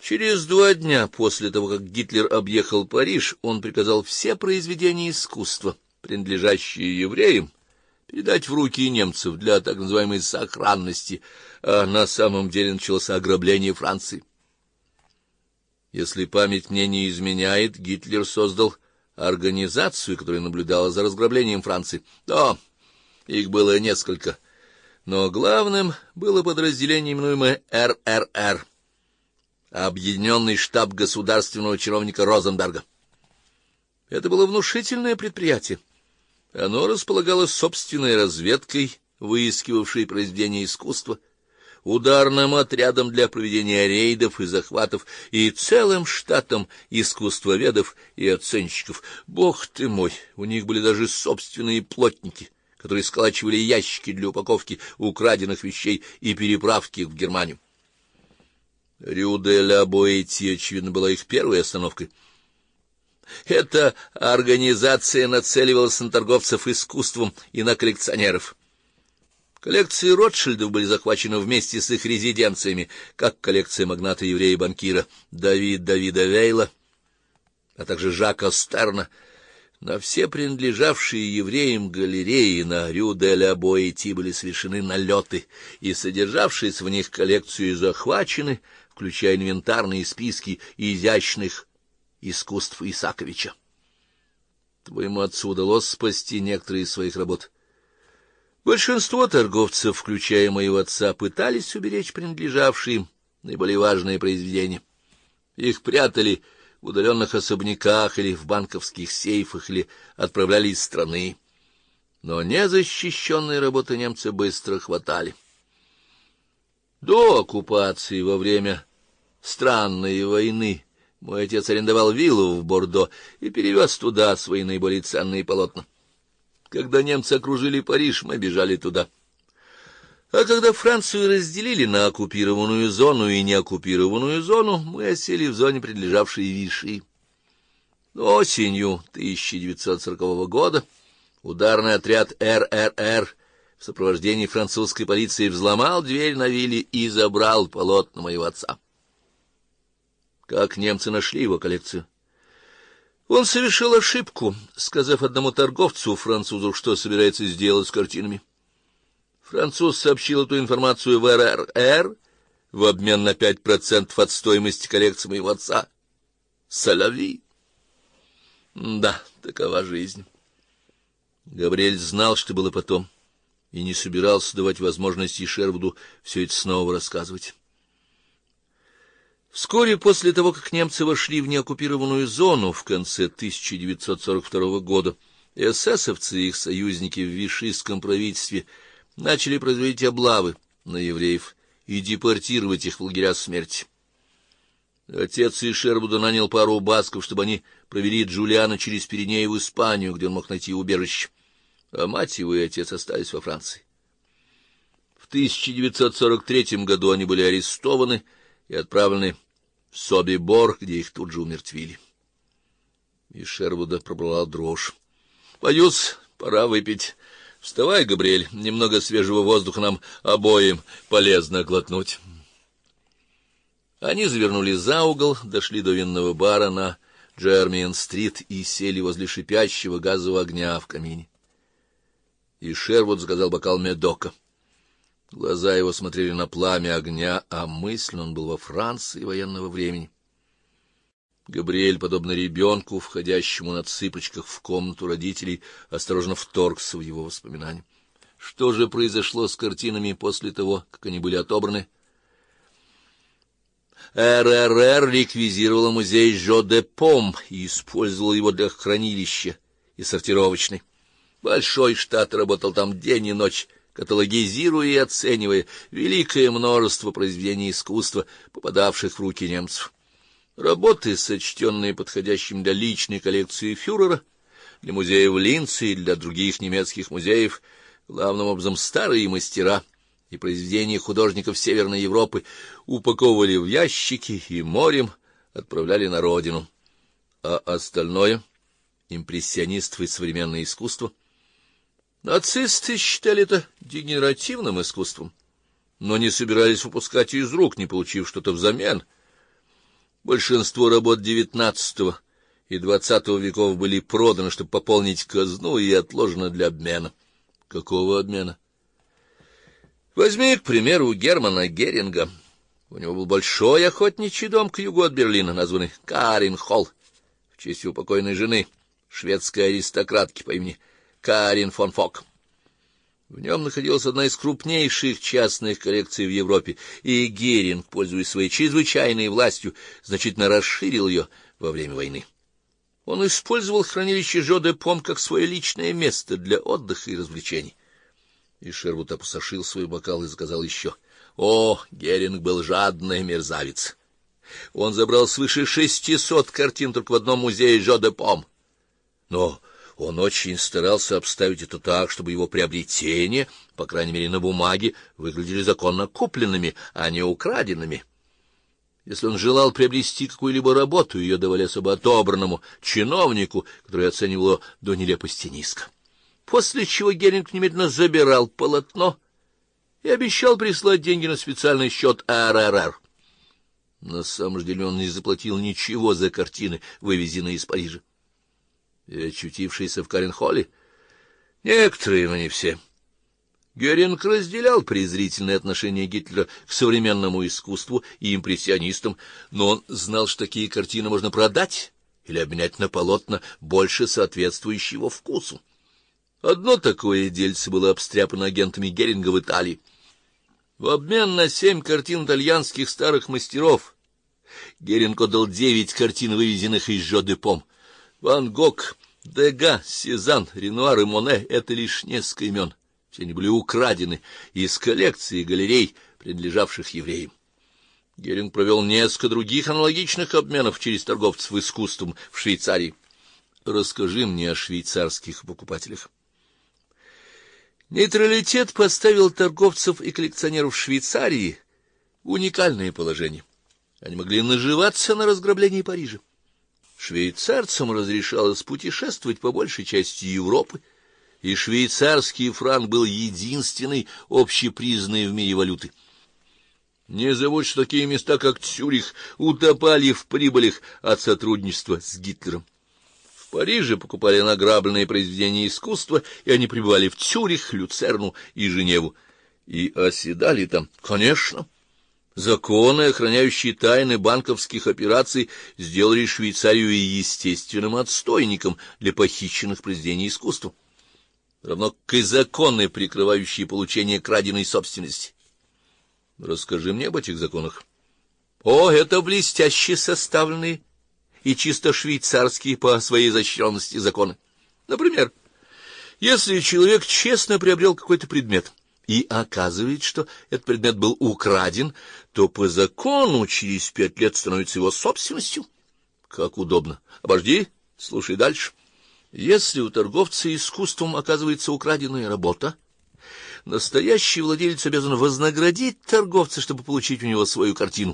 Через 2 дня после того, как Гитлер объехал Париж, он приказал все произведения искусства, принадлежащие евреям, передать в руки немцев для так называемой сохранности, а на самом деле началось ограбление Франции. Если память мне не изменяет, Гитлер создал организацию, которая наблюдала за разграблением Франции. Да, их было несколько, но главным было подразделение, именуемое РРР, Объединенный штаб государственного чиновника Розенберга. Это было внушительное предприятие. Оно располагало собственной разведкой, выискивавшей произведения искусства, ударным отрядом для проведения рейдов и захватов и целым штатом искусствоведов и оценщиков. Бог ты мой, у них были даже собственные плотники, которые сколачивали ящики для упаковки украденных вещей и переправки их в Германию. Рю-де-ля-Боэти, очевидно, была их первой остановкой. Эта организация нацеливалась на торговцев искусством и на коллекционеров. Коллекции Ротшильдов были захвачены вместе с их резиденциями, как коллекция магната-еврея-банкира Давида Вейла, а также Жака Стерна. На все принадлежавшие евреям галереи на Рю-де-ля-Боэти были совершены налеты, и содержавшиеся в них коллекции захвачены, включая инвентарные списки изящных искусств Исаковича. Твоему отцу удалось спасти некоторые из своих работ. Большинство торговцев, включая моего отца, пытались уберечь принадлежавшие им наиболее важные произведения. Их прятали в удаленных особняках или в банковских сейфах, или отправляли из страны. Но незащищенные работы немцы быстро хватали. До оккупации, во время странной войны, мой отец арендовал виллу в Бордо и перевез туда свои наиболее ценные полотна. Когда немцы окружили Париж, мы бежали туда. А когда Францию разделили на оккупированную зону и неоккупированную зону, мы осели в зоне, принадлежавшей Виши. Осенью 1940 года ударный отряд РРР в сопровождении французской полиции взломал дверь на вилле и забрал полотна моего отца. Как немцы нашли его коллекцию? Он совершил ошибку, сказав одному торговцу, французу, что собирается сделать с картинами. Француз сообщил эту информацию в РРР в обмен на 5% от стоимости коллекции моего отца. Салави. Да, такова жизнь. Габриэль знал, что было потом, и не собирался давать возможности Шервуду все это снова рассказывать. Вскоре после того, как немцы вошли в неоккупированную зону в конце 1942 года, эсэсовцы и их союзники в вишистском правительстве начали производить облавы на евреев и депортировать их в лагеря смерти. Отец из Шервуда нанял пару басков, чтобы они провели Джулиана через Пиренеи в Испанию, где он мог найти убежище, а мать его и отец остались во Франции. В 1943 году они были арестованы и отправлены в Собибор, где их тут же умертвили. И Шервуда пробрала дрожь. — Боюсь, пора выпить. Вставай, Габриэль, немного свежего воздуха нам обоим полезно глотнуть. Они завернули за угол, дошли до винного бара на Джермиен-стрит и сели возле шипящего газового огня в камине. И Шервуд заказал бокал медока. Глаза его смотрели на пламя огня, а мысленно он был во Франции военного времени. Габриэль, подобно ребенку, входящему на цыпочках в комнату родителей, осторожно вторгся в его воспоминания. Что же произошло с картинами после того, как они были отобраны? РРР реквизировала музей Жо де Пом и использовала его для хранилища и сортировочной. Большой штат работал там день и ночь, каталогизируя и оценивая великое множество произведений искусства, попадавших в руки немцев. Работы, сочтенные подходящим для личной коллекции фюрера, для музея в Линце и для других немецких музеев, главным образом старые мастера и произведения художников Северной Европы, упаковывали в ящики и морем отправляли на родину. А остальное — импрессионистов и современное искусство — нацисты считали это дегенеративным искусством, но не собирались выпускать из рук, не получив что-то взамен. Большинство работ XIX и XX веков были проданы, чтобы пополнить казну, и отложены для обмена. Какого обмена? Возьми, к примеру, Германа Геринга. У него был большой охотничий дом к югу от Берлина, названный Карин-Холл, в честь его покойной жены, шведской аристократки по имени Карин фон Фок. В нем находилась одна из крупнейших частных коллекций в Европе, и Геринг, пользуясь своей чрезвычайной властью, значительно расширил ее во время войны. Он использовал хранилище Жо-де-Пом как свое личное место для отдыха и развлечений. И Шервуд опустошил свой бокал и заказал еще. О, Геринг был жадный мерзавец. Он забрал свыше 600 картин только в одном музее Жо-де-Пом. Но он очень старался обставить это так, чтобы его приобретения, по крайней мере на бумаге, выглядели законно купленными, а не украденными. Если он желал приобрести какую-либо работу, ее давали особо отобранному чиновнику, который оценивал ее до нелепости низко. После чего Геринг немедленно забирал полотно и обещал прислать деньги на специальный счет РРР. На самом же деле он не заплатил ничего за картины, вывезенные из Парижа. И очутившиеся в Карин-Холле? Некоторые, но не все. Геринг разделял презрительное отношение Гитлера к современному искусству и импрессионистам, но он знал, что такие картины можно продать или обменять на полотна, больше соответствующие его вкусу. Одно такое дельце было обстряпано агентами Геринга в Италии. В обмен на 7 картин итальянских старых мастеров Геринг отдал 9 картин, вывезенных из Жо-де-Пом. Ван Гог, Дега, Сезанн, Ренуар и Моне — это лишь несколько имен. Все они были украдены из коллекции галерей, принадлежавших евреям. Геринг провел несколько других аналогичных обменов через торговцев искусством в Швейцарии. Расскажи мне о швейцарских покупателях. Нейтралитет поставил торговцев и коллекционеров Швейцарии в уникальное положение. Они могли наживаться на разграблении Парижа. Швейцарцам разрешалось путешествовать по большей части Европы, и швейцарский франк был единственной общепризнанной в мире валютой. Не забудь, что такие места, как Цюрих, утопали в прибылях от сотрудничества с Гитлером. В Париже покупали награбленные произведения искусства, и они прибывали в Цюрих, Люцерну и Женеву. И оседали там, конечно. Законы, охраняющие тайны банковских операций, сделали Швейцарию естественным отстойником для похищенных произведений искусства, равно как и законы, прикрывающие получение краденой собственности. Расскажи мне об этих законах. О, это блестяще составленные и чисто швейцарские по своей изощренности законы. Например, если человек честно приобрел какой-то предмет и оказывает, что этот предмет был украден, то по закону через 5 лет становится его собственностью. Как удобно. Обожди, слушай дальше. Если у торговца искусством оказывается украденная работа, настоящий владелец обязан вознаградить торговца, чтобы получить у него свою картину.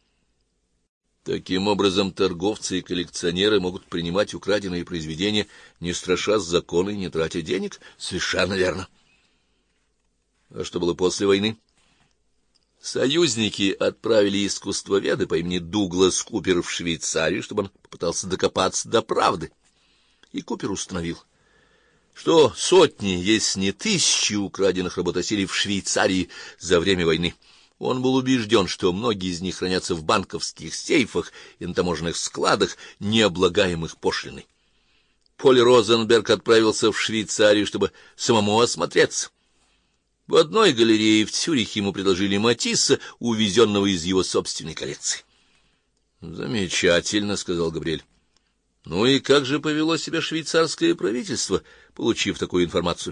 Таким образом, торговцы и коллекционеры могут принимать украденные произведения, не страшась закона и не тратя денег. Совершенно верно. А что было после войны? Союзники отправили искусствоведа по имени Дуглас Купер в Швейцарию, чтобы он попытался докопаться до правды. И Купер установил, что сотни, если не тысячи украденных работ осели в Швейцарии за время войны. Он был убежден, что многие из них хранятся в банковских сейфах и на таможенных складах, не облагаемых пошлиной. Поль Розенберг отправился в Швейцарию, чтобы самому осмотреться. В одной галерее в Цюрихе ему предложили Матисса, увезенного из его собственной коллекции. — Замечательно, — сказал Габриэль. — Ну и как же повело себя швейцарское правительство, получив такую информацию?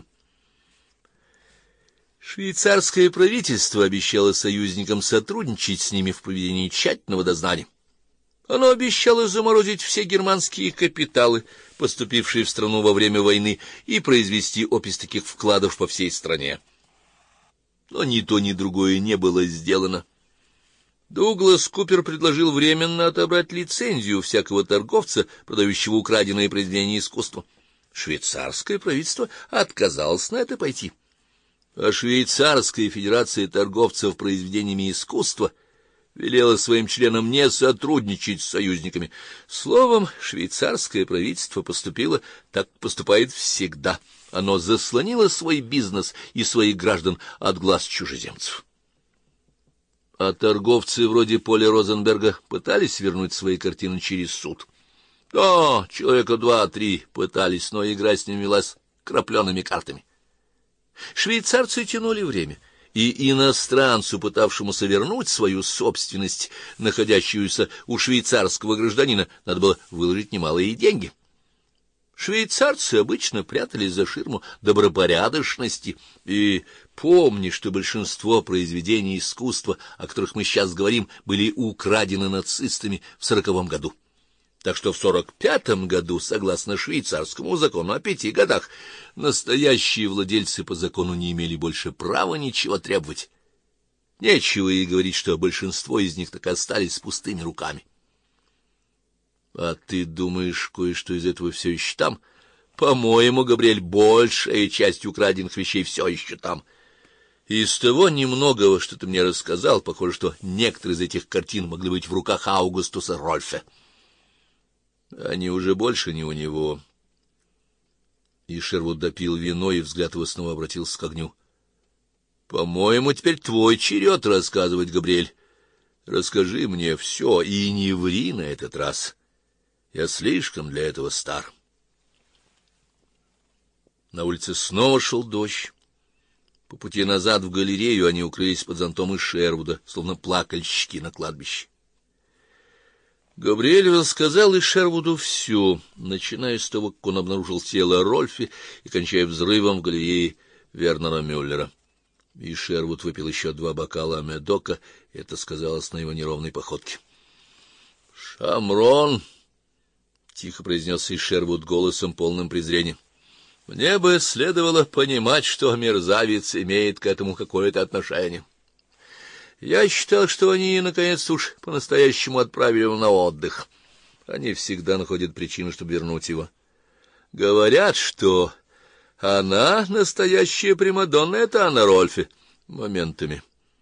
Швейцарское правительство обещало союзникам сотрудничать с ними в проведении тщательного дознания. Оно обещало заморозить все германские капиталы, поступившие в страну во время войны, и произвести опись таких вкладов по всей стране. Но ни то, ни другое не было сделано. Дуглас Купер предложил временно отобрать лицензию всякого торговца, продающего украденные произведения искусства. Швейцарское правительство отказалось на это пойти. А Швейцарская федерация торговцев произведениями искусства велела своим членам не сотрудничать с союзниками. Словом, швейцарское правительство поступило так, как поступает всегда. Оно заслонило свой бизнес и своих граждан от глаз чужеземцев. А торговцы вроде Поля Розенберга пытались вернуть свои картины через суд. Да, человека 2-3 пытались, но игра с ними велась крапленными картами. Швейцарцы тянули время, и иностранцу, пытавшемуся вернуть свою собственность, находящуюся у швейцарского гражданина, надо было выложить немалые деньги. Швейцарцы обычно прятались за ширму добропорядочности, и помни, что большинство произведений искусства, о которых мы сейчас говорим, были украдены нацистами в 1940 году. Так что в 1945 году, согласно швейцарскому закону о 5 годах, настоящие владельцы по закону не имели больше права ничего требовать. Нечего и говорить, что большинство из них так и остались с пустыми руками. А ты думаешь, кое-что из этого все еще там? По-моему, Габриэль, большая часть украденных вещей все еще там. Из того немногого, что ты мне рассказал, похоже, что некоторые из этих картин могли быть в руках Аугустуса Рольфе. Они уже больше не у него. И Шервуд допил вино, и взгляд его снова обратился к огню. — По-моему, теперь твой черед рассказывать, Габриэль. Расскажи мне все, и не ври на этот раз. Я слишком для этого стар. На улице снова шел дождь. По пути назад в галерею они укрылись под зонтом из Шервуда, словно плакальщики на кладбище. Габриэль рассказал и Шервуду все, начиная с того, как он обнаружил тело Рольфе, и кончая взрывом в галерее Вернера Мюллера. И Шервуд выпил еще 2 бокала медока, и это сказалось на его неровной походке. — Шамрон! — тихо произнес и Шервуд голосом, полным презрения. — Мне бы следовало понимать, что мерзавец имеет к этому какое-то отношение. Я считал, что они, наконец, уж по-настоящему отправили его на отдых. Они всегда находят причину, чтобы вернуть его. Говорят, что она настоящая примадонна, это Анна Рольфе. Моментами.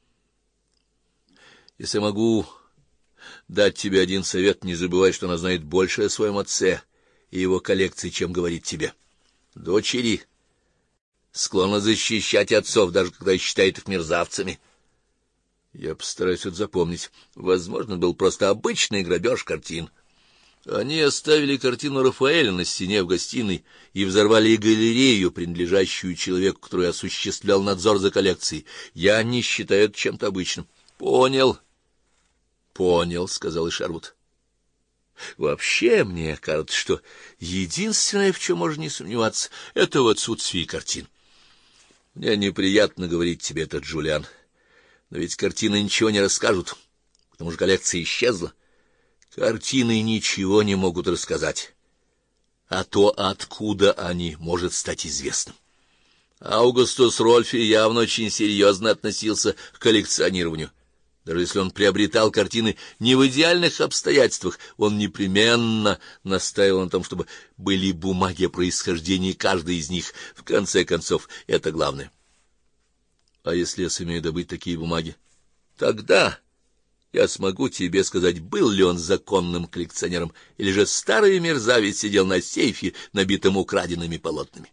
Если могу дать тебе один совет, не забывай, что она знает больше о своем отце и его коллекции, чем говорит тебе. Дочери склонны защищать отцов, даже когда считают их мерзавцами. Я постараюсь это запомнить. Возможно, был просто обычный грабеж картин. Они оставили картину Рафаэля на стене в гостиной и взорвали галерею, принадлежащую человеку, который осуществлял надзор за коллекцией. Я не считаю это чем-то обычным. — Понял, — сказал и Шервуд. — Вообще, мне кажется, что единственное, в чем можно не сомневаться, — это в отсутствии картин. Мне неприятно говорить тебе это, Джулиан. Но ведь картины ничего не расскажут, потому что коллекция исчезла. Картины ничего не могут рассказать, а то, откуда они, может стать известным. Аугустус Рольфе явно очень серьезно относился к коллекционированию. Даже если он приобретал картины не в идеальных обстоятельствах, он непременно настаивал на том, чтобы были бумаги о происхождении каждой из них. В конце концов, это главное. А если я сумею добыть такие бумаги, тогда я смогу тебе сказать, был ли он законным коллекционером, или же старый мерзавец сидел на сейфе, набитом украденными полотнами.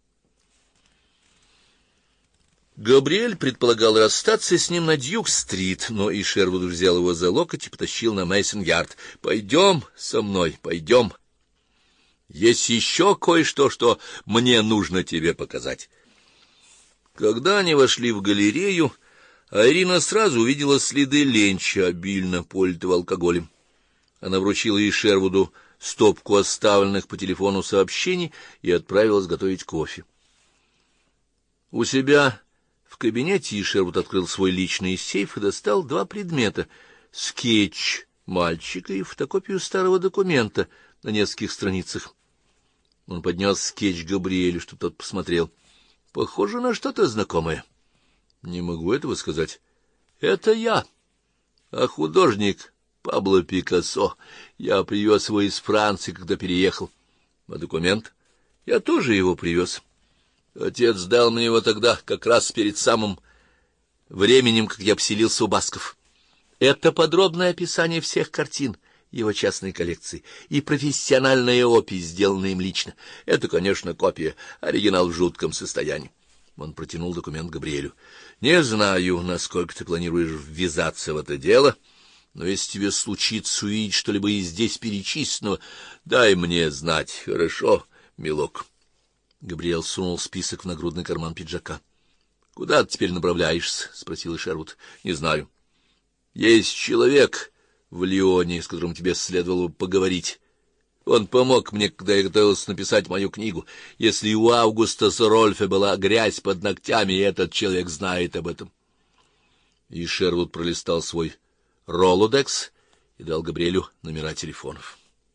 Габриэль предполагал расстаться с ним на Дьюк-стрит, но и Шервуд взял его за локоть и потащил на Мейсон-Ярд. — Пойдем со мной, пойдем. Есть еще кое-что, что мне нужно тебе показать. Когда они вошли в галерею, Ирина сразу увидела следы ленча, обильно политого алкоголем. Она вручила ей Шервуду стопку оставленных по телефону сообщений и отправилась готовить кофе. У себя в кабинете Шервуд открыл свой личный сейф и достал 2 предмета — скетч мальчика и фотокопию старого документа на нескольких страницах. Он поднес скетч Габриэлю, чтобы тот посмотрел. Похоже на что-то знакомое. Не могу этого сказать. Это я. А художник Пабло Пикассо. Я привез его из Франции, когда переехал. А документ? Я тоже его привез. Отец дал мне его тогда, как раз перед самым временем, как я поселился у Басков. Это подробное описание всех картин его частной коллекции и профессиональная опись, сделанная им лично. Это, конечно, копия, оригинал в жутком состоянии. Он протянул документ Габриэлю. — Не знаю, насколько ты планируешь ввязаться в это дело, но если тебе случится увидеть что-либо из здесь перечисленного, дай мне знать, хорошо, милок? Габриэль сунул список в нагрудный карман пиджака. — Куда ты теперь направляешься? — спросил Шервуд. — Не знаю. — Есть человек в Лионе, с которым тебе следовало бы поговорить. Он помог мне, когда я готовился написать мою книгу. Если у Аугуста Рольфа была грязь под ногтями, этот человек знает об этом. И Шервуд пролистал свой Ролодекс и дал Габриэлю номера телефонов.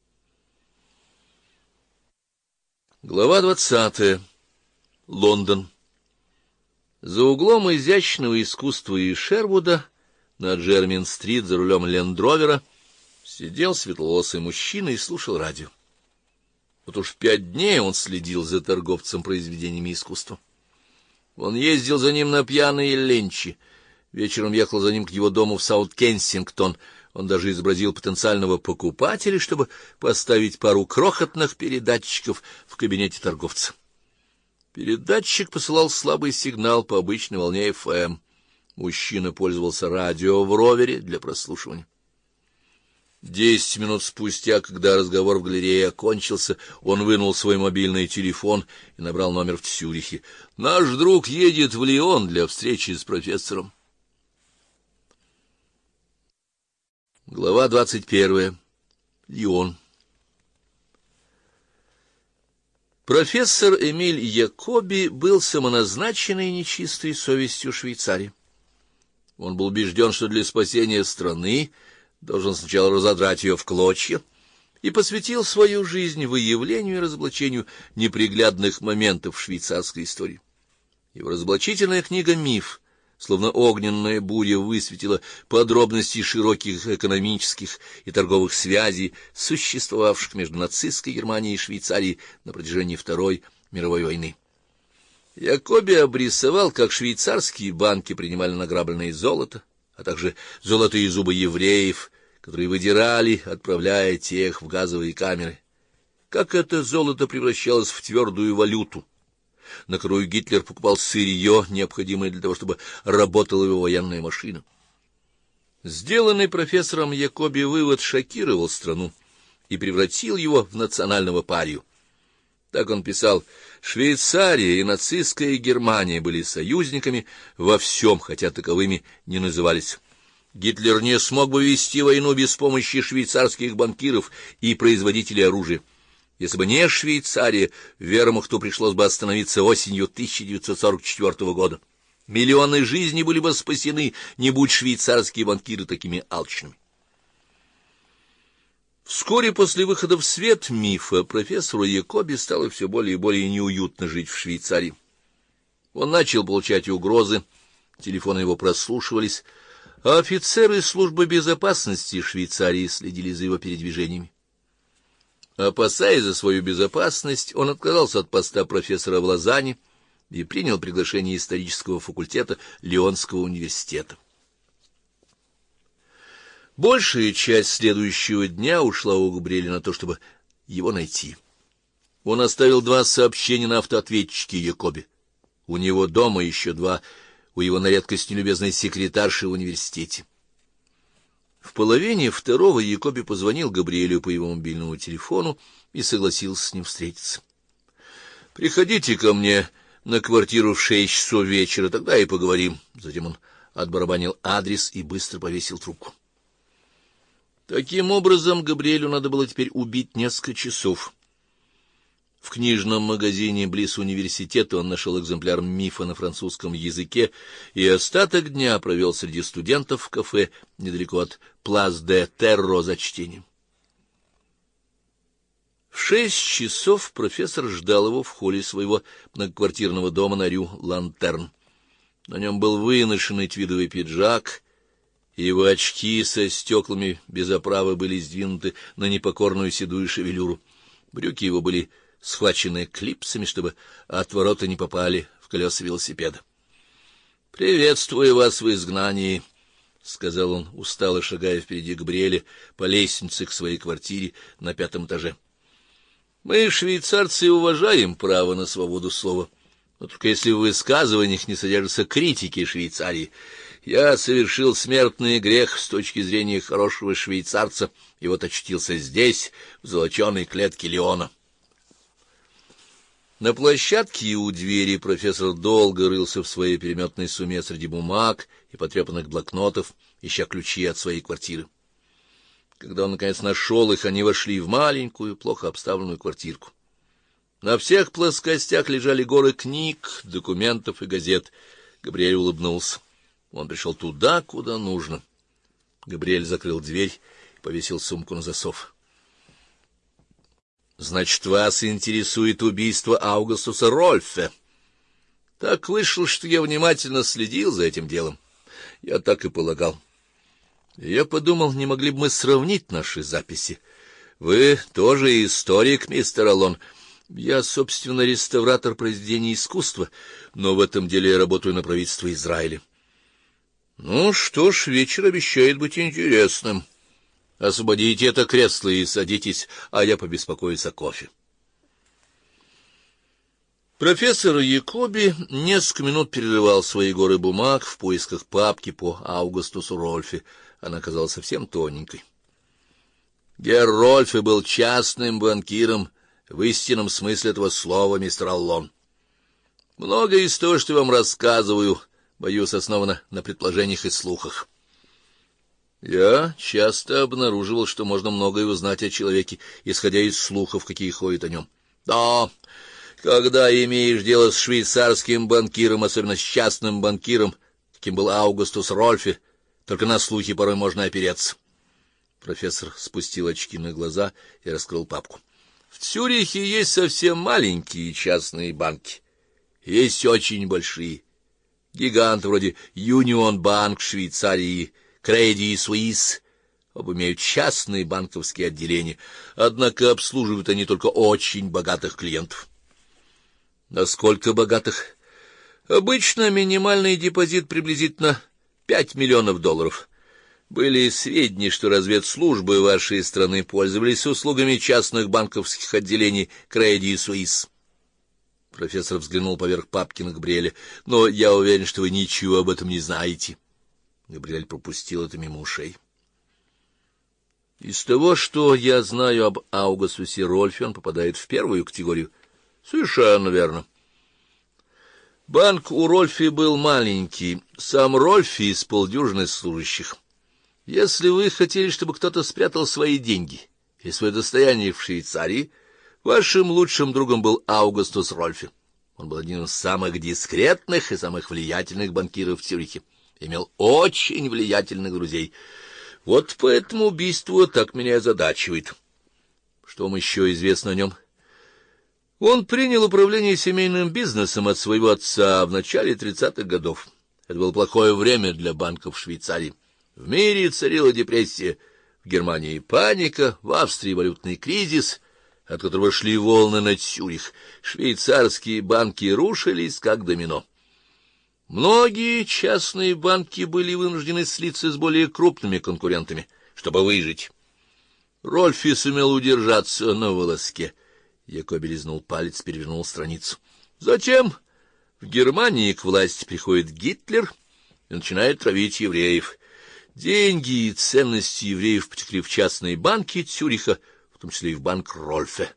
Глава 20. Лондон. За углом изящного искусства и Шервуда на Джермин-стрит за рулем лендровера сидел светловолосый мужчина и слушал радио. Вот уж 5 дней он следил за торговцем произведениями искусства. Он ездил за ним на пьяные ленчи. Вечером ехал за ним к его дому в Саут-Кенсингтон. Он даже изобразил потенциального покупателя, чтобы поставить пару крохотных передатчиков в кабинете торговца. Передатчик посылал слабый сигнал по обычной волне ФМ. Мужчина пользовался радио в ровере для прослушивания. 10 минут спустя, когда разговор в галерее окончился, он вынул свой мобильный телефон и набрал номер в Цюрихе. «Наш друг едет в Лион для встречи с профессором». Глава 21. Лион. Профессор Эмиль Якоби был самоназначенной нечистой совестью Швейцарии. Он был убежден, что для спасения страны должен сначала разодрать ее в клочья, и посвятил свою жизнь выявлению и разоблачению неприглядных моментов швейцарской истории. Его разоблачительная книга «Миф», словно огненная буря, высветила подробности широких экономических и торговых связей, существовавших между нацистской Германией и Швейцарией на протяжении Второй мировой войны. Якоби обрисовал, как швейцарские банки принимали награбленное золото, а также золотые зубы евреев, которые выдирали, отправляя тех в газовые камеры. Как это золото превращалось в твердую валюту, на которую Гитлер покупал сырье, необходимое для того, чтобы работала его военная машина. Сделанный профессором Якоби вывод шокировал страну и превратил его в национального парию. Так он писал: Швейцария и нацистская Германия были союзниками во всем, хотя таковыми не назывались. Гитлер не смог бы вести войну без помощи швейцарских банкиров и производителей оружия. Если бы не Швейцария, вермахту пришлось бы остановиться осенью 1944 года. Миллионы жизней были бы спасены, не будь швейцарские банкиры такими алчными. Вскоре после выхода в свет «Мифа» профессору Якоби стало все более и более неуютно жить в Швейцарии. Он начал получать угрозы, телефоны его прослушивались, а офицеры службы безопасности Швейцарии следили за его передвижениями. Опасаясь за свою безопасность, он отказался от поста профессора в Лозанне и принял приглашение исторического факультета Лионского университета. Большая часть следующего дня ушла у Габриэля на то, чтобы его найти. Он оставил 2 сообщения на автоответчике Якоби. У него дома еще 2 у его на редкость нелюбезной секретарши в университете. В половине 2 Якоби позвонил Габриэлю по его мобильному телефону и согласился с ним встретиться. «Приходите ко мне на квартиру в 6 часов вечера, тогда и поговорим». Затем он отбарабанил адрес и быстро повесил трубку. Таким образом, Габриэлю надо было теперь убить несколько часов. В книжном магазине близ университета он нашел экземпляр «Мифа» на французском языке и остаток дня провел среди студентов в кафе недалеко от Плас-де-Терро за чтением. В 6 часов профессор ждал его в холле своего многоквартирного дома на Рю-Лантерн. На нем был выношенный твидовый пиджак, и его очки со стеклами без оправы были сдвинуты на непокорную седую шевелюру. Брюки его были схвачены клипсами, чтобы отвороты не попали в колеса велосипеда. — Приветствую вас в изгнании, — сказал он, устало шагая впереди Габриэля по лестнице к своей квартире на 5-м этаже. — Мы, швейцарцы, уважаем право на свободу слова, но только если в высказываниях не содержится критики Швейцарии. Я совершил смертный грех с точки зрения хорошего швейцарца, и вот очутился здесь, в золоченой клетке Леона. На площадке у двери профессор долго рылся в своей переметной суме среди бумаг и потрепанных блокнотов, ища ключи от своей квартиры. Когда он, наконец, нашел их, они вошли в маленькую, плохо обставленную квартирку. На всех плоскостях лежали горы книг, документов и газет. Габриэль улыбнулся. Он пришел туда, куда нужно. Габриэль закрыл дверь и повесил сумку на засов. — Значит, вас интересует убийство Аугустуса Рольфе? Так вышло, что я внимательно следил за этим делом. Я так и полагал. Я подумал, не могли бы мы сравнить наши записи. Вы тоже историк, мистер Аллон. Я, собственно, реставратор произведений искусства, но в этом деле я работаю на правительство Израиля. Ну что ж, вечер обещает быть интересным. Освободите это кресло и садитесь, а я побеспокоюсь о кофе. Профессор Якоби несколько минут перерывал свои горы бумаг в поисках папки по Аугустусу Рольфе. Она оказалась совсем тоненькой. Герр Рольфе был частным банкиром в истинном смысле этого слова, мистер Аллон. Многое из того, что я вам рассказываю, боюсь, основано на предположениях и слухах. Я часто обнаруживал, что можно многое узнать о человеке, исходя из слухов, какие ходят о нем. Да, когда имеешь дело с швейцарским банкиром, особенно с частным банкиром, каким был Аугустус Рольфе, только на слухи порой можно опереться. Профессор спустил очки на глаза и раскрыл папку. В Цюрихе есть совсем маленькие частные банки. Есть очень большие. Гиганты вроде Union Bank Швейцарии, Credit Suisse, оба имеют частные банковские отделения, однако обслуживают они только очень богатых клиентов. Насколько богатых? Обычно минимальный депозит приблизительно $5 миллионов. Были сведения, что разведслужбы вашей страны пользовались услугами частных банковских отделений Credit Suisse. Профессор взглянул поверх папки на Габриэля. — Но я уверен, что вы ничего об этом не знаете. Габриэль пропустил это мимо ушей. — Из того, что я знаю об Аугустусе Рольфе, он попадает в первую категорию. — Совершенно верно. Банк у Рольфе был маленький. Сам Рольфе из полдюжины служащих. Если вы хотели, чтобы кто-то спрятал свои деньги и свое достояние в Швейцарии, вашим лучшим другом был Аугустус Рольфе. Он был одним из самых дискретных и самых влиятельных банкиров в Цюрихе. Имел очень влиятельных друзей. Вот по этому убийству так меня озадачивает. Что вам еще известно о нем? Он принял управление семейным бизнесом от своего отца в начале 30-х годов. Это было плохое время для банков в Швейцарии. В мире царила депрессия, в Германии паника, в Австрии валютный кризис, от которого шли волны на Цюрих. Швейцарские банки рушились, как домино. Многие частные банки были вынуждены слиться с более крупными конкурентами, чтобы выжить. Рольфе сумел удержаться на волоске. Якоби лизнул палец, перевернул страницу. Затем в Германии к власти приходит Гитлер и начинает травить евреев. Деньги и ценности евреев потекли в частные банки Цюриха, в том числе и в банк Рольфе.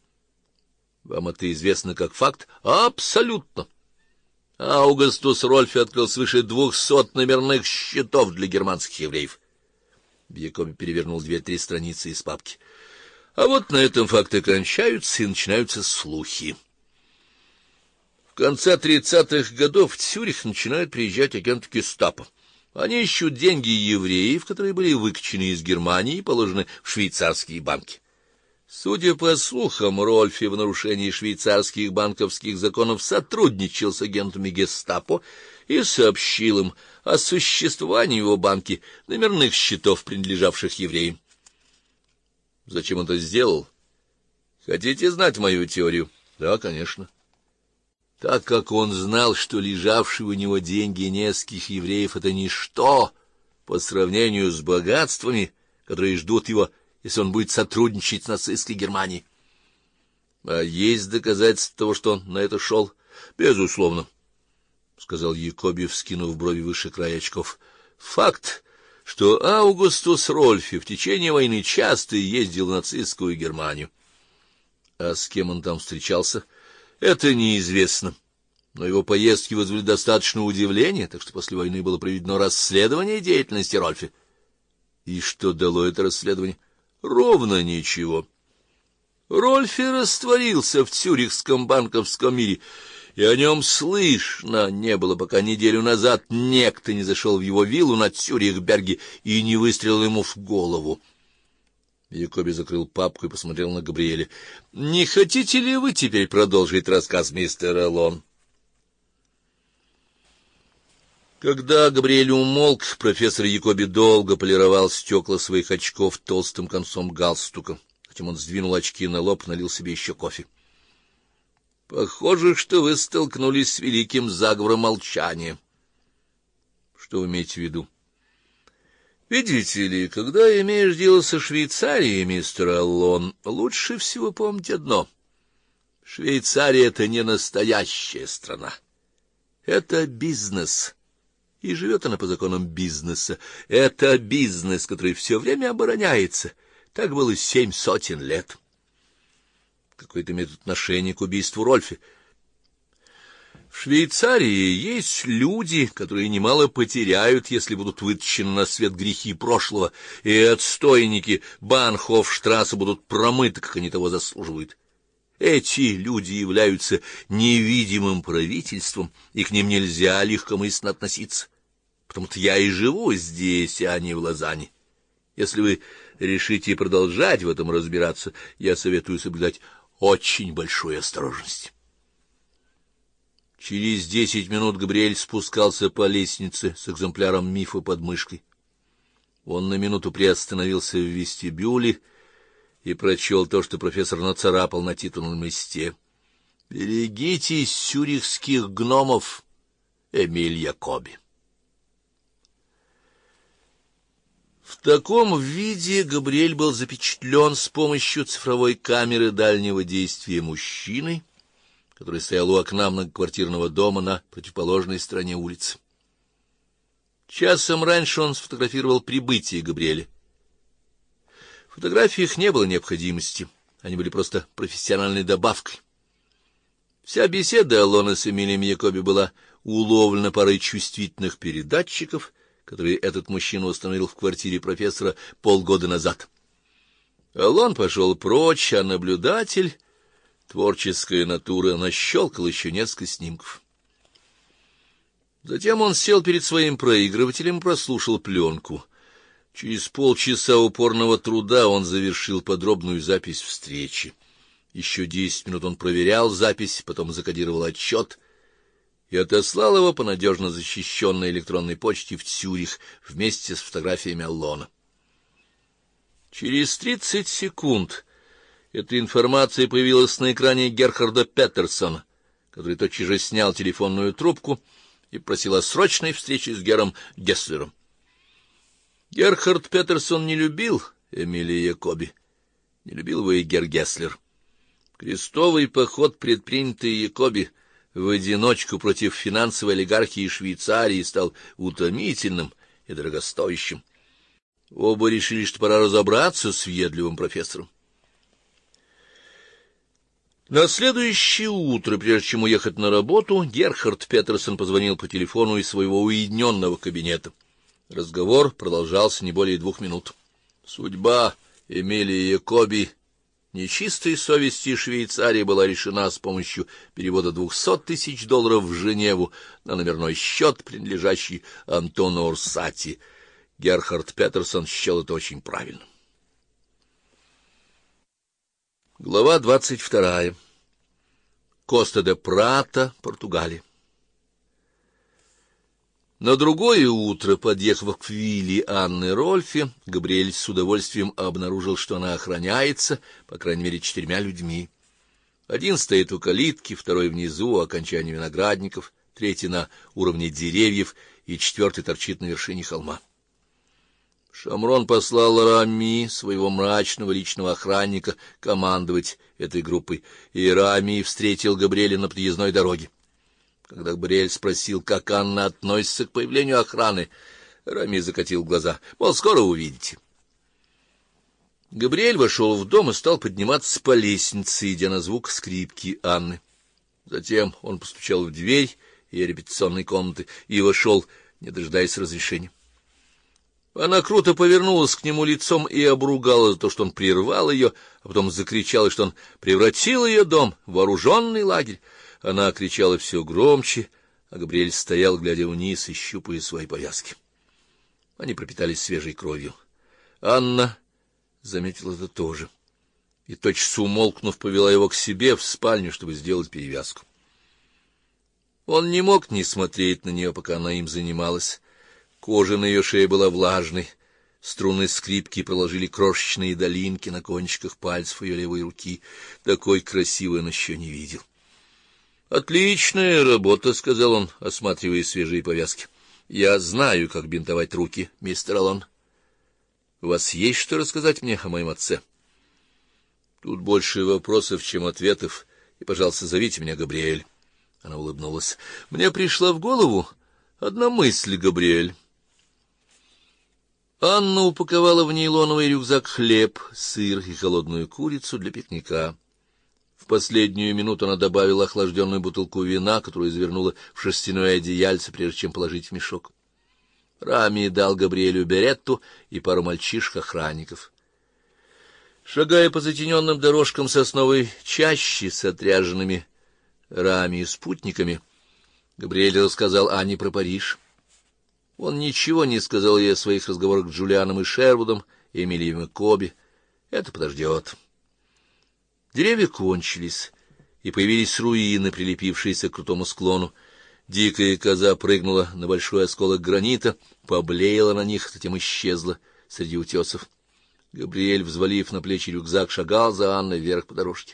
Вам это известно как факт? Абсолютно. Аугустус Рольфе открыл свыше 200 номерных счетов для германских евреев. Якоби перевернул 2-3 страницы из папки. А вот на этом факты кончаются, и начинаются слухи. В конце 30-х годов в Цюрих начинают приезжать агенты гестапо. Они ищут деньги евреев, которые были выкачаны из Германии и положены в швейцарские банки. Судя по слухам, Рольфе в нарушении швейцарских банковских законов сотрудничал с агентами гестапо и сообщил им о существовании его банке номерных счетов, принадлежавших евреям. Зачем он это сделал? Хотите знать мою теорию? Да, конечно. Так как он знал, что лежавшие у него деньги нескольких евреев — это ничто по сравнению с богатствами, которые ждут его, если он будет сотрудничать с нацистской Германией. А есть доказательства того, что он на это шел? Безусловно, — сказал Якоби, вскинув брови выше края очков. Факт, что Аугустус Рольфи в течение войны часто ездил в нацистскую Германию. А с кем он там встречался, это неизвестно. Но его поездки вызвали достаточно удивления, так что после войны было проведено расследование деятельности Рольфи. И что дало это расследование? Ровно ничего. Рольфи растворился в цюрихском банковском мире, и о нем слышно не было, пока неделю назад некто не зашел в его виллу на Цюрихберге и не выстрелил ему в голову. Якоби закрыл папку и посмотрел на Габриэля. — Не хотите ли вы теперь продолжить рассказ, мистер Эллон? Когда Габриэль умолк, профессор Якоби долго полировал стекла своих очков толстым концом галстука. Затем он сдвинул очки на лоб, налил себе еще кофе. — Похоже, что вы столкнулись с великим заговором молчания. — Что вы имеете в виду? — Видите ли, когда имеешь дело со Швейцарией, мистер Аллон, лучше всего помнить одно. Швейцария — это не настоящая страна. Это бизнес. И живет она по законам бизнеса. Это бизнес, который все время обороняется. Так было 700 лет. Какое-то имеет отношение к убийству Рольфи. В Швейцарии есть люди, которые немало потеряют, если будут вытащены на свет грехи прошлого, и отстойники Банхофштрассе будут промыты, как они того заслуживают. Эти люди являются невидимым правительством, и к ним нельзя легкомысленно относиться. Потому-то я и живу здесь, а не в Лозанне. Если вы решите продолжать в этом разбираться, я советую соблюдать очень большую осторожность. Через 10 минут Габриэль спускался по лестнице с экземпляром мифа под мышкой. Он на минуту приостановился в вестибюле и прочел то, что профессор нацарапал на титульном листе. «Берегитесь цюрихских гномов, Эмиль Якоби». В таком виде Габриэль был запечатлен с помощью цифровой камеры дальнего действия мужчиной, который стоял у окна многоквартирного дома на противоположной стороне улицы. Часом раньше он сфотографировал прибытие Габриэля. В фотографиях не было необходимости, они были просто профессиональной добавкой. Вся беседа Аллона с Эмилием Якоби была уловлена парой чувствительных передатчиков, которые этот мужчина установил в квартире профессора полгода назад. Аллон пошел прочь, а наблюдатель, творческая натура, нащелкал еще несколько снимков. Затем он сел перед своим проигрывателем и прослушал пленку. Через полчаса упорного труда он завершил подробную запись встречи. Еще 10 минут он проверял запись, потом закодировал отчет и отослал его по надежно защищенной электронной почте в Цюрих вместе с фотографиями Аллона. Через 30 секунд эта информация появилась на экране Герхарда Петерсона, который тотчас же снял телефонную трубку и просил о срочной встрече с Гером Гесслером. Герхард Петерсон не любил Эмилия Якоби, не любил его и Гер Гесслер. Крестовый поход, предпринятый Якоби в одиночку против финансовой олигархии Швейцарии, стал утомительным и дорогостоящим. Оба решили, что пора разобраться с въедливым профессором. На следующее утро, прежде чем уехать на работу, Герхард Петерсон позвонил по телефону из своего уединенного кабинета. Разговор продолжался не более 2 минут. Судьба Эмилия Якоби, нечистой совести Швейцарии, была решена с помощью перевода $200 000 в Женеву на номерной счет, принадлежащий Антону Орсати. Герхард Петерсон счел это очень правильно. Глава 22. Коста-де-Прата, Португалия. На другое утро, подъехав к вилле Анны Рольфи, Габриэль с удовольствием обнаружил, что она охраняется, по крайней мере, 4 людьми. Один стоит у калитки, второй внизу, у окончания виноградников, третий на уровне деревьев и 4-й торчит на вершине холма. Шамрон послал Рами, своего мрачного личного охранника, командовать этой группой, и Рами встретил Габриэля на подъездной дороге. Когда Габриэль спросил, как Анна относится к появлению охраны, Рами закатил глаза, мол, скоро увидите. Габриэль вошел в дом и стал подниматься по лестнице, идя на звук скрипки Анны. Затем он постучал в дверь ее репетиционной комнаты и вошел, не дожидаясь разрешения. Она круто повернулась к нему лицом и обругала за то, что он прервал ее, а потом закричала, что он превратил ее дом в вооруженный лагерь. Она кричала все громче, а Габриэль стоял, глядя вниз и щупая свои повязки. Они пропитались свежей кровью. Анна заметила это тоже, и, тотчас умолкнув, повела его к себе в спальню, чтобы сделать перевязку. Он не мог не смотреть на нее, пока она им занималась. Кожа на ее шее была влажной, струны скрипки проложили крошечные долинки на кончиках пальцев ее левой руки. Такой красивой он еще не видел. — Отличная работа, — сказал он, осматривая свежие повязки. — Я знаю, как бинтовать руки, мистер Аллон. — У вас есть что рассказать мне о моем отце? — Тут больше вопросов, чем ответов, и, пожалуйста, зовите меня Габриэль. Она улыбнулась. — Мне пришла в голову одна мысль, Габриэль. Анна упаковала в нейлоновый рюкзак хлеб, сыр и холодную курицу для пикника. В последнюю минуту она добавила охлажденную бутылку вина, которую завернула в шерстяное одеяльце, прежде чем положить в мешок. Рами дал Габриэлю беретту и пару мальчишек-охранников. Шагая по затененным дорожкам сосновой чащи с отряженными Рами и спутниками, Габриэль рассказал Анне про Париж. Он ничего не сказал ей о своих разговорах с Джулианом и Шервудом, Эмилием и Коби. Это подождет. Деревья кончились, и появились руины, прилепившиеся к крутому склону. Дикая коза прыгнула на большой осколок гранита, поблеяла на них, затем исчезла среди утесов. Габриэль, взвалив на плечи рюкзак, шагал за Анной вверх по дорожке.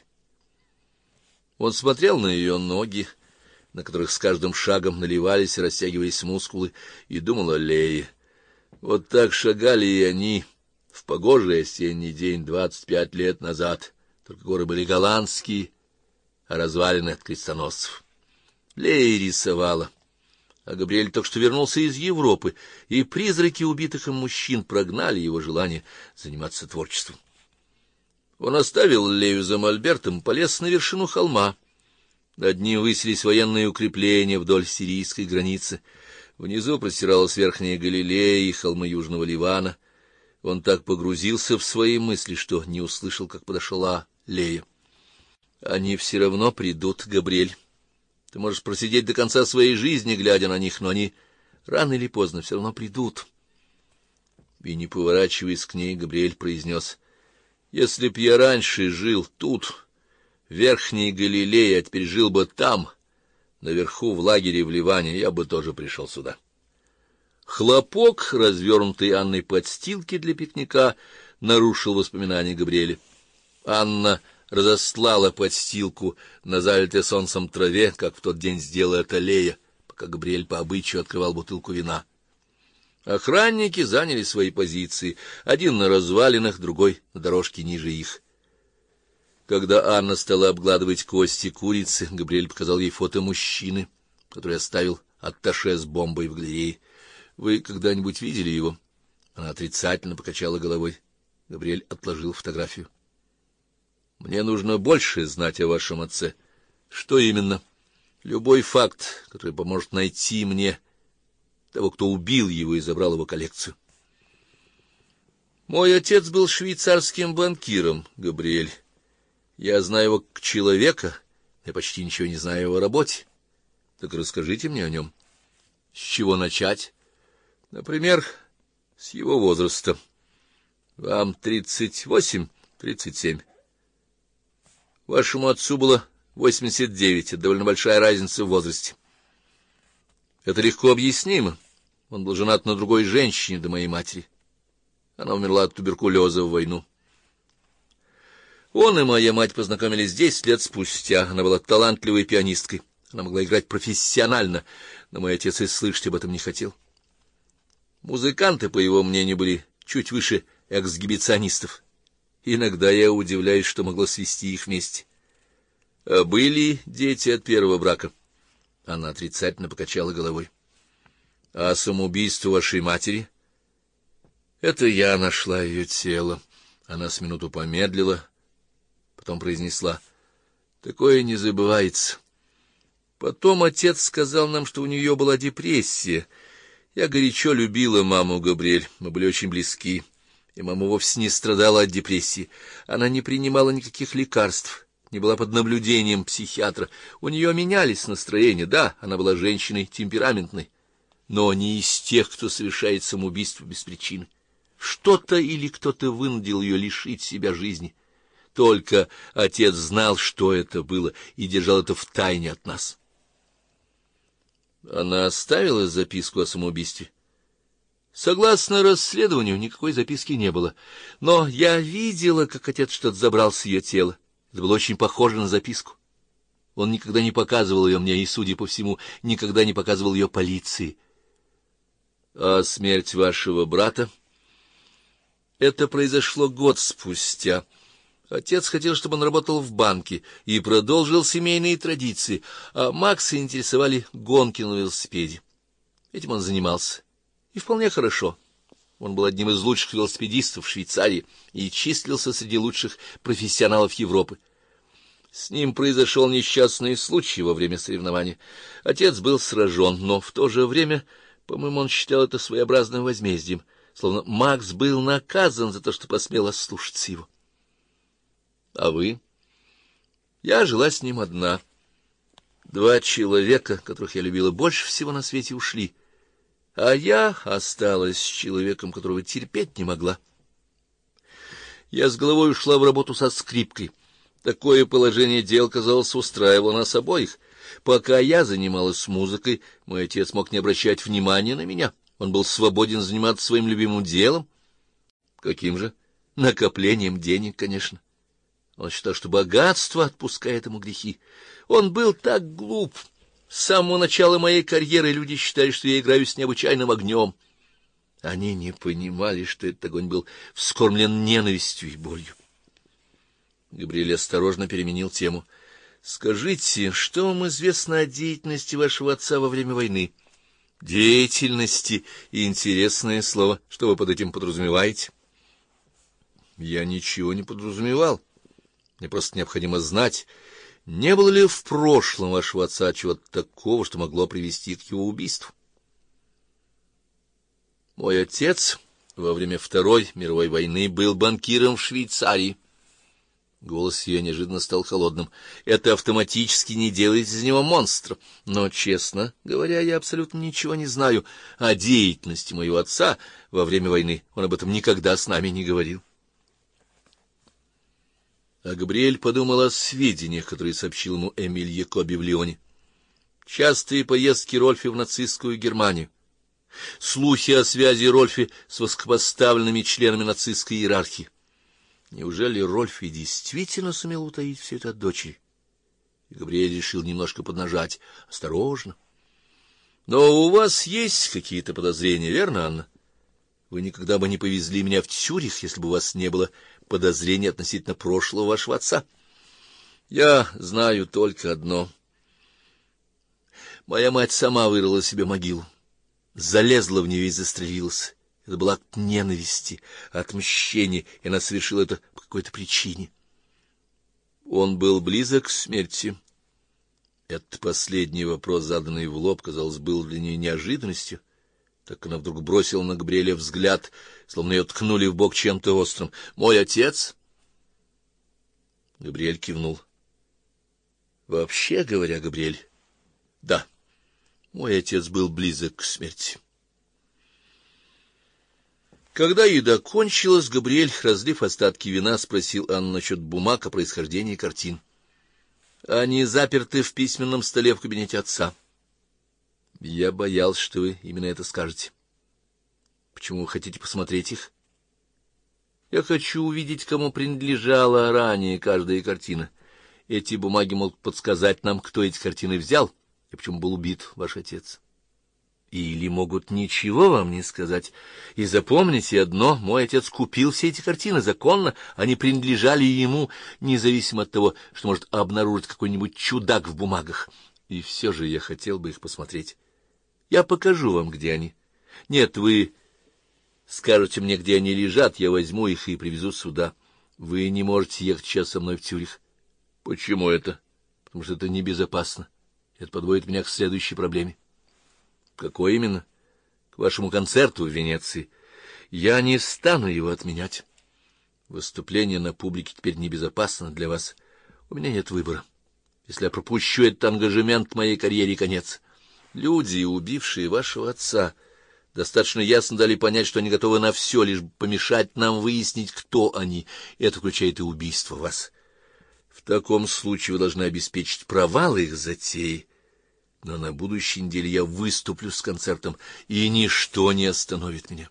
Он смотрел на ее ноги, на которых с каждым шагом наливались и растягивались мускулы, и думал о Лее. Вот так шагали и они в погожий осенний день 25 лет назад, только горы были голландские, а развалины от крестоносцев. Лея рисовала, а Габриэль только что вернулся из Европы, и призраки убитых им мужчин прогнали его желание заниматься творчеством. Он оставил Лею за мольбертом, полез на вершину холма. Над ним высились военные укрепления вдоль сирийской границы. Внизу простиралась верхняя Галилея и холмы южного Ливана. Он так погрузился в свои мысли, что не услышал, как подошла Лея. — Они все равно придут, Габриэль. Ты можешь просидеть до конца своей жизни, глядя на них, но они рано или поздно все равно придут. И, не поворачиваясь к ней, Габриэль произнес: — Если б я раньше жил тут, в Верхней Галилее, а теперь жил бы там, наверху в лагере в Ливане, я бы тоже пришел сюда. Хлопок, развернутый Анной подстилки для пикника, нарушил воспоминания Габриэля. Анна разослала подстилку на залитой солнцем траве, как в тот день сделала это Лея, пока Габриэль по обычаю открывал бутылку вина. Охранники заняли свои позиции, один на развалинах, другой на дорожке ниже их. Когда Анна стала обгладывать кости курицы, Габриэль показал ей фото мужчины, который оставил атташе с бомбой в галерее. — Вы когда-нибудь видели его? Она отрицательно покачала головой. Габриэль отложил фотографию. — Мне нужно больше знать о вашем отце. — Что именно? — Любой факт, который поможет найти мне того, кто убил его и забрал его коллекцию. — Мой отец был швейцарским банкиром, Габриэль. Я знаю его как человека, я почти ничего не знаю о его работе. Так расскажите мне о нем. С чего начать? Например, с его возраста. Вам 38, 37. Вашему отцу было 89, это довольно большая разница в возрасте. Это легко объяснимо. Он был женат на другой женщине до моей матери. Она умерла от туберкулеза в войну. Он и моя мать познакомились 10 лет спустя. Она была талантливой пианисткой. Она могла играть профессионально, но мой отец и слышать об этом не хотел. Музыканты, по его мнению, были чуть выше эксгибиционистов. Иногда я удивляюсь, что могло свести их вместе. — А были дети от первого брака? Она отрицательно покачала головой. — А самоубийство вашей матери? — Это я нашла ее тело. Она с минуту помедлила, потом произнесла: — Такое не забывается. Потом отец сказал нам, что у нее была депрессия. Я горячо любила маму, Габриэль, мы были очень близки, и мама вовсе не страдала от депрессии. Она не принимала никаких лекарств, не была под наблюдением психиатра. У нее менялись настроения, да, она была женщиной темпераментной, но не из тех, кто совершает самоубийство без причины. Что-то или кто-то вынудил ее лишить себя жизни. Только отец знал, что это было, и держал это в тайне от нас. Она оставила записку о самоубийстве? Согласно расследованию, никакой записки не было. Но я видела, как отец что-то забрал с ее тела. Это было очень похоже на записку. Он никогда не показывал ее мне и, судя по всему, никогда не показывал ее полиции. А смерть вашего брата? Это произошло год спустя. Отец хотел, чтобы он работал в банке и продолжил семейные традиции, а Макса интересовали гонки на велосипеде. Этим он занимался. И вполне хорошо. Он был одним из лучших велосипедистов в Швейцарии и числился среди лучших профессионалов Европы. С ним произошел несчастный случай во время соревнования. Отец был сражен, но в то же время, по-моему, он считал это своеобразным возмездием, словно Макс был наказан за то, что посмел ослушаться его. А вы? Я жила с ним одна. 2 человека, которых я любила больше всего на свете, ушли, а я осталась с человеком, которого терпеть не могла. Я с головой ушла в работу со скрипкой. Такое положение дел, казалось, устраивало нас обоих. Пока я занималась музыкой, мой отец мог не обращать внимания на меня. Он был свободен заниматься своим любимым делом. Каким же? Накоплением денег, конечно. Он считал, что богатство отпускает ему грехи. Он был так глуп. С самого начала моей карьеры люди считали, что я играю с необычайным огнем. Они не понимали, что этот огонь был вскормлен ненавистью и болью. Габриэль осторожно переменил тему. — Скажите, что вам известно о деятельности вашего отца во время войны? — Деятельности — интересное слово. Что вы под этим подразумеваете? — Я ничего не подразумевал. Мне просто необходимо знать, не было ли в прошлом вашего отца чего-то такого, что могло привести к его убийству. Мой отец во время Второй мировой войны был банкиром в Швейцарии. Голос ее неожиданно стал холодным. Это автоматически не делает из него монстра. Но, честно говоря, я абсолютно ничего не знаю о деятельности моего отца во время войны. Он об этом никогда с нами не говорил. А Габриэль подумал о сведениях, которые сообщил ему Эмиль Якоби в Лионе. Частые поездки Рольфи в нацистскую Германию, слухи о связи Рольфи с высокопоставленными членами нацистской иерархии. Неужели Рольфи действительно сумел утаить все это от дочери? И Габриэль решил немножко поднажать. Осторожно. Но у вас есть какие-то подозрения, верно, Анна? Вы никогда бы не повезли меня в Цюрих, если бы у вас не было подозрений относительно прошлого вашего отца. Я знаю только одно. Моя мать сама вырыла себе могилу, залезла в нее и застрелилась. Это был акт ненависти, отмщения, и она совершила это по какой-то причине. Он был близок к смерти. Этот последний вопрос, заданный в лоб, казалось, был для нее неожиданностью. Так она вдруг бросила на Габриэля взгляд, словно ее ткнули в бок чем-то острым. «Мой отец?» Габриэль кивнул. «Вообще говоря, Габриэль, да, мой отец был близок к смерти». Когда еда кончилась, Габриэль, разлив остатки вина, спросил Анну насчет бумаг о происхождении картин. Они заперты в письменном столе в кабинете отца. Я боялся, что вы именно это скажете. Почему вы хотите посмотреть их? Я хочу увидеть, кому принадлежала ранее каждая картина. Эти бумаги могут подсказать нам, кто эти картины взял и почему был убит ваш отец. или могут ничего вам не сказать. И запомните одно: мой отец купил все эти картины законно, они принадлежали ему, независимо от того, что может обнаружить какой-нибудь чудак в бумагах. И все же я хотел бы их посмотреть. Я покажу вам, где они. Нет, вы скажете мне, где они лежат, я возьму их и привезу сюда. Вы не можете ехать сейчас со мной в Цюрих. Почему это? Потому что это небезопасно. Это подводит меня к следующей проблеме. Какой именно? К вашему концерту в Венеции. Я не стану его отменять. Выступление на публике теперь небезопасно для вас. У меня нет выбора. Если я пропущу этот ангажемент, моей карьере конец. Люди, убившие вашего отца, достаточно ясно дали понять, что они готовы на все, лишь помешать нам выяснить, кто они. Это включает и убийство вас. В таком случае вы должны обеспечить провал их затеи. Но на будущей неделе я выступлю с концертом, и ничто не остановит меня.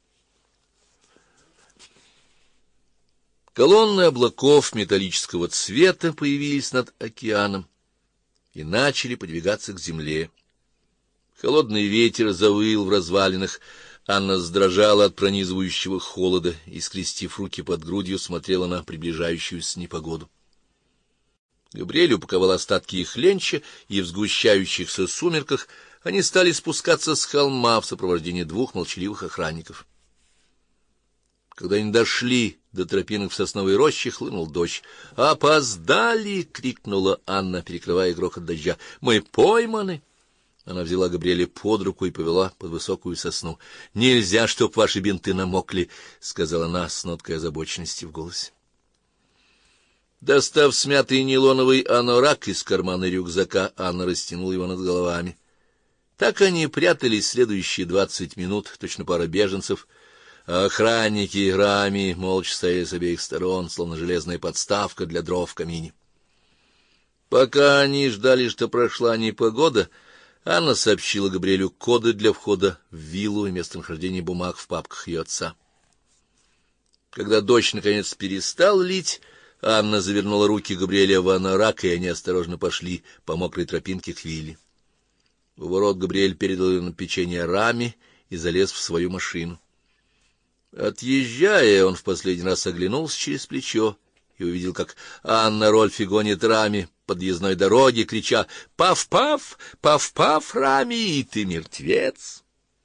Колонны облаков металлического цвета появились над океаном и начали подвигаться к земле. Холодный ветер завыл в развалинах. Анна задрожала от пронизывающего холода и, скрестив руки под грудью, смотрела на приближающуюся непогоду. Габриэль упаковал остатки их ленча, и в сгущающихся сумерках они стали спускаться с холма в сопровождении двух молчаливых охранников. Когда они дошли до тропинок в сосновой роще, хлынул дождь. «Опоздали!» — крикнула Анна, перекрывая грохот дождя. «Мы пойманы!» Она взяла Габриэля под руку и повела под высокую сосну. «Нельзя, чтоб ваши бинты намокли», — сказала она с ноткой озабоченности в голосе. Достав смятый нейлоновый анорак из кармана рюкзака, Анна растянула его над головами. Так они прятались следующие 20 минут, точно пара беженцев, а охранники Рами молча стояли с обеих сторон, словно железная подставка для дров в камине. Пока они ждали, что прошла непогода, Анна сообщила Габриэлю коды для входа в виллу и местонахождение бумаг в папках ее отца. Когда дождь наконец перестал лить, Анна завернула руки Габриэля в анорак, и они осторожно пошли по мокрой тропинке к вилле. У ворот Габриэль передал ее на печенье Рами и залез в свою машину. Отъезжая, он в последний раз оглянулся через плечо и увидел, как Анна Рольфи гонит Рами по подъездной дороге, крича: «Пав-пав! Пав-пав, Рами, ты мертвец!»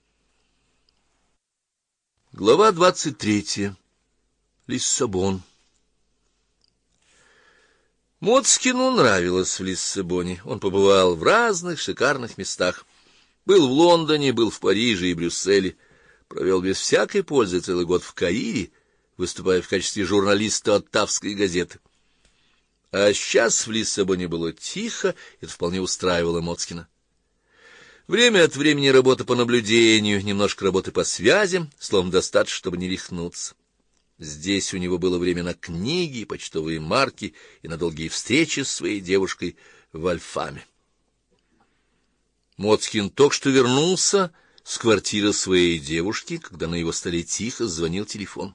Глава 23. Лиссабон. Моцкину нравилось в Лиссабоне. Он побывал в разных шикарных местах. Был в Лондоне, был в Париже и Брюсселе. Провел без всякой пользы целый год в Каире, выступая в качестве журналиста Оттавской газеты. А сейчас в Лиссабоне было тихо, это вполне устраивало Моцкина. Время от времени работа по наблюдению, немножко работы по связям, словом, достаточно, чтобы не рехнуться. Здесь у него было время на книги, почтовые марки и на долгие встречи с своей девушкой в Альфаме. Моцкин только что вернулся с квартиры своей девушки, когда на его столе тихо звонил телефон.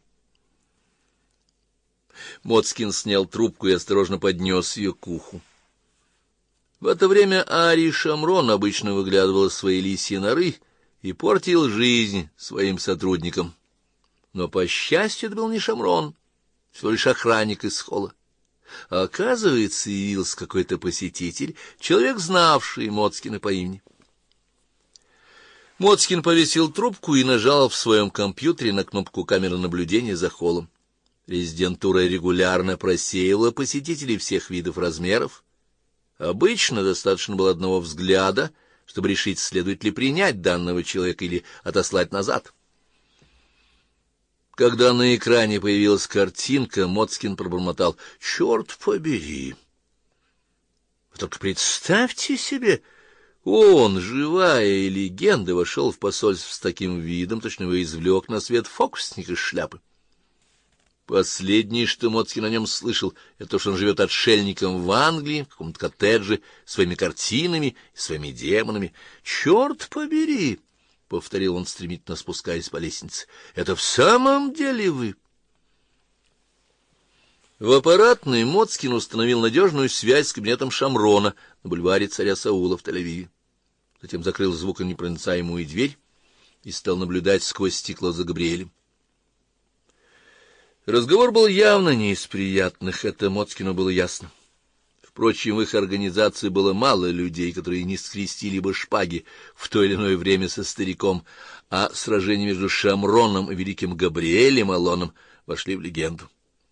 Моцкин снял трубку и осторожно поднес ее к уху. В это время Ари Шамрон обычно выглядывал из своей лисьей норы и портил жизнь своим сотрудникам. Но, по счастью, это был не Шамрон, всего лишь охранник из холла. А оказывается, явился какой-то посетитель, человек, знавший Моцкина по имени. Моцкин повесил трубку и нажал в своем компьютере на кнопку камеры наблюдения за холлом. Резидентура регулярно просеивала посетителей всех видов размеров. Обычно достаточно было одного взгляда, чтобы решить, следует ли принять данного человека или отослать назад. Когда на экране появилась картинка, Моцкин пробормотал: «Черт побери!» Вы только представьте себе, он, живая легенда, вошел в посольство с таким видом, точно его извлек на свет фокусник из шляпы. Последнее, что Моцкин о нем слышал, это то, что он живет отшельником в Англии, в каком-то коттедже, своими картинами и своими демонами. «Черт побери!» — повторил он, стремительно спускаясь по лестнице. — Это в самом деле вы? В аппаратной Моцкин установил надежную связь с кабинетом Шамрона на бульваре царя Саула в Тель-Авиве. затем закрыл звуконепроницаемую дверь и стал наблюдать сквозь стекло за Габриэлем. Разговор был явно не из приятных, это Моцкину было ясно. Впрочем, в их организации было мало людей, которые не скрестили бы шпаги в то или иное время со стариком, а сражение между Шамроном и великим Габриэлем Алоном вошли в легенду.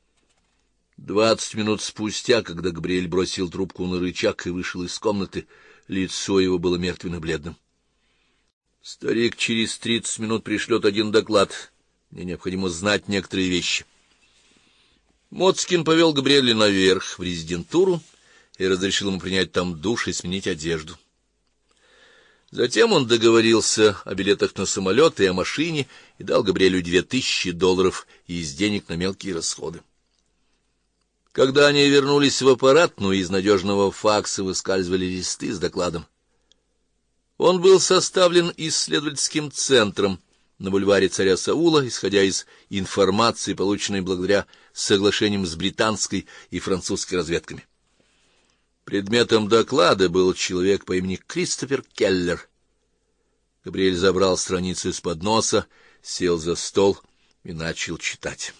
20 минут спустя, когда Габриэль бросил трубку на рычаг и вышел из комнаты, лицо его было мертвенно-бледным. Старик через 30 минут пришлет один доклад. Мне необходимо знать некоторые вещи. Моцкин повел Габриэля наверх, в резидентуру, и разрешил ему принять там душ и сменить одежду. Затем он договорился о билетах на самолет и о машине и дал Габриэлю $2000 из денег на мелкие расходы. Когда они вернулись в аппаратную, из надежного факса выскальзывали листы с докладом. Он был составлен исследовательским центром на бульваре Царя Саула, исходя из информации, полученной благодаря соглашениям с британской и французской разведками. Предметом доклада был человек по имени Кристофер Келлер. Габриэль забрал страницу из-под носа, сел за стол и начал читать.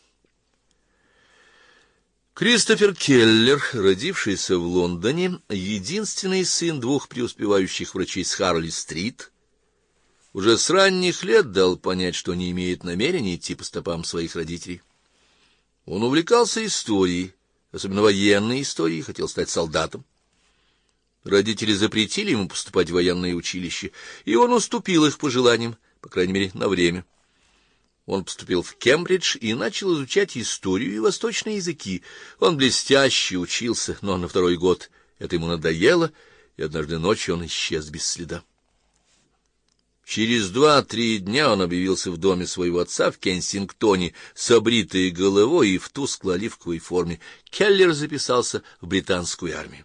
Кристофер Келлер, родившийся в Лондоне, единственный сын двух преуспевающих врачей с Харли-стрит, уже с ранних лет дал понять, что не имеет намерения идти по стопам своих родителей. Он увлекался историей, особенно военной историей, хотел стать солдатом. Родители запретили ему поступать в военное училище, и он уступил их пожеланиям, по крайней мере, на время. Он поступил в Кембридж и начал изучать историю и восточные языки. Он блестяще учился, но на второй год это ему надоело, и однажды ночью он исчез без следа. Через 2-3 дня он объявился в доме своего отца в Кенсингтоне с обритой головой и в тускло-оливковой форме. Келлер записался в британскую армию.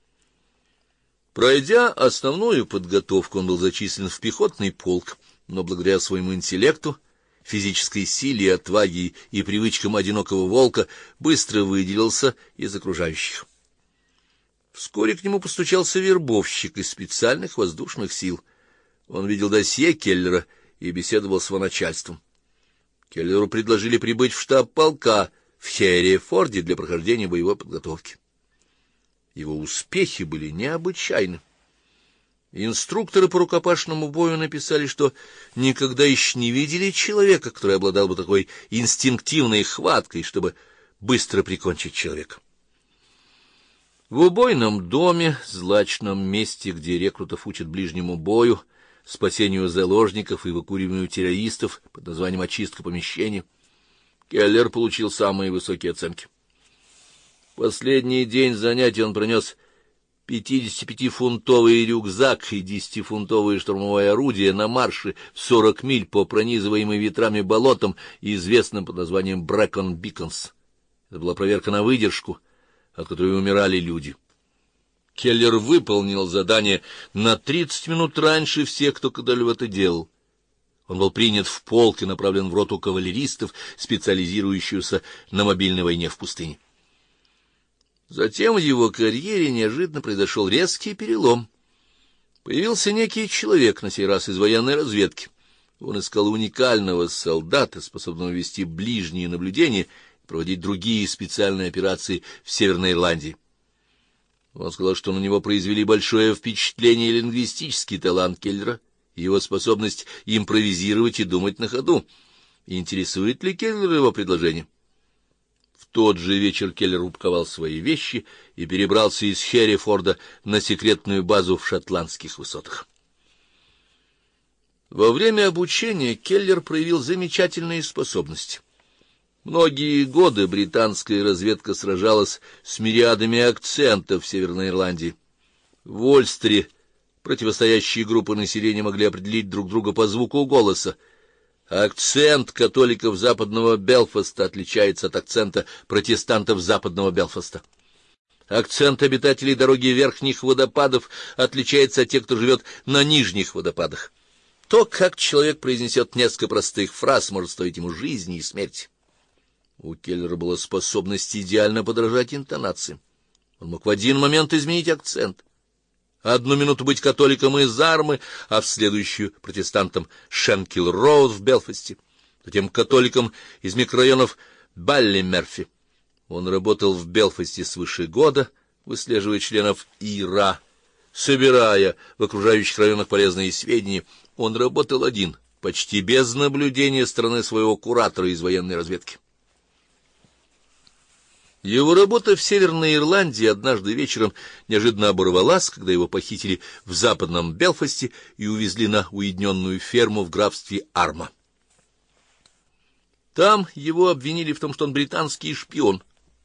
Пройдя основную подготовку, он был зачислен в пехотный полк, но благодаря своему интеллекту, физической силе, отваге и привычкам одинокого волка быстро выделился из окружающих. Вскоре к нему постучался вербовщик из специальных воздушных сил. Он видел досье Келлера и беседовал с его начальством. Келлеру предложили прибыть в штаб полка в Херефорде для прохождения боевой подготовки. Его успехи были необычайны. Инструкторы по рукопашному бою написали, что никогда еще не видели человека, который обладал бы такой инстинктивной хваткой, чтобы быстро прикончить человека. В убойном доме, злачном месте, где рекрутов учат ближнему бою, спасению заложников и выкуриванию террористов под названием «очистка помещения», Келлер получил самые высокие оценки. Последний день занятий он пронес 55-фунтовый рюкзак и 10-фунтовое штурмовое орудие на марше в 40 миль по пронизываемым ветрами болотам, известным под названием Брэкон-Биконс. Это была проверка на выдержку, от которой умирали люди. Келлер выполнил задание на 30 минут раньше всех, кто когда-либо это делал. Он был принят в полк и направлен в роту кавалеристов, специализирующуюся на мобильной войне в пустыне. Затем в его карьере неожиданно произошел резкий перелом. Появился некий человек, на сей раз из военной разведки. Он искал уникального солдата, способного вести ближние наблюдения и проводить другие специальные операции в Северной Ирландии. Он сказал, что на него произвели большое впечатление лингвистический талант Келлера и его способность импровизировать и думать на ходу. Интересует ли Келлера его предложение? В тот же вечер Келлер упаковал свои вещи и перебрался из Херефорда на секретную базу в шотландских высотах. Во время обучения Келлер проявил замечательные способности. Многие годы британская разведка сражалась с мириадами акцентов в Северной Ирландии. В Ольстере противостоящие группы населения могли определить друг друга по звуку голоса. Акцент католиков западного Белфаста отличается от акцента протестантов западного Белфаста. Акцент обитателей дороги верхних водопадов отличается от тех, кто живет на нижних водопадах. То, как человек произнесет несколько простых фраз, может стоить ему жизни и смерти. У Келлера была способность идеально подражать интонациям. Он мог в один момент изменить акцент. Одну минуту быть католиком из Армы, а в следующую — протестантом Шенкилл-Роуд в Белфасте, затем католиком из микрорайонов Баллимерфи. Он работал в Белфасте свыше года, выслеживая членов ИРА, собирая в окружающих районах полезные сведения. Он работал один, почти без наблюдения стороны своего куратора из военной разведки. Его работа в Северной Ирландии однажды вечером неожиданно оборвалась, когда его похитили в западном Белфасте и увезли на уединенную ферму в графстве Арма. Там его обвинили в том, что он британский шпион.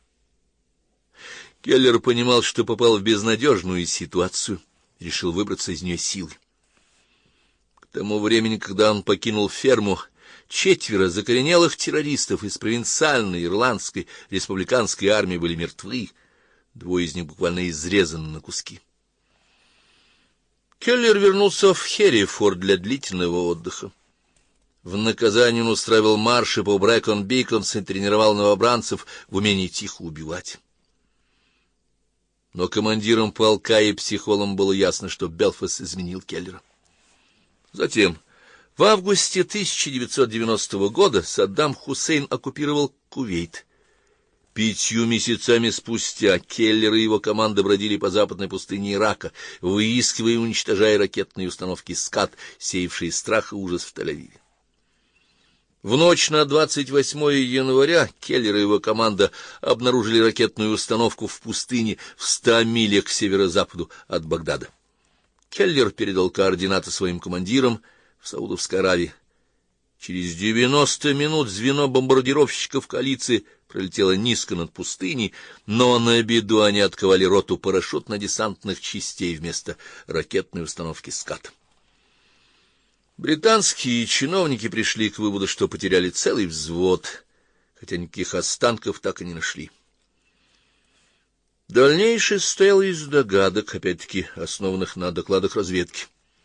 Келлер понимал, что попал в безнадежную ситуацию, решил выбраться из нее силой. К тому времени, когда он покинул ферму, 4 закоренелых террористов из провинциальной ирландской республиканской армии были мертвы, 2 из них буквально изрезаны на куски. Келлер вернулся в Херрифорд для длительного отдыха. В наказание он устраивал марши по Брэкон-Биконс и тренировал новобранцев в умении тихо убивать. Но командирам полка и психологам было ясно, что Белфаст изменил Келлера. Затем, в августе 1990 года, Саддам Хусейн оккупировал Кувейт. 5 месяцами спустя Келлер и его команда бродили по западной пустыне Ирака, выискивая и уничтожая ракетные установки «Скат», сеявшие страх и ужас в Тель-Авиве. В ночь на 28 января Келлер и его команда обнаружили ракетную установку в пустыне в 100 милях к северо-западу от Багдада. Келлер передал координаты своим командирам в Саудовской Аравии. Через 90 минут звено бомбардировщиков коалиции пролетело низко над пустыней, но на беду они отковали роту парашютно-десантных частей вместо ракетной установки «Скат». Британские чиновники пришли к выводу, что потеряли целый взвод, хотя никаких останков так и не нашли. Дальнейшее состояло из догадок, опять-таки основанных на докладах разведки.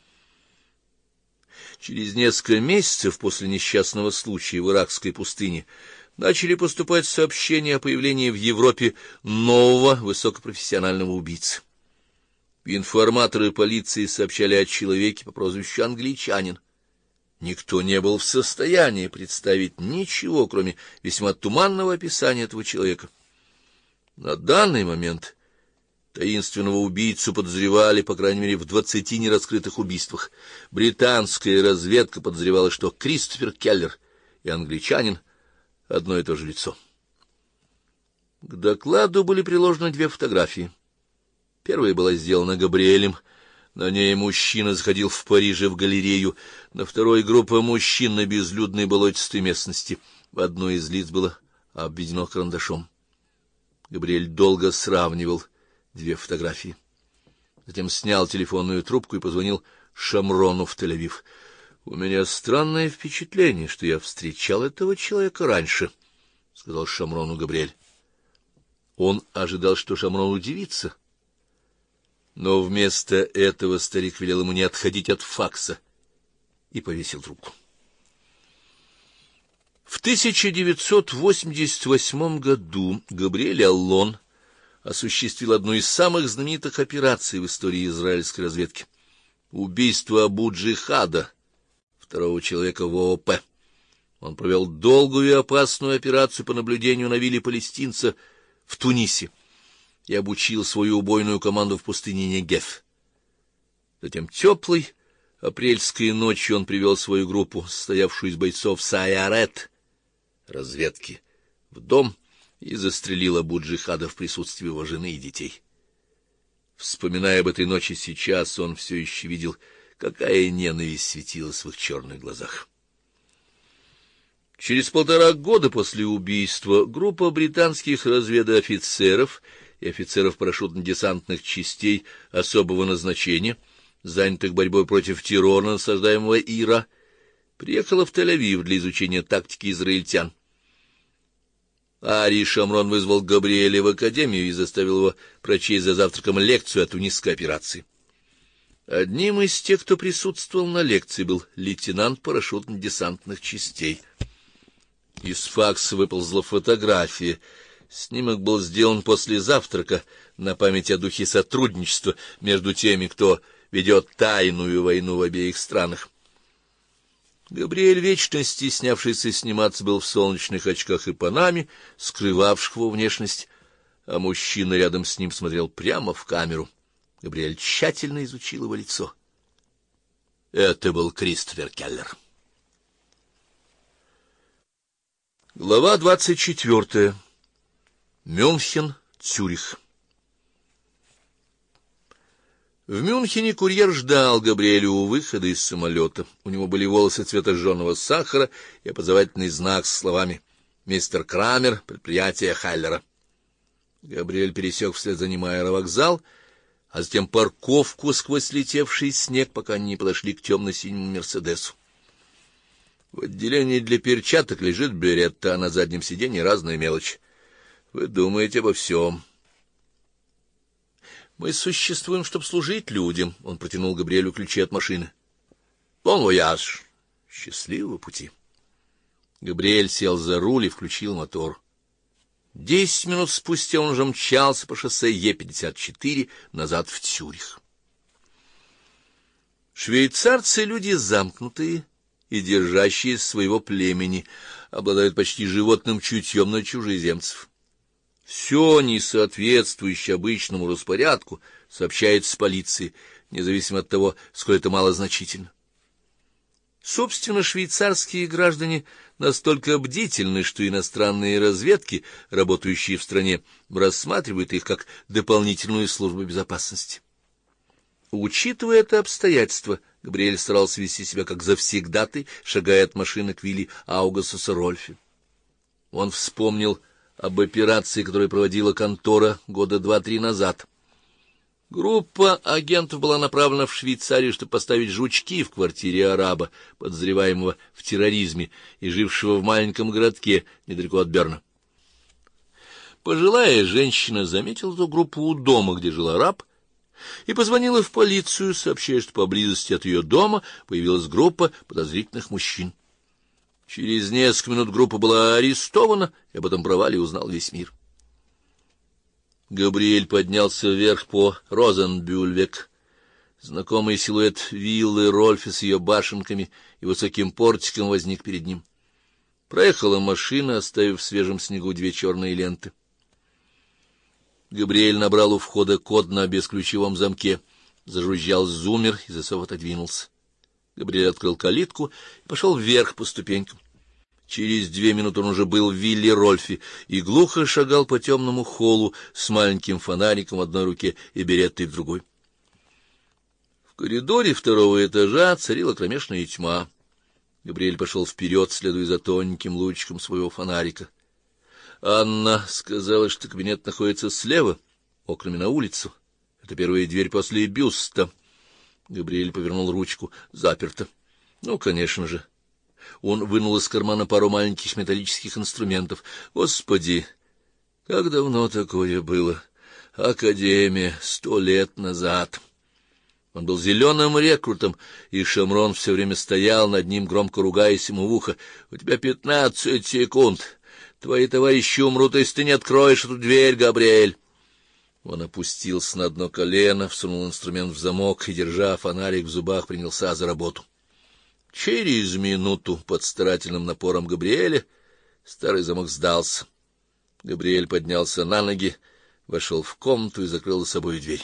Через несколько месяцев после несчастного случая в иракской пустыне начали поступать сообщения о появлении в Европе нового высокопрофессионального убийцы. Информаторы полиции сообщали о человеке по прозвищу Англичанин. Никто не был в состоянии представить ничего, кроме весьма туманного описания этого человека. На данный момент таинственного убийцу подозревали, по крайней мере, в 20 нераскрытых убийствах. Британская разведка подозревала, что Кристофер Келлер и англичанин — одно и то же лицо. К докладу были приложены 2 фотографии. Первая была сделана Габриэлем. На ней мужчина заходил в Париже в галерею. На второй — группа мужчин на безлюдной болотистой местности. Одно из лиц было обведено карандашом. Габриэль долго сравнивал 2 фотографии. Затем снял телефонную трубку и позвонил Шамрону в Тель-Авив. — У меня странное впечатление, что я встречал этого человека раньше, — сказал Шамрону Габриэль. Он ожидал, что Шамрон удивится. Но вместо этого старик велел ему не отходить от факса и повесил трубку. В 1988 году Габриэль Аллон осуществил одну из самых знаменитых операций в истории израильской разведки — убийство Абу-Джихада, второго человека в ООП. Он провел долгую и опасную операцию по наблюдению на вилле палестинца в Тунисе и обучил свою убойную команду в пустыне Негев. Затем теплой апрельской ночью он привел свою группу, состоявшую из бойцов Сайарет, разведки, в дом и застрелил Абу-Джихада в присутствии его жены и детей. Вспоминая об этой ночи сейчас, он все еще видел, какая ненависть светилась в их черных глазах. Через 1,5 года после убийства группа британских разведофицеров и офицеров парашютно-десантных частей особого назначения, занятых борьбой против террора, насаждаемого ИРА, приехала в Тель-Авив для изучения тактики израильтян. Ари Шамрон вызвал Габриэля в академию и заставил его прочесть за завтраком лекцию о тунисской операции. Одним из тех, кто присутствовал на лекции, был лейтенант парашютно-десантных частей. Из факса выползла фотография. Снимок был сделан после завтрака на память о духе сотрудничества между теми, кто ведет тайную войну в обеих странах. Габриэль, вечно стеснявшийся сниматься, был в солнечных очках и панаме, скрывавших его внешность, а мужчина рядом с ним смотрел прямо в камеру. Габриэль тщательно изучил его лицо. Это был Кристофер Келлер. Глава 24. Мюнхен, Цюрих. В Мюнхене курьер ждал Габриэля у выхода из самолета. У него были волосы цвета жженого сахара и опознавательный знак с словами «Мистер Крамер, предприятие Халлера». Габриэль пересек вслед за ним аэровокзал, а затем парковку сквозь летевший снег, пока они не подошли к темно-синему «Мерседесу». В отделении для перчаток лежит беретта, а на заднем сиденье разная мелочь. Вы думаете обо всем. Мы существуем, чтобы служить людям. Он протянул Габриэлю ключи от машины. Бон вояж. Счастливого пути. Габриэль сел за руль и включил мотор. 10 минут спустя он уже мчался по шоссе Е-54 назад в Цюрих. Швейцарцы — люди замкнутые и держащие своего племени, обладают почти животным чутьем на чужеземцев. Все, не соответствующее обычному распорядку, сообщается полиции, независимо от того, сколь это малозначительно. Собственно, швейцарские граждане настолько бдительны, что иностранные разведки, работающие в стране, рассматривают их как дополнительную службу безопасности. Учитывая это обстоятельство, Габриэль старался вести себя как завсегдатый, шагая от машины к вилле Аугастуса Рольфе. Он вспомнил об операции, которую проводила контора года 2-3 назад. Группа агентов была направлена в Швейцарию, чтобы поставить жучки в квартире араба, подозреваемого в терроризме и жившего в маленьком городке недалеко от Берна. Пожилая женщина заметила эту группу у дома, где жил араб, и позвонила в полицию, сообщая, что поблизости от ее дома появилась группа подозрительных мужчин. Через несколько минут группа была арестована, и об этом провале узнал весь мир. Габриэль поднялся вверх по Розенбюльвек. Знакомый силуэт виллы Рольфе с ее башенками и высоким портиком возник перед ним. Проехала машина, оставив в свежем снегу 2 черные ленты. Габриэль набрал у входа код на бесключевом замке, зажужжал зуммер, и засов отодвинулся. Габриэль открыл калитку и пошел вверх по ступенькам. Через 2 минуты он уже был в вилле Рольфе и глухо шагал по темному холлу с маленьким фонариком в одной руке и береттой в другой. В коридоре 2-го этажа царила кромешная тьма. Габриэль пошел вперед, следуя за тоненьким лучиком своего фонарика. Анна сказала, что кабинет находится слева, окнами на улицу. Это первая дверь после бюста. Габриэль повернул ручку. Заперто. Ну, конечно же. Он вынул из кармана пару маленьких металлических инструментов. Господи, как давно такое было! Академия, 100 лет назад. Он был зеленым рекрутом, и Шамрон все время стоял над ним, громко ругаясь ему в ухо. У тебя 15 секунд. Твои товарищи умрут, если ты не откроешь эту дверь, Габриэль. Он опустился на одно колено, всунул инструмент в замок и, держа фонарик в зубах, принялся за работу. Через минуту под старательным напором Габриэля старый замок сдался. Габриэль поднялся на ноги, вошел в комнату и закрыл за собой дверь.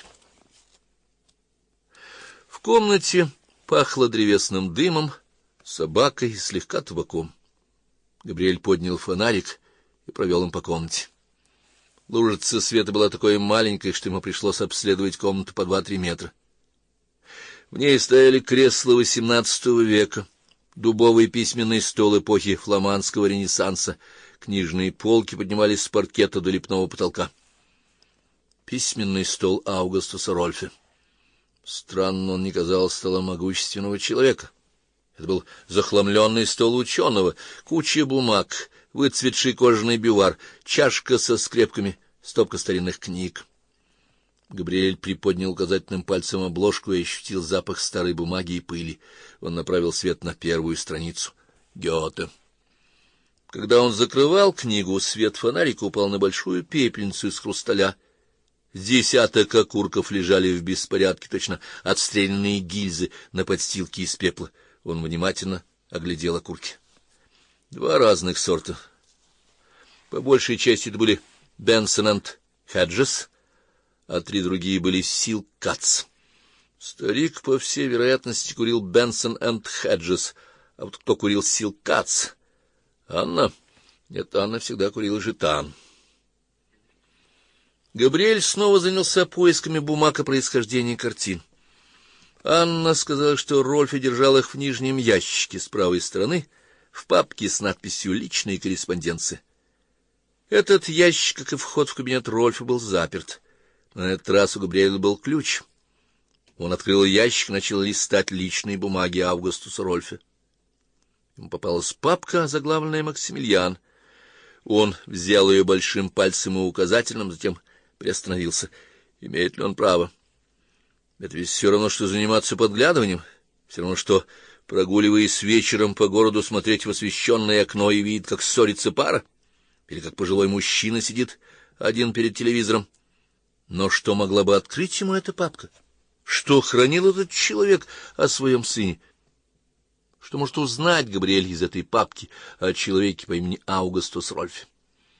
В комнате пахло древесным дымом, собакой и слегка табаком. Габриэль поднял фонарик и провел им по комнате. Лужица света была такой маленькой, что ему пришлось обследовать комнату по 2-3 метра. В ней стояли кресла XVIII века, дубовый письменный стол эпохи фламандского ренессанса, книжные полки поднимались с паркета до лепного потолка. Письменный стол Аугастуса Рольфе. Странно, он не казался столом могущественного человека. Это был захламленный стол ученого, куча бумаг, выцветший кожаный бювар, чашка со скрепками, стопка старинных книг. Габриэль приподнял указательным пальцем обложку и ощутил запах старой бумаги и пыли. Он направил свет на первую страницу. Гёте. Когда он закрывал книгу, свет фонарика упал на большую пепельницу из хрусталя. Десяток окурков лежали в беспорядке, точно отстрелянные гильзы на подстилке из пепла. Он внимательно оглядел окурки. Два разных сорта. По большей части это были Бенсон энд Хеджес, а три другие были Сил Катц. Старик, по всей вероятности, курил Бенсон энд Хеджес, а вот кто курил Сил Катц? Анна? Нет, Анна всегда курила Жетан. Габриэль снова занялся поисками бумаг о происхождении картин. Анна сказала, что Рольфи держал их в нижнем ящике с правой стороны, в папке с надписью «Личные корреспонденции». Этот ящик, как и вход в кабинет Рольфа, был заперт. На этот раз у Габриэля был ключ. Он открыл ящик и начал листать личные бумаги Аугустуса Рольфа. Ему попалась папка, заглавленная «Максимилиан». Он взял ее большим пальцем и указательным, затем приостановился. Имеет ли он право? Это ведь все равно, что заниматься подглядыванием, все равно, что, прогуливаясь вечером по городу, смотреть в освещенное окно и видеть, как ссорится пара, или как пожилой мужчина сидит один перед телевизором. Но что могла бы открыть ему эта папка? Что хранил этот человек о своем сыне? Что может узнать Габриэль из этой папки о человеке по имени Аугустус Рольф?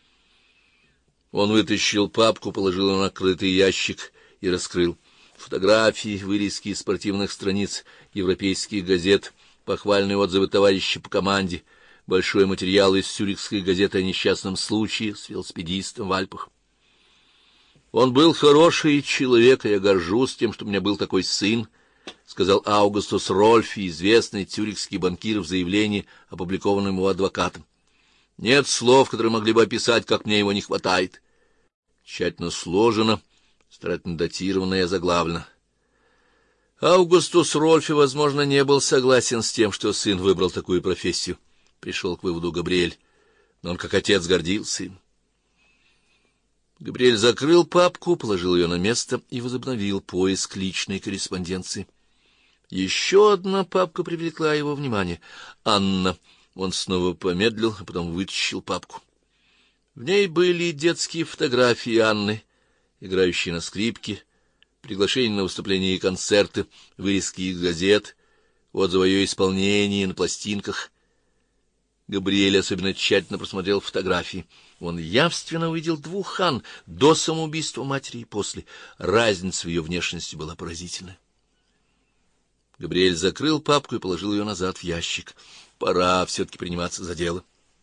Он вытащил папку, положил ее на накрытый ящик и раскрыл. Фотографии, вырезки из спортивных страниц европейских газет, похвальные отзывы товарищей по команде, большой материал из цюрихской газеты о несчастном случае с велосипедистом в Альпах. «Он был хороший человек, и я горжусь тем, что у меня был такой сын», — сказал Аугустус Рольф, известный цюрихский банкир, в заявлении, опубликованном его адвокатом. «Нет слов, которые могли бы описать, как мне его не хватает». Тщательно сложено, старательно датировано и озаглавлено. Аугустус Рольф, возможно, не был согласен с тем, что сын выбрал такую профессию. Пришел к выводу Габриэль, но он, как отец, гордился им. Габриэль закрыл папку, положил ее на место и возобновил поиск личной корреспонденции. Еще одна папка привлекла его внимание. Анна. Он снова помедлил, а потом вытащил папку. В ней были детские фотографии Анны, играющие на скрипке, приглашения на выступления и концерты, вырезки из газет, отзывы о ее исполнении на пластинках. Габриэль особенно тщательно просмотрел фотографии. Он явственно увидел двух Ан до самоубийства матери и после. Разница в ее внешности была поразительная. Габриэль закрыл папку и положил ее назад в ящик. Пора все-таки приниматься за дело.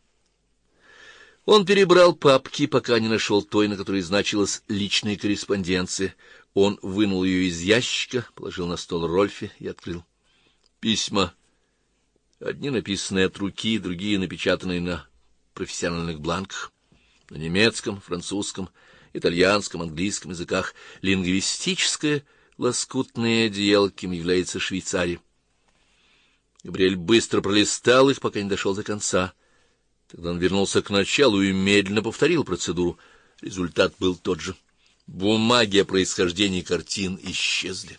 Он перебрал папки, пока не нашел той, на которой значилась личная корреспонденция. Он вынул ее из ящика, положил на стол Рольфе и открыл. Письма. Одни написанные от руки, другие напечатанные на профессиональных бланках. На немецком, французском, итальянском, английском языках. Лингвистическое лоскутное одеяло, каким является Швейцария. Габриэль быстро пролистал их, пока не дошел до конца. Тогда он вернулся к началу и медленно повторил процедуру. Результат был тот же. Бумаги о происхождении картин исчезли.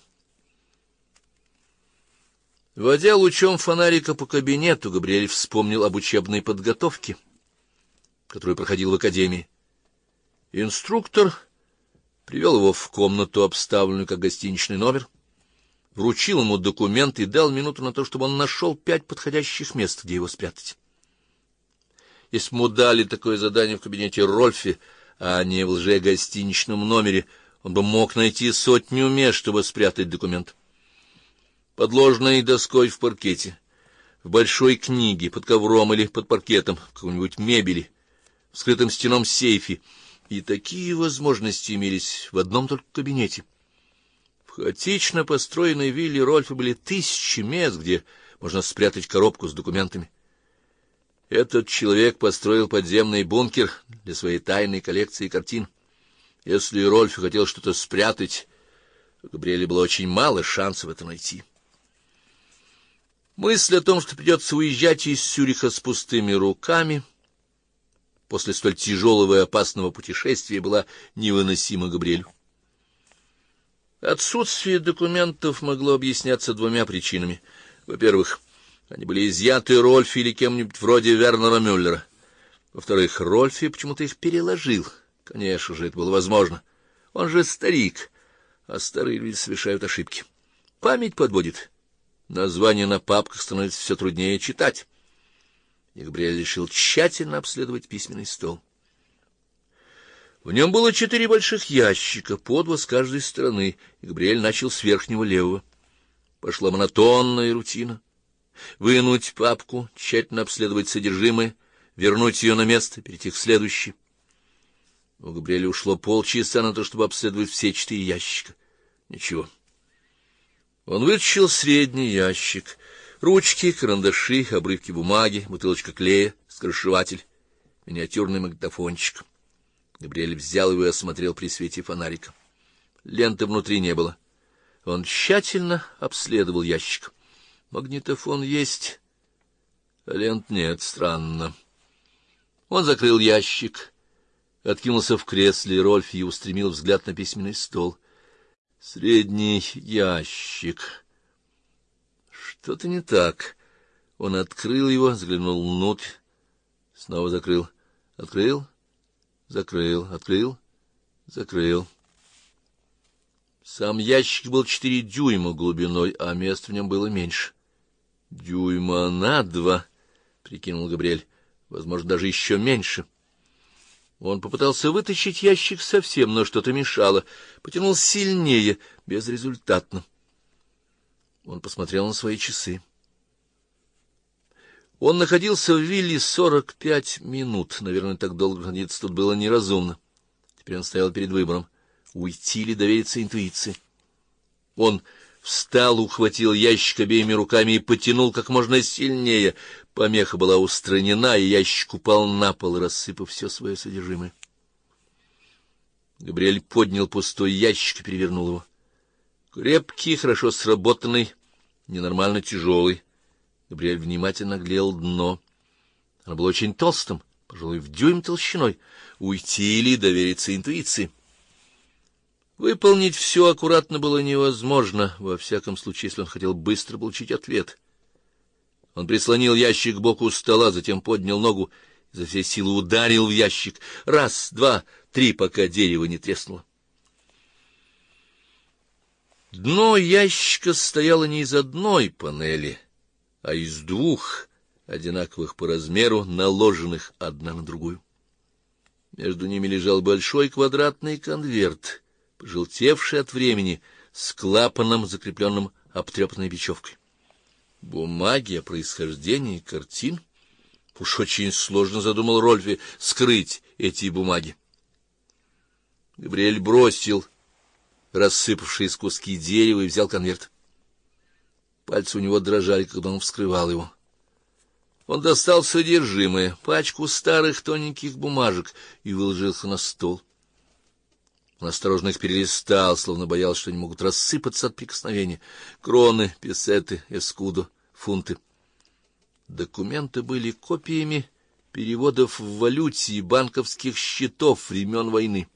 Водя лучом фонарика по кабинету, Габриэль вспомнил об учебной подготовке, которую проходил в академии. Инструктор привел его в комнату, обставленную как гостиничный номер, вручил ему документ и дал минуту на то, чтобы он нашел 5 подходящих мест, где его спрятать. Если бы ему дали такое задание в кабинете Рольфе, а не в лже-гостиничном номере, он бы мог найти 100 мест, чтобы спрятать документ. Под ложной доской в паркете, в большой книге, под ковром или под паркетом, в какой-нибудь мебели, в скрытом стенном сейфе. И такие возможности имелись в одном только кабинете. В хаотично построенной вилле Рольфа были 1000 мест, где можно спрятать коробку с документами. Этот человек построил подземный бункер для своей тайной коллекции картин. Если Рольф хотел что-то спрятать, у Габриэля было очень мало шансов это найти. Мысль о том, что придется уезжать из Цюриха с пустыми руками после столь тяжелого и опасного путешествия, была невыносима Габриэлю. Отсутствие документов могло объясняться 2 причинами. Во-первых, они были изъяты Рольф или кем-нибудь вроде Вернера Мюллера. Во-вторых, Рольфи почему-то их переложил. Конечно же, это было возможно. Он же старик, а старые люди совершают ошибки. Память подводит. Названия на папках становится все труднее читать. И Габриэль решил тщательно обследовать письменный стол. В нем было 4 больших ящика, по 2 с каждой стороны, и Габриэль начал с верхнего левого. Пошла монотонная рутина. Вынуть папку, тщательно обследовать содержимое, вернуть ее на место, перейти к следующей. У Габриэля ушло полчаса на то, чтобы обследовать все 4 ящика. Ничего. Он вытащил средний ящик. Ручки, карандаши, обрывки бумаги, бутылочка клея, скоршеватель, миниатюрный магнитофончик. Габриэль взял его и осмотрел при свете фонарика. Ленты внутри не было. Он тщательно обследовал ящик. Магнитофон есть, а лент нет. Странно. Он закрыл ящик, откинулся в кресле Рольфи и устремил взгляд на письменный стол. Средний ящик. Что-то не так. Он открыл его, заглянул внутрь, снова закрыл. Открыл, закрыл, открыл, закрыл. Сам ящик был 4 дюйма глубиной, а места в нем было меньше. 2 дюйма, прикинул Габриэль, возможно, даже еще меньше. Он попытался вытащить ящик совсем, но что-то мешало. Потянул сильнее, безрезультатно. Он посмотрел на свои часы. Он находился в вилле 45 минут. Наверное, так долго находиться тут было неразумно. Теперь он стоял перед выбором: уйти или довериться интуиции. Он встал, ухватил ящик обеими руками и потянул как можно сильнее. Помеха была устранена, и ящик упал на пол, рассыпав все свое содержимое. Габриэль поднял пустой ящик и перевернул его. Крепкий, хорошо сработанный, ненормально тяжелый. Габриэль внимательно глядел дно. Оно было очень толстым, пожалуй, в дюйм толщиной. Уйти или довериться интуиции? Выполнить все аккуратно было невозможно, во всяком случае, если он хотел быстро получить ответ. Он прислонил ящик к боку стола, затем поднял ногу и изо всей силы ударил в ящик. 1, 2, 3, пока дерево не треснуло. Дно ящика состояло не из одной панели, а из 2, одинаковых по размеру, наложенных одна на другую. Между ними лежал большой квадратный конверт, пожелтевший от времени, с клапаном, закрепленным обтрепанной бечевкой. Бумаги о происхождении картин. Уж очень сложно, задумал Рольфи, скрыть эти бумаги. Габриэль бросил рассыпавшиеся куски дерева и взял конверт. Пальцы у него дрожали, когда он вскрывал его. Он достал содержимое, пачку старых тоненьких бумажек, и выложил их на стол. Он осторожно их перелистал, словно боялся, что они могут рассыпаться от прикосновения. Кроны, песеты, эскудо, фунты. Документы были копиями переводов в валюте и банковских счетов времен войны.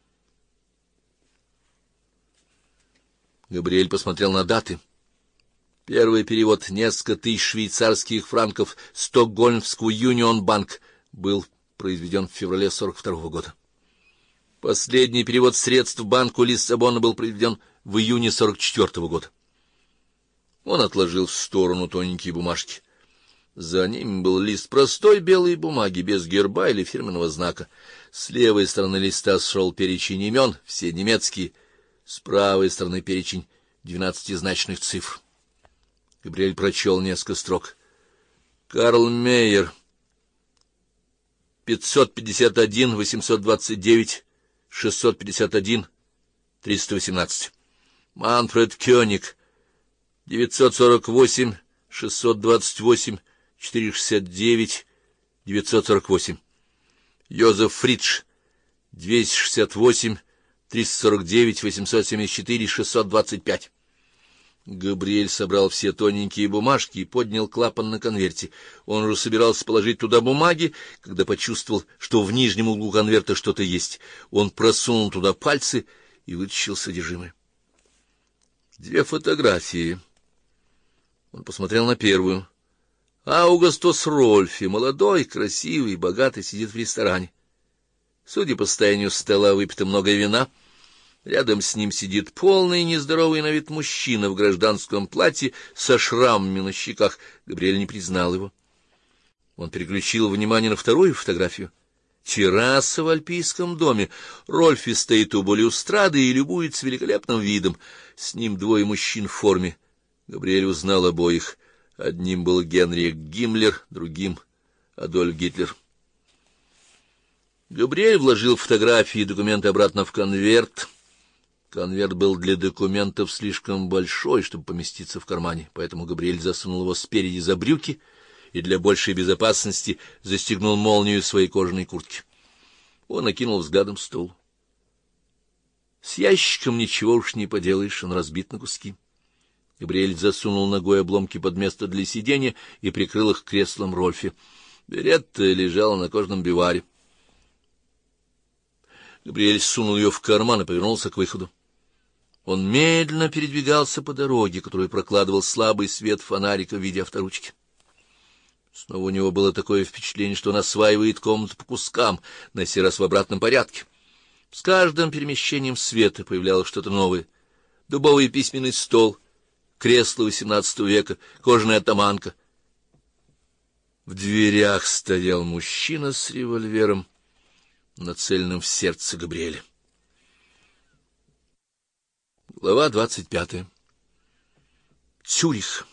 Габриэль посмотрел на даты. Первый перевод — несколько тысяч швейцарских франков, Стокгольмскую Юнион-банк, был произведен в феврале 42-го года. Последний перевод средств в банку Лиссабона был произведен в июне 44-го года. Он отложил в сторону тоненькие бумажки. За ним был лист простой белой бумаги, без герба или фирменного знака. С левой стороны листа шел перечень имен, все немецкие, с правой стороны перечень 12-значных цифр. Габриэль прочел несколько строк. Карл Мейер, 551 829 651 318. Манфред Кёник, 948 628 469 948. Йозеф Фридж, 268 349 874 625. Габриэль собрал все тоненькие бумажки и поднял клапан на конверте. Он уже собирался положить туда бумаги, когда почувствовал, что в нижнем углу конверта что-то есть. Он просунул туда пальцы и вытащил содержимое. 2 фотографии. Он посмотрел на первую. Аугустус Рольфи, молодой, красивый, богатый, сидит в ресторане. Судя по состоянию стола, выпито много вина. Рядом с ним сидит полный, нездоровый на вид мужчина в гражданском платье со шрамами на щеках. Габриэль не признал его. Он переключил внимание на вторую фотографию. Терраса в альпийском доме. Рольфи стоит у балюстрады и любуется великолепным видом. С ним двое мужчин в форме. Габриэль узнал обоих. Одним был Генрих Гиммлер, другим — Адольф Гитлер. Габриэль вложил фотографии и документы обратно в конверт. Конверт был для документов слишком большой, чтобы поместиться в кармане, поэтому Габриэль засунул его спереди за брюки и для большей безопасности застегнул молнию своей кожаной куртки. Он окинул взглядом стол. С ящиком ничего уж не поделаешь, он разбит на куски. Габриэль засунул ногой обломки под место для сидения и прикрыл их креслом Рольфи. Беретта лежала на кожаном биваре. Габриэль сунул ее в карман и повернулся к выходу. Он медленно передвигался по дороге, которую прокладывал слабый свет фонарика в виде авторучки. Снова у него было такое впечатление, что он осваивает комнату по кускам, на сей раз в обратном порядке. С каждым перемещением света появлялось что-то новое. Дубовый письменный стол, кресло XVIII века, кожаная атаманка. В дверях стоял мужчина с револьвером, нацеленным в сердце Габриэля. Глава 25. Цюрих.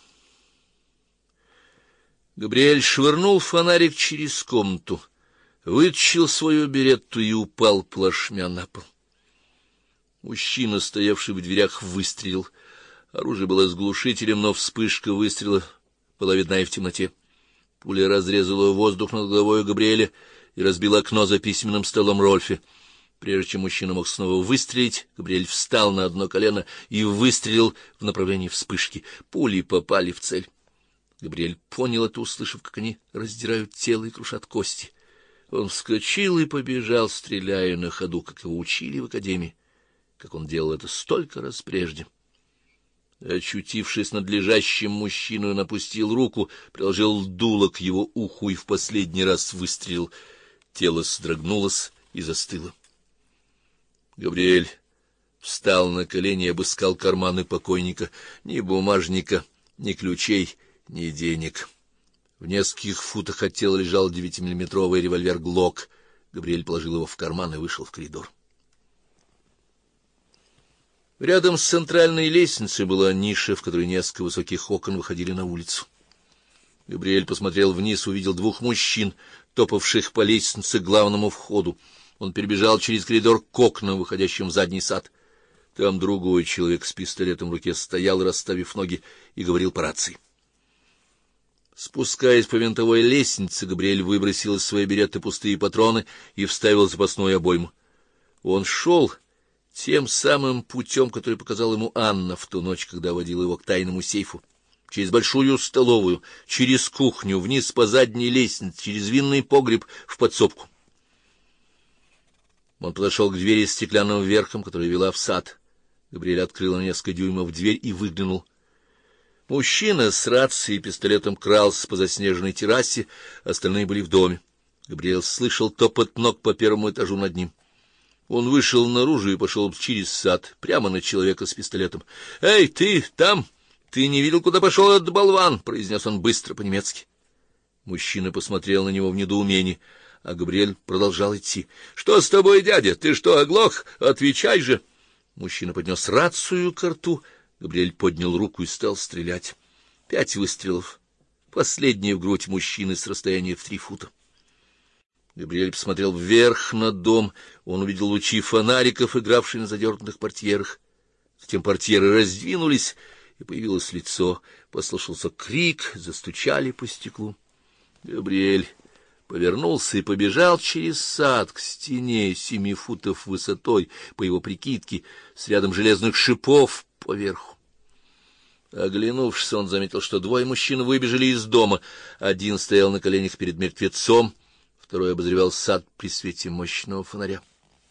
Габриэль швырнул фонарик через комнату, вытащил свою беретту и упал плашмя на пол. Мужчина, стоявший в дверях, выстрелил. Оружие было с глушителем, но вспышка выстрела была видна и в темноте. Пуля разрезала воздух над головой Габриэля и разбила окно за письменным столом Рольфи. Прежде чем мужчина мог снова выстрелить, Габриэль встал на одно колено и выстрелил в направлении вспышки. Пули попали в цель. Габриэль понял это, услышав, как они раздирают тело и крушат кости. Он вскочил и побежал, стреляя на ходу, как его учили в академии, как он делал это столько раз прежде. Очутившись над лежащим мужчиной, он опустил руку, приложил дуло к его уху и в последний раз выстрелил. Тело содрогнулось и застыло. Габриэль встал на колени и обыскал карманы покойника. Ни бумажника, ни ключей, ни денег. В нескольких футах от тела лежал 9-миллиметровый револьвер «Глок». Габриэль положил его в карман и вышел в коридор. Рядом с центральной лестницей была ниша, в которой несколько высоких окон выходили на улицу. Габриэль посмотрел вниз, увидел двух мужчин, топавших по лестнице к главному входу. Он перебежал через коридор к окнам, выходящим в задний сад. Там другой человек с пистолетом в руке стоял, расставив ноги, и говорил по рации. Спускаясь по винтовой лестнице, Габриэль выбросил из своей беретты пустые патроны и вставил запасную обойму. Он шел тем самым путем, который показала ему Анна в ту ночь, когда водила его к тайному сейфу. Через большую столовую, через кухню, вниз по задней лестнице, через винный погреб в подсобку. Он подошел к двери с стеклянным верхом, которая вела в сад. Габриэль открыл на несколько дюймов дверь и выглянул. Мужчина с рацией и пистолетом крался по заснеженной террасе, остальные были в доме. Габриэль слышал топот ног по первому этажу над ним. Он вышел наружу и пошел через сад, прямо на человека с пистолетом. — Эй, ты там! Ты не видел, куда пошел этот болван? — произнес он быстро по-немецки. Мужчина посмотрел на него в недоумении, а Габриэль продолжал идти. — Что с тобой, дядя? Ты что, оглох? Отвечай же! Мужчина поднес рацию к рту. Габриэль поднял руку и стал стрелять. 5 выстрелов. Последний в грудь мужчины с расстояния в 3 фута. Габриэль посмотрел вверх на дом. Он увидел лучи фонариков, игравшие на задернутых портьерах. Затем портьеры раздвинулись, и появилось лицо. Послышался крик, застучали по стеклу. Габриэль повернулся и побежал через сад к стене 7 футов высотой, по его прикидке, с рядом железных шипов поверху. Оглянувшись, он заметил, что 2 мужчин выбежали из дома. Один стоял на коленях перед мертвецом, второй обозревал сад при свете мощного фонаря.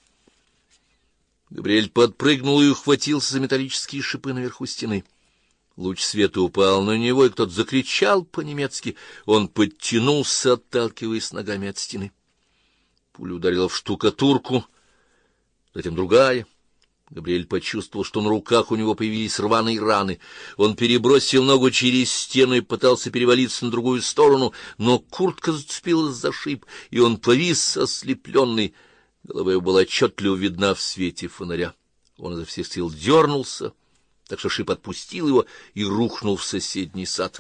Габриэль подпрыгнул и ухватился за металлические шипы наверху стены. Луч света упал на него, и кто-то закричал по-немецки. Он подтянулся, отталкиваясь ногами от стены. Пуля ударила в штукатурку, затем другая. Габриэль почувствовал, что на руках у него появились рваные раны. Он перебросил ногу через стену и пытался перевалиться на другую сторону, но куртка зацепилась за шип, и он повис ослепленный. Голова его была отчетливо видна в свете фонаря. Он изо всех сил дернулся, так что шип отпустил его и рухнул в соседний сад.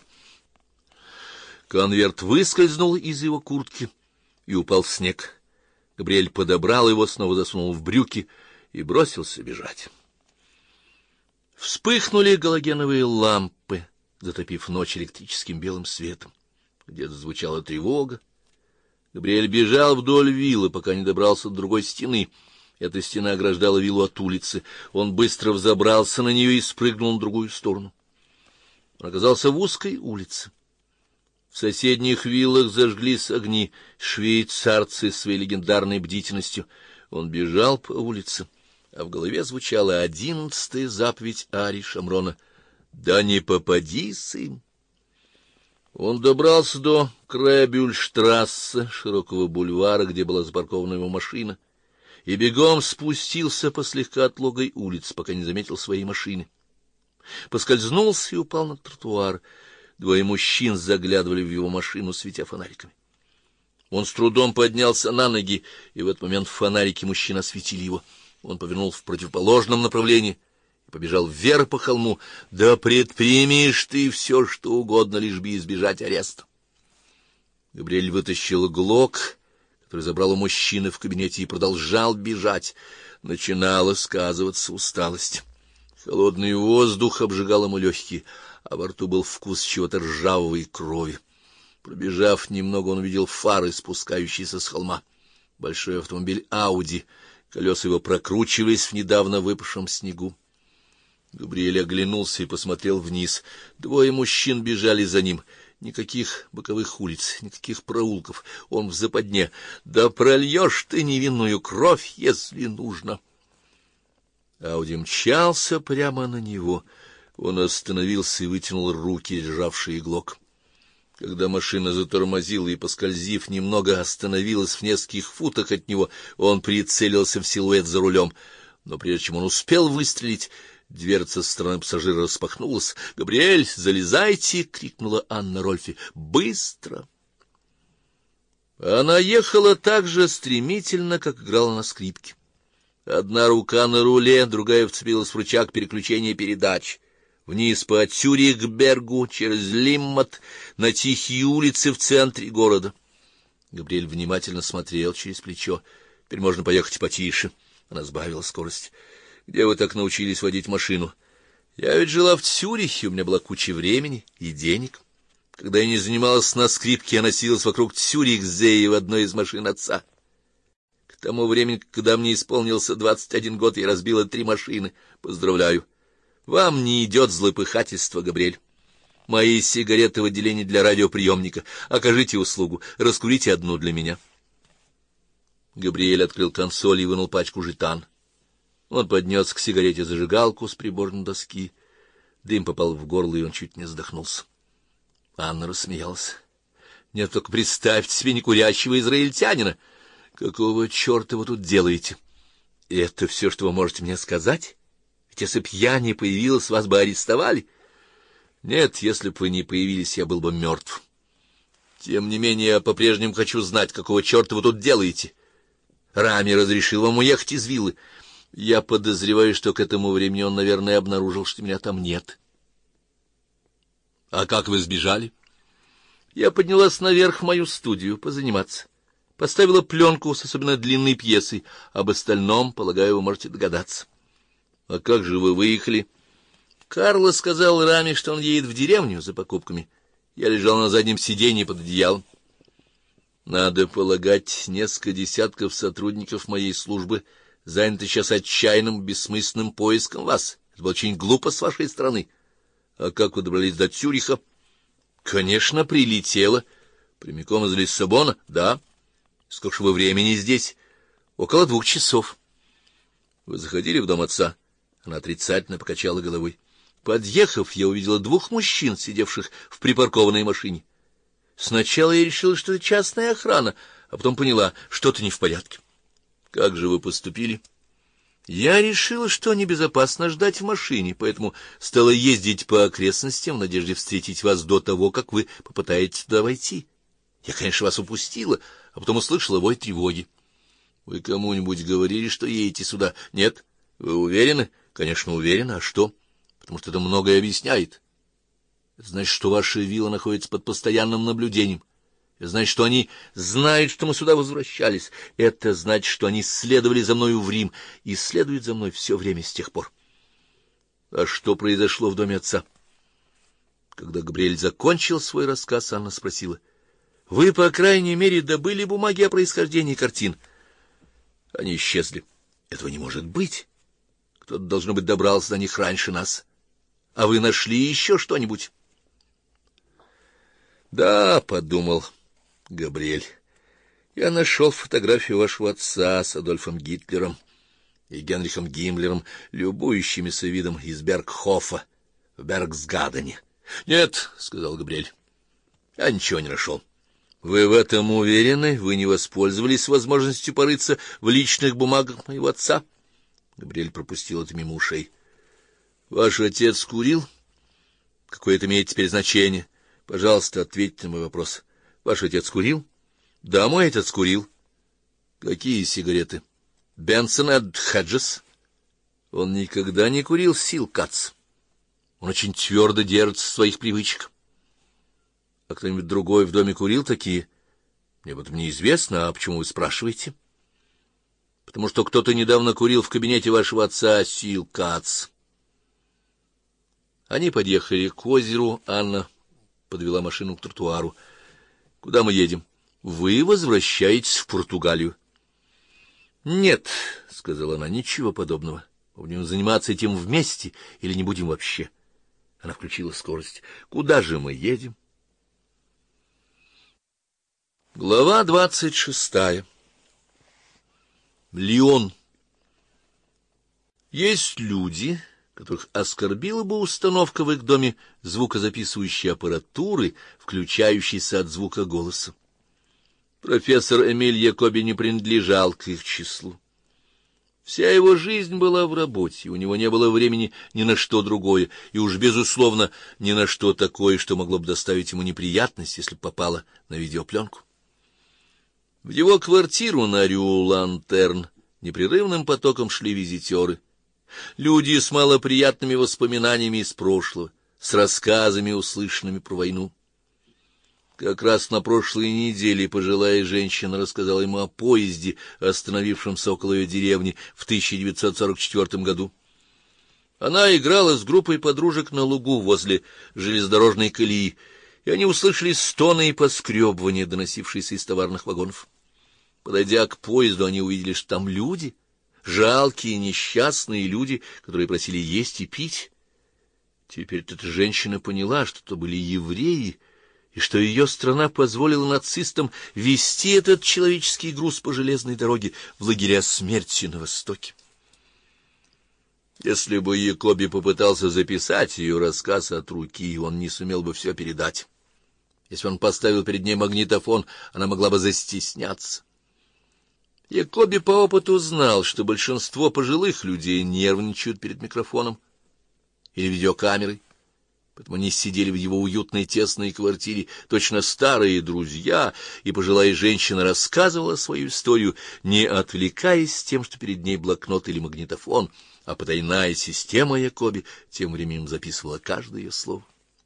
Конверт выскользнул из его куртки и упал в снег. Габриэль подобрал его, снова засунул в брюки и бросился бежать. Вспыхнули галогеновые лампы, затопив ночь электрическим белым светом. Где-то звучала тревога. Габриэль бежал вдоль виллы, пока не добрался до другой стены. Эта стена ограждала виллу от улицы. Он быстро взобрался на нее и спрыгнул на другую сторону. Он оказался в узкой улице. В соседних виллах зажглись огни, швейцарцы своей легендарной бдительностью. Он бежал по улице, а в голове звучала 11-я заповедь Ари Шамрона: «Да не попадись им». Он добрался до края Бюльштрассе, широкого бульвара, где была запаркована его машина, и бегом спустился по слегка отлогой улице, пока не заметил своей машины. Поскользнулся и упал на тротуар. Двое мужчин заглядывали в его машину, светя фонариками. Он с трудом поднялся на ноги, и в этот момент фонарики мужчин осветили его. Он повернул в противоположном направлении и побежал вверх по холму. Да предпримешь ты все, что угодно, лишь бы избежать ареста. Габриэль вытащил глок, который забрал у мужчины в кабинете, и продолжал бежать. Начинала сказываться усталость. Холодный воздух обжигал ему легкие, а во рту был вкус чего-то ржавого и крови. Пробежав немного, он увидел фары, спускающиеся с холма. Большой автомобиль Ауди, колеса его прокручивались в недавно выпавшем снегу. Габриэль оглянулся и посмотрел вниз. Двое мужчин бежали за ним. Никаких боковых улиц, никаких проулков. Он в западне. Да прольешь ты невинную кровь, если нужно. Ауди мчался прямо на него. Он остановился и вытянул руки, державшие глок. Когда машина затормозила и, поскользив немного, остановилась в нескольких футах от него, он прицелился в силуэт за рулем. Но прежде чем он успел выстрелить, дверца со стороны пассажира распахнулась. «Габриэль, залезайте!» — крикнула Анна Рольфи. «Быстро!» Она ехала так же стремительно, как играла на скрипке. Одна рука на руле, другая вцепилась в рычаг переключения передач. Вниз по Цюрихбергу, через Лиммат, на тихие улицы в центре города. Габриэль внимательно смотрел через плечо. Теперь можно поехать потише. Она сбавила скорость. Где вы так научились водить машину? Я ведь жила в Цюрихе, у меня была куча времени и денег. Когда я не занималась на скрипке, я носилась вокруг Цюрихзее в одной из машин отца. К тому времени, когда мне исполнился 21 год, я разбила 3 машины. Поздравляю. Вам не идет злопыхательство, Габриэль. Мои сигареты в отделении для радиоприемника. Окажите услугу, раскурите одну для меня. Габриэль открыл консоль и вынул пачку жетан. Он поднес к сигарете зажигалку с приборной доски. Дым попал в горло, и он чуть не задохнулся. Анна рассмеялась. Нет, только представьте себе некурящего израильтянина. Какого черта вы тут делаете? Это все, что вы можете мне сказать? Ведь если б я не появилась, вас бы арестовали. Нет, если бы вы не появились, я был бы мертв. Тем не менее, я по-прежнему хочу знать, какого черта вы тут делаете. Рами разрешил вам уехать из виллы. Я подозреваю, что к этому времени он, наверное, обнаружил, что меня там нет. А как вы сбежали? Я поднялась наверх в мою студию позаниматься. Поставила пленку с особенно длинной пьесой. Об остальном, полагаю, вы можете догадаться. А как же вы выехали? Карло сказал Раме, что он едет в деревню за покупками. Я лежал на заднем сиденье под одеялом. Надо полагать, несколько десятков сотрудников моей службы заняты сейчас отчаянным, бессмысленным поиском вас. Это было очень глупо с вашей стороны. А как вы добрались до Цюриха? Конечно, прилетела. Прямиком из Лиссабона? Да. Сколько же вы времени здесь? Около 2 часов. Вы заходили в дом отца? Она отрицательно покачала головой. Подъехав, я увидела двух мужчин, сидевших в припаркованной машине. Сначала я решила, что это частная охрана, а потом поняла, что-то не в порядке. Как же вы поступили? Я решила, что небезопасно ждать в машине, поэтому стала ездить по окрестностям в надежде встретить вас до того, как вы попытаетесь туда войти. Я, конечно, вас упустила, а потом услышала вой тревоги. Вы кому-нибудь говорили, что едете сюда? Нет. Вы уверены? Конечно, уверена. А что? Потому что это многое объясняет. Это значит, что ваша вилла находится под постоянным наблюдением. Это значит, что они знают, что мы сюда возвращались. Это значит, что они следовали за мною в Рим и следуют за мной все время с тех пор. А что произошло в доме отца? Когда Габриэль закончил свой рассказ, Анна спросила: вы, по крайней мере, добыли бумаги о происхождении картин? Они исчезли. Этого не может быть. Кто-то, должно быть, добрался до них раньше нас. А вы нашли еще что-нибудь? Да, подумал Габриэль, я нашел фотографию вашего отца с Адольфом Гитлером и Генрихом Гиммлером, любующимися видом из Бергхофа в Бергсгадене. — Нет, — сказал Габриэль, — я ничего не нашел. — Вы в этом уверены? Вы не воспользовались возможностью порыться в личных бумагах моего отца? Габриэль пропустил это мимо ушей. — Ваш отец курил? — Какое это имеет теперь значение? Пожалуйста, ответьте на мой вопрос. Ваш отец курил? Да, мой отец курил. Какие сигареты? Бенсон энд Хеджес. Он никогда не курил Силкац. Он очень твердо держится своих привычек. А кто-нибудь другой в доме курил такие? Мне об этом неизвестно. А почему вы спрашиваете? Потому что кто-то недавно курил в кабинете вашего отца Силкац. Они подъехали к озеру. Анна подвела машину к тротуару. — Куда мы едем? — Вы возвращаетесь в Португалию. — Нет, — сказала она, — ничего подобного. Мы будем заниматься этим вместе или не будем вообще. Она включила скорость. — Куда же мы едем? Глава 26. Лион. Есть люди, которых оскорбила бы установка в их доме звукозаписывающей аппаратуры, включающейся от звука голоса. Профессор Эмиль Якоби не принадлежал к их числу. Вся его жизнь была в работе, у него не было времени ни на что другое, и уж, безусловно, ни на что такое, что могло бы доставить ему неприятность, если бы попало на видеопленку. В его квартиру на Рю-Лантерн непрерывным потоком шли визитеры. Люди с малоприятными воспоминаниями из прошлого, с рассказами, услышанными про войну. Как раз на прошлой неделе пожилая женщина рассказала ему о поезде, остановившемся около ее деревни в 1944 году. Она играла с группой подружек на лугу возле железнодорожной колеи, и они услышали стоны и поскребывания, доносившиеся из товарных вагонов. Подойдя к поезду, они увидели, что там люди, жалкие, несчастные люди, которые просили есть и пить. Теперь эта женщина поняла, что это были евреи, и что ее страна позволила нацистам везти этот человеческий груз по железной дороге в лагеря смерти на Востоке. Если бы Якоби попытался записать ее рассказ от руки, он не сумел бы все передать. Если он поставил перед ней магнитофон, она могла бы застесняться. Якоби по опыту знал, что большинство пожилых людей нервничают перед микрофоном или видеокамерой, поэтому они сидели в его уютной тесной квартире, точно старые друзья, и пожилая женщина рассказывала свою историю, не отвлекаясь тем, что перед ней блокнот или магнитофон, а потайная система Якоби тем временем записывала каждое ее слово.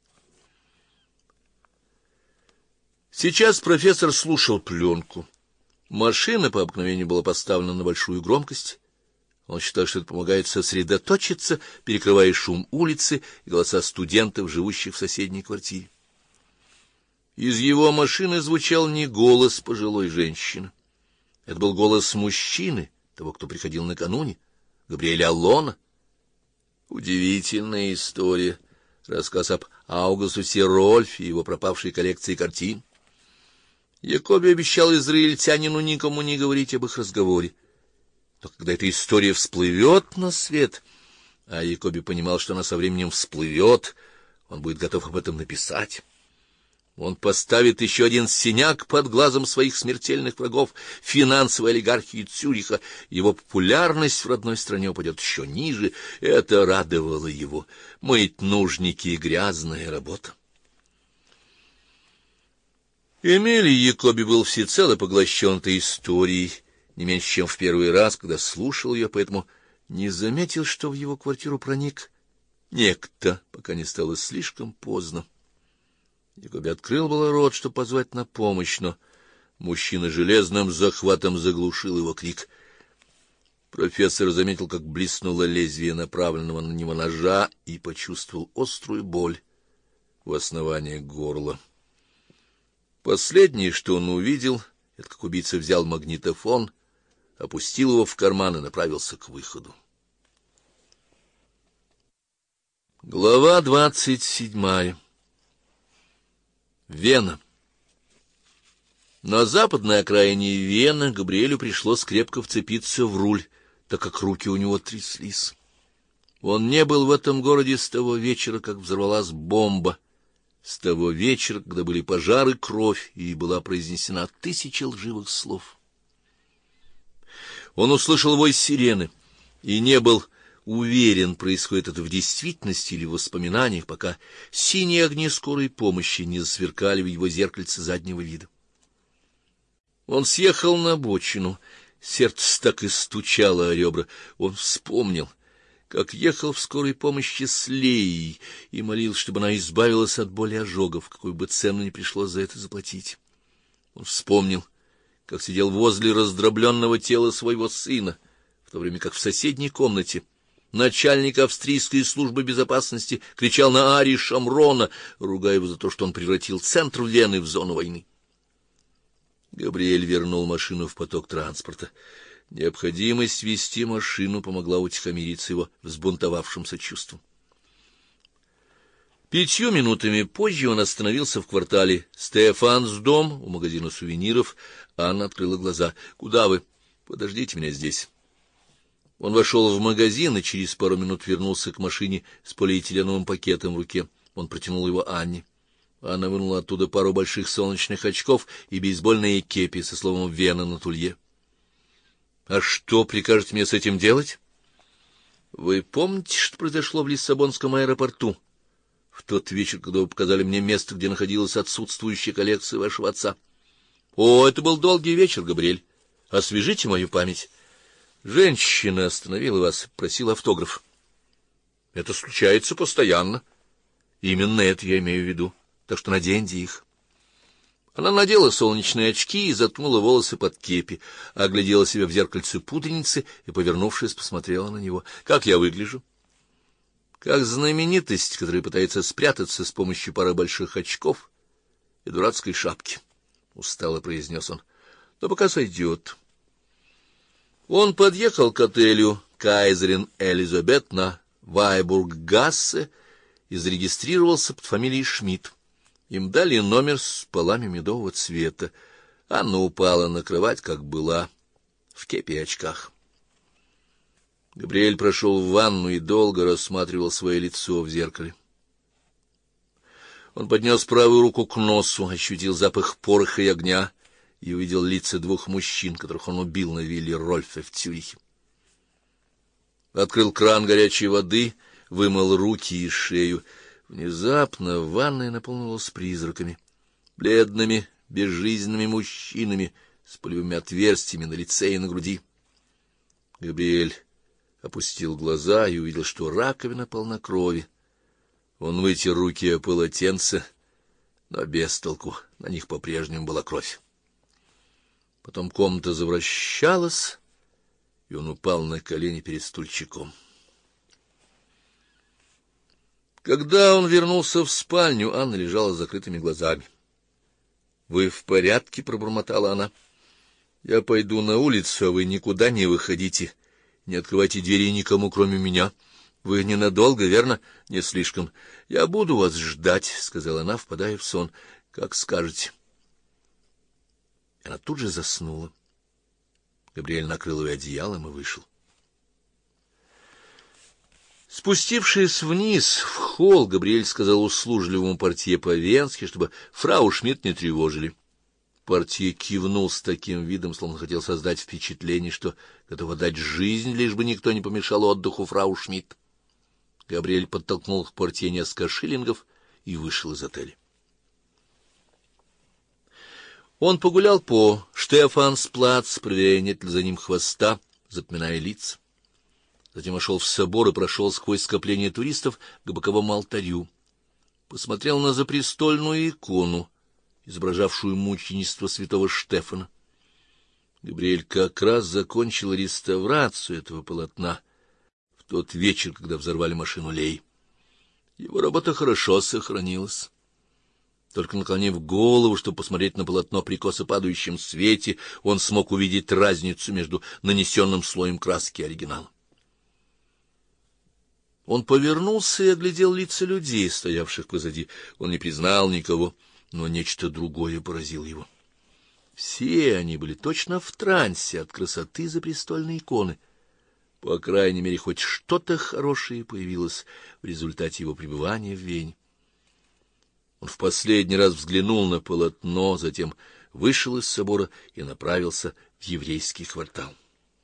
Сейчас профессор слушал пленку. Машина по обыкновению была поставлена на большую громкость. Он считал, что это помогает сосредоточиться, перекрывая шум улицы и голоса студентов, живущих в соседней квартире. Из его машины звучал не голос пожилой женщины. Это был голос мужчины, того, кто приходил накануне, Габриэля Аллона. Удивительная история, рассказ об Аугустусе Рольфе и его пропавшей коллекции картин. Якоби обещал израильтянину никому не говорить об их разговоре. Но когда эта история всплывет на свет, а Якоби понимал, что она со временем всплывет, он будет готов об этом написать. Он поставит еще один синяк под глазом своих смертельных врагов, финансовой олигархии Цюриха. Его популярность в родной стране упадет еще ниже. Это радовало его. Мыть нужники — грязная работа. Эмиль Якоби был всецело поглощен этой историей, не меньше, чем в первый раз, когда слушал ее, поэтому не заметил, что в его квартиру проник некто, пока не стало слишком поздно. Якоби открыл было рот, чтобы позвать на помощь, но мужчина железным захватом заглушил его крик. Профессор заметил, как блеснуло лезвие направленного на него ножа, и почувствовал острую боль у основания горла. Последнее, что он увидел, это как убийца взял магнитофон, опустил его в карман и направился к выходу. Глава 27. Вена. На западной окраине Вены Габриэлю пришлось крепко вцепиться в руль, так как руки у него тряслись. Он не был в этом городе с того вечера, как взорвалась бомба, с того вечера, когда были пожары, кровь, и была произнесена 1000 лживых слов. Он услышал вой сирены и не был уверен, происходит это в действительности или в воспоминаниях, пока синие огни скорой помощи не засверкали в его зеркальце заднего вида. Он съехал на обочину, сердце так и стучало о ребра. Он вспомнил, как ехал в скорой помощи с Леей и молил, чтобы она избавилась от боли ожогов, какую бы цену ни пришлось за это заплатить. Он вспомнил, как сидел возле раздробленного тела своего сына, в то время как в соседней комнате начальник австрийской службы безопасности кричал на Ари Шамрона, ругая его за то, что он превратил центр Вены в зону войны. Габриэль вернул машину в поток транспорта. Необходимость вести машину помогла утихомириться его взбунтовавшимся чувством. 5 минутами позже он остановился в квартале Стефансдом у магазина сувениров. Анна открыла глаза. — Куда вы? — Подождите меня здесь. Он вошел в магазин и через пару минут вернулся к машине с полиэтиленовым пакетом в руке. Он протянул его Анне. Она вынула оттуда пару больших солнечных очков и бейсбольные кепи со словом «Вена» на тулье. — А что прикажете мне с этим делать? — Вы помните, что произошло в Лиссабонском аэропорту в тот вечер, когда вы показали мне место, где находилась отсутствующая коллекция вашего отца? — О, это был долгий вечер, Габриэль. Освежите мою память. Женщина остановила вас, просила автограф. Это случается постоянно. Именно это я имею в виду. Так что наденьте их. Она надела солнечные очки и заткнула волосы под кепи, оглядела себя в зеркальце пудреницы и, повернувшись, посмотрела на него. Как я выгляжу? Как знаменитость, которая пытается спрятаться с помощью пары больших очков и дурацкой шапки, — устало произнес он. Но пока сойдет. Он подъехал к отелю «Кайзерин Элизабет» на Вайбург-Гассе и зарегистрировался под фамилией Шмидт. Им дали номер с полами медового цвета. Анна упала на кровать, как была, в кепи и очках. Габриэль прошел в ванну и долго рассматривал свое лицо в зеркале. Он поднес правую руку к носу, ощутил запах пороха и огня и увидел лица 2 мужчин, которых он убил на вилле Рольфе в Цюрихе. Открыл кран горячей воды, вымыл руки и шею. Внезапно ванная наполнилась призраками, бледными, безжизненными мужчинами с пулевыми отверстиями на лице и на груди. Габриэль опустил глаза и увидел, что раковина полна крови. Он вытер руки о полотенце, но без толку, на них по-прежнему была кровь. Потом комната завращалась, и он упал на колени перед стульчиком. Когда он вернулся в спальню, Анна лежала с закрытыми глазами. — Вы в порядке? — пробормотала она. — Я пойду на улицу, а вы никуда не выходите. Не открывайте двери никому, кроме меня. Вы ненадолго, верно? — Не слишком. — Я буду вас ждать, — сказала она, впадая в сон. — Как скажете. Она тут же заснула. Габриэль накрыл ее одеялом и вышел. С Спустившись вниз в холл, Габриэль сказал услужливому портье по-венски, чтобы фрау Шмидт не тревожили. Портье кивнул с таким видом, словно хотел создать впечатление, что готов отдать жизнь, лишь бы никто не помешал отдыху фрау Шмидт. Габриэль подтолкнул к портье несколько шиллингов и вышел из отеля. Он погулял по Штефансплац, проверяя, нет ли за ним хвоста, запоминая лица. Затем вошел в собор и прошел сквозь скопление туристов к боковому алтарю. Посмотрел на запрестольную икону, изображавшую мученичество святого Штефана. Габриэль как раз закончил реставрацию этого полотна в тот вечер, когда взорвали машину Лей. Его работа хорошо сохранилась. Только наклонив голову, чтобы посмотреть на полотно при косо падающем свете, он смог увидеть разницу между нанесенным слоем краски и оригиналом. Он повернулся и оглядел лица людей, стоявших позади. Он не признал никого, но нечто другое поразило его. Все они были точно в трансе от красоты запрестольной иконы. По крайней мере, хоть что-то хорошее появилось в результате его пребывания в Вене. Он в последний раз взглянул на полотно, затем вышел из собора и направился в еврейский квартал.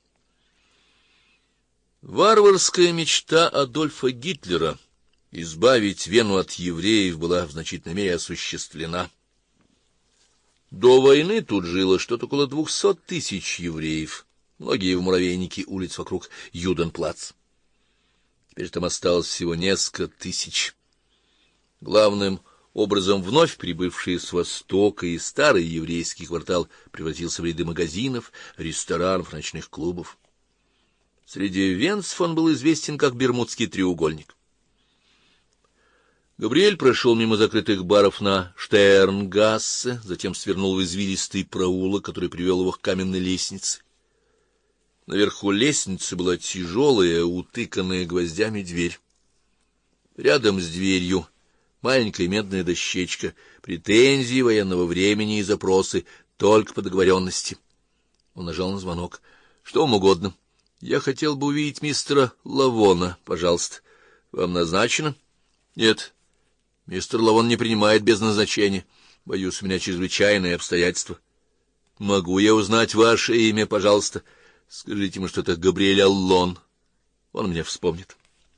Варварская мечта Адольфа Гитлера избавить Вену от евреев была в значительной мере осуществлена. До войны тут жило что-то около 200 тысяч евреев, многие в муравейнике улиц вокруг Юденплац. Теперь там осталось всего несколько тысяч. Главным образом вновь прибывшие с востока и старый еврейский квартал превратился в ряды магазинов, ресторанов, ночных клубов. Среди венцев он был известен как Бермудский треугольник. Габриэль прошел мимо закрытых баров на Штернгассе, затем свернул в извилистый проулок, который привел его к каменной лестнице. Наверху лестницы была тяжелая, утыканная гвоздями дверь. Рядом с дверью маленькая медная дощечка: претензии военного времени и запросы только по договоренности. Он нажал на звонок. Что вам угодно? Я хотел бы увидеть мистера Лавона, пожалуйста. Вам назначено? Нет. Мистер Лавон не принимает без назначения. Боюсь, у меня чрезвычайные обстоятельства. Могу я узнать ваше имя, пожалуйста? Скажите ему, что это Габриэль Аллон. Он меня вспомнит.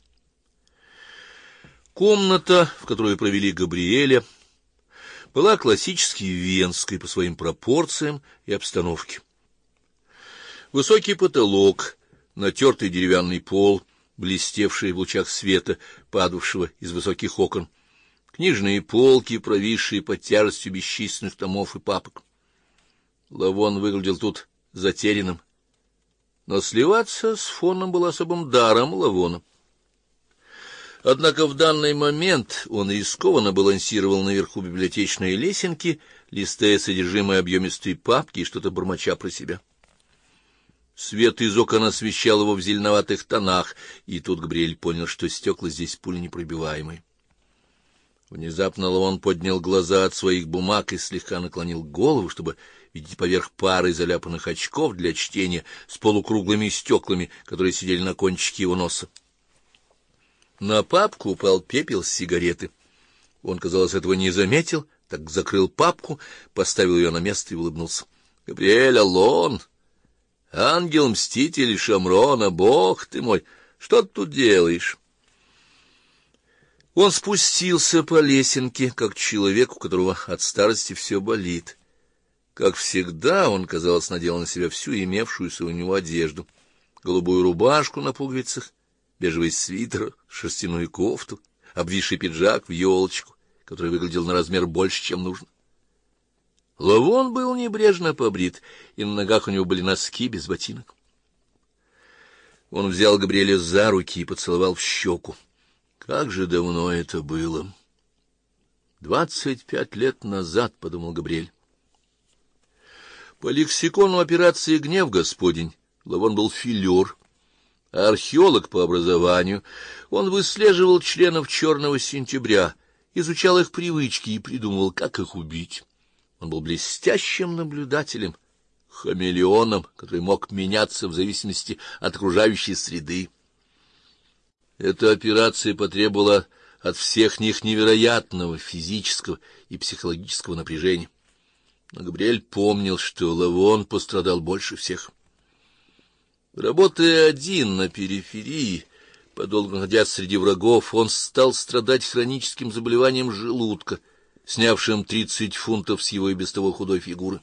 Комната, в которой провели Габриэля, была классически венской по своим пропорциям и обстановке. Высокий потолок, натертый деревянный пол, блестевший в лучах света, падавшего из высоких окон, книжные полки, провисшие под тяжестью бесчисленных томов и папок. Лавон выглядел тут затерянным, но сливаться с фоном было особым даром Лавона. Однако в данный момент он рискованно балансировал наверху библиотечной лесенки, листая содержимое объемистой папки и что-то бормоча про себя. Свет из окон освещал его в зеленоватых тонах, и тут Габриэль понял, что стекла здесь пуленепробиваемые. Внезапно Лавон поднял глаза от своих бумаг и слегка наклонил голову, чтобы видеть поверх пары заляпанных очков для чтения с полукруглыми стеклами, которые сидели на кончике его носа. На папку упал пепел с сигареты. Он, казалось, этого не заметил, так закрыл папку, поставил ее на место и улыбнулся. — Габриэль Аллон, ангел-мститель Шамрона, бог ты мой, что ты тут делаешь? Он спустился по лесенке, как человек, у которого от старости все болит. Как всегда, он, казалось, надел на себя всю имевшуюся у него одежду: голубую рубашку на пуговицах, бежевый свитер, шерстяную кофту, обвисший пиджак в ёлочку, который выглядел на размер больше, чем нужно. Лавон был небрежно побрит, и на ногах у него были носки без ботинок. Он взял Габриэля за руки и поцеловал в щеку. Как же давно это было! 25 лет назад, — подумал Габриэль. По лексикону операции «Гнев Господень» Лавон был филер, археолог по образованию. Он выслеживал членов Черного сентября, изучал их привычки и придумывал, как их убить. Он был блестящим наблюдателем, хамелеоном, который мог меняться в зависимости от окружающей среды. Эта операция потребовала от всех них невероятного физического и психологического напряжения. Но Габриэль помнил, что Лавон пострадал больше всех. Работая один на периферии, подолгу находясь среди врагов, он стал страдать хроническим заболеванием желудка, снявшим 30 фунтов с его и без того худой фигуры.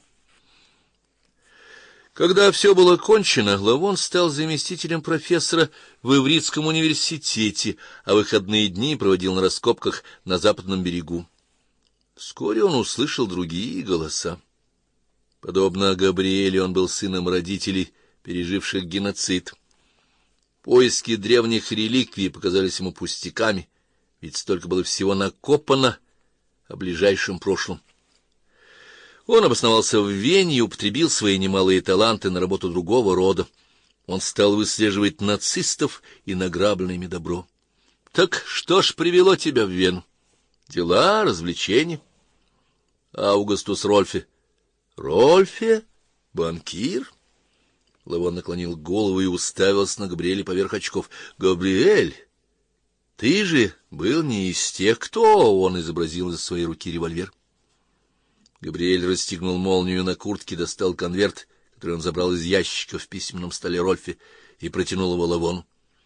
Когда все было кончено, Лавон стал заместителем профессора в Ивритском университете, а выходные дни проводил на раскопках на западном берегу. Вскоре он услышал другие голоса. Подобно Габриэлю, он был сыном родителей, переживших геноцид. Поиски древних реликвий показались ему пустяками, ведь столько было всего накопано о ближайшем прошлом. Он обосновался в Вене и употребил свои немалые таланты на работу другого рода. Он стал выслеживать нацистов и награбленное ими добро. Так что ж привело тебя в Вену? Дела, развлечения? Аугустус Рольфе. Рольфе? Банкир? Лавон наклонил голову и уставился на Габриэля поверх очков. Габриэль, ты же был не из тех, кто... Он изобразил из своей руки револьвер. Габриэль расстегнул молнию на куртке, достал конверт, который он забрал из ящика в письменном столе Рольфе, и протянул его Лавону.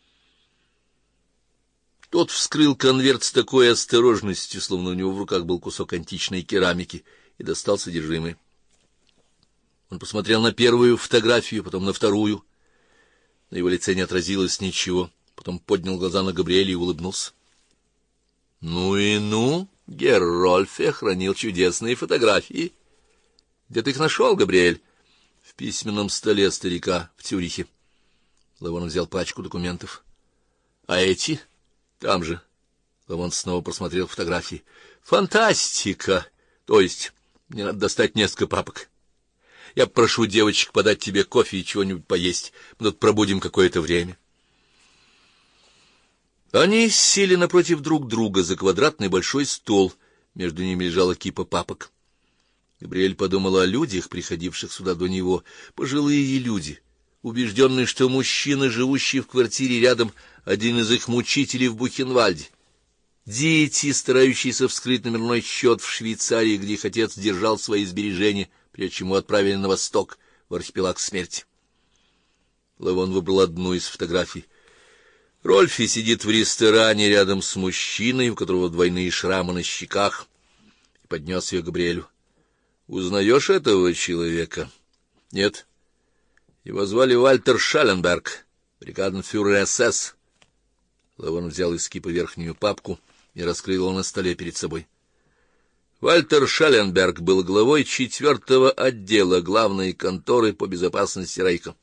Тот вскрыл конверт с такой осторожностью, словно у него в руках был кусок античной керамики, и достал содержимое. Он посмотрел на первую фотографию, потом на вторую. На его лице не отразилось ничего. Потом поднял глаза на Габриэля и улыбнулся. — Ну и ну! Герр Рольфе хранил чудесные фотографии. Где ты их нашел, Габриэль? В письменном столе старика в Цюрихе. Лавон взял пачку документов. А эти? Там же. Лавон снова просмотрел фотографии. Фантастика! То есть мне надо достать несколько папок. Я прошу девочек подать тебе кофе и чего-нибудь поесть. Мы тут пробудем какое-то время. Они сели напротив друг друга за квадратный большой стол. Между ними лежала кипа папок. Габриэль подумал о людях, приходивших сюда до него, пожилые люди, убежденные, что мужчина, живущий в квартире рядом, один из их мучителей в Бухенвальде. Дети, старающиеся вскрыть номерной счет в Швейцарии, где их отец держал свои сбережения, прежде чем его отправили на восток, в архипелаг смерти. Лавон выбрал одну из фотографий. Рольфи сидит в ресторане рядом с мужчиной, у которого двойные шрамы на щеках, и поднес ее Габриэлю. — Узнаешь этого человека? — Нет. Его звали Вальтер Шелленберг, бригаденфюрер СС. Лавон взял из кипа верхнюю папку и раскрыл ее на столе перед собой. Вальтер Шелленберг был главой 4-го отдела главной конторы по безопасности Рейха.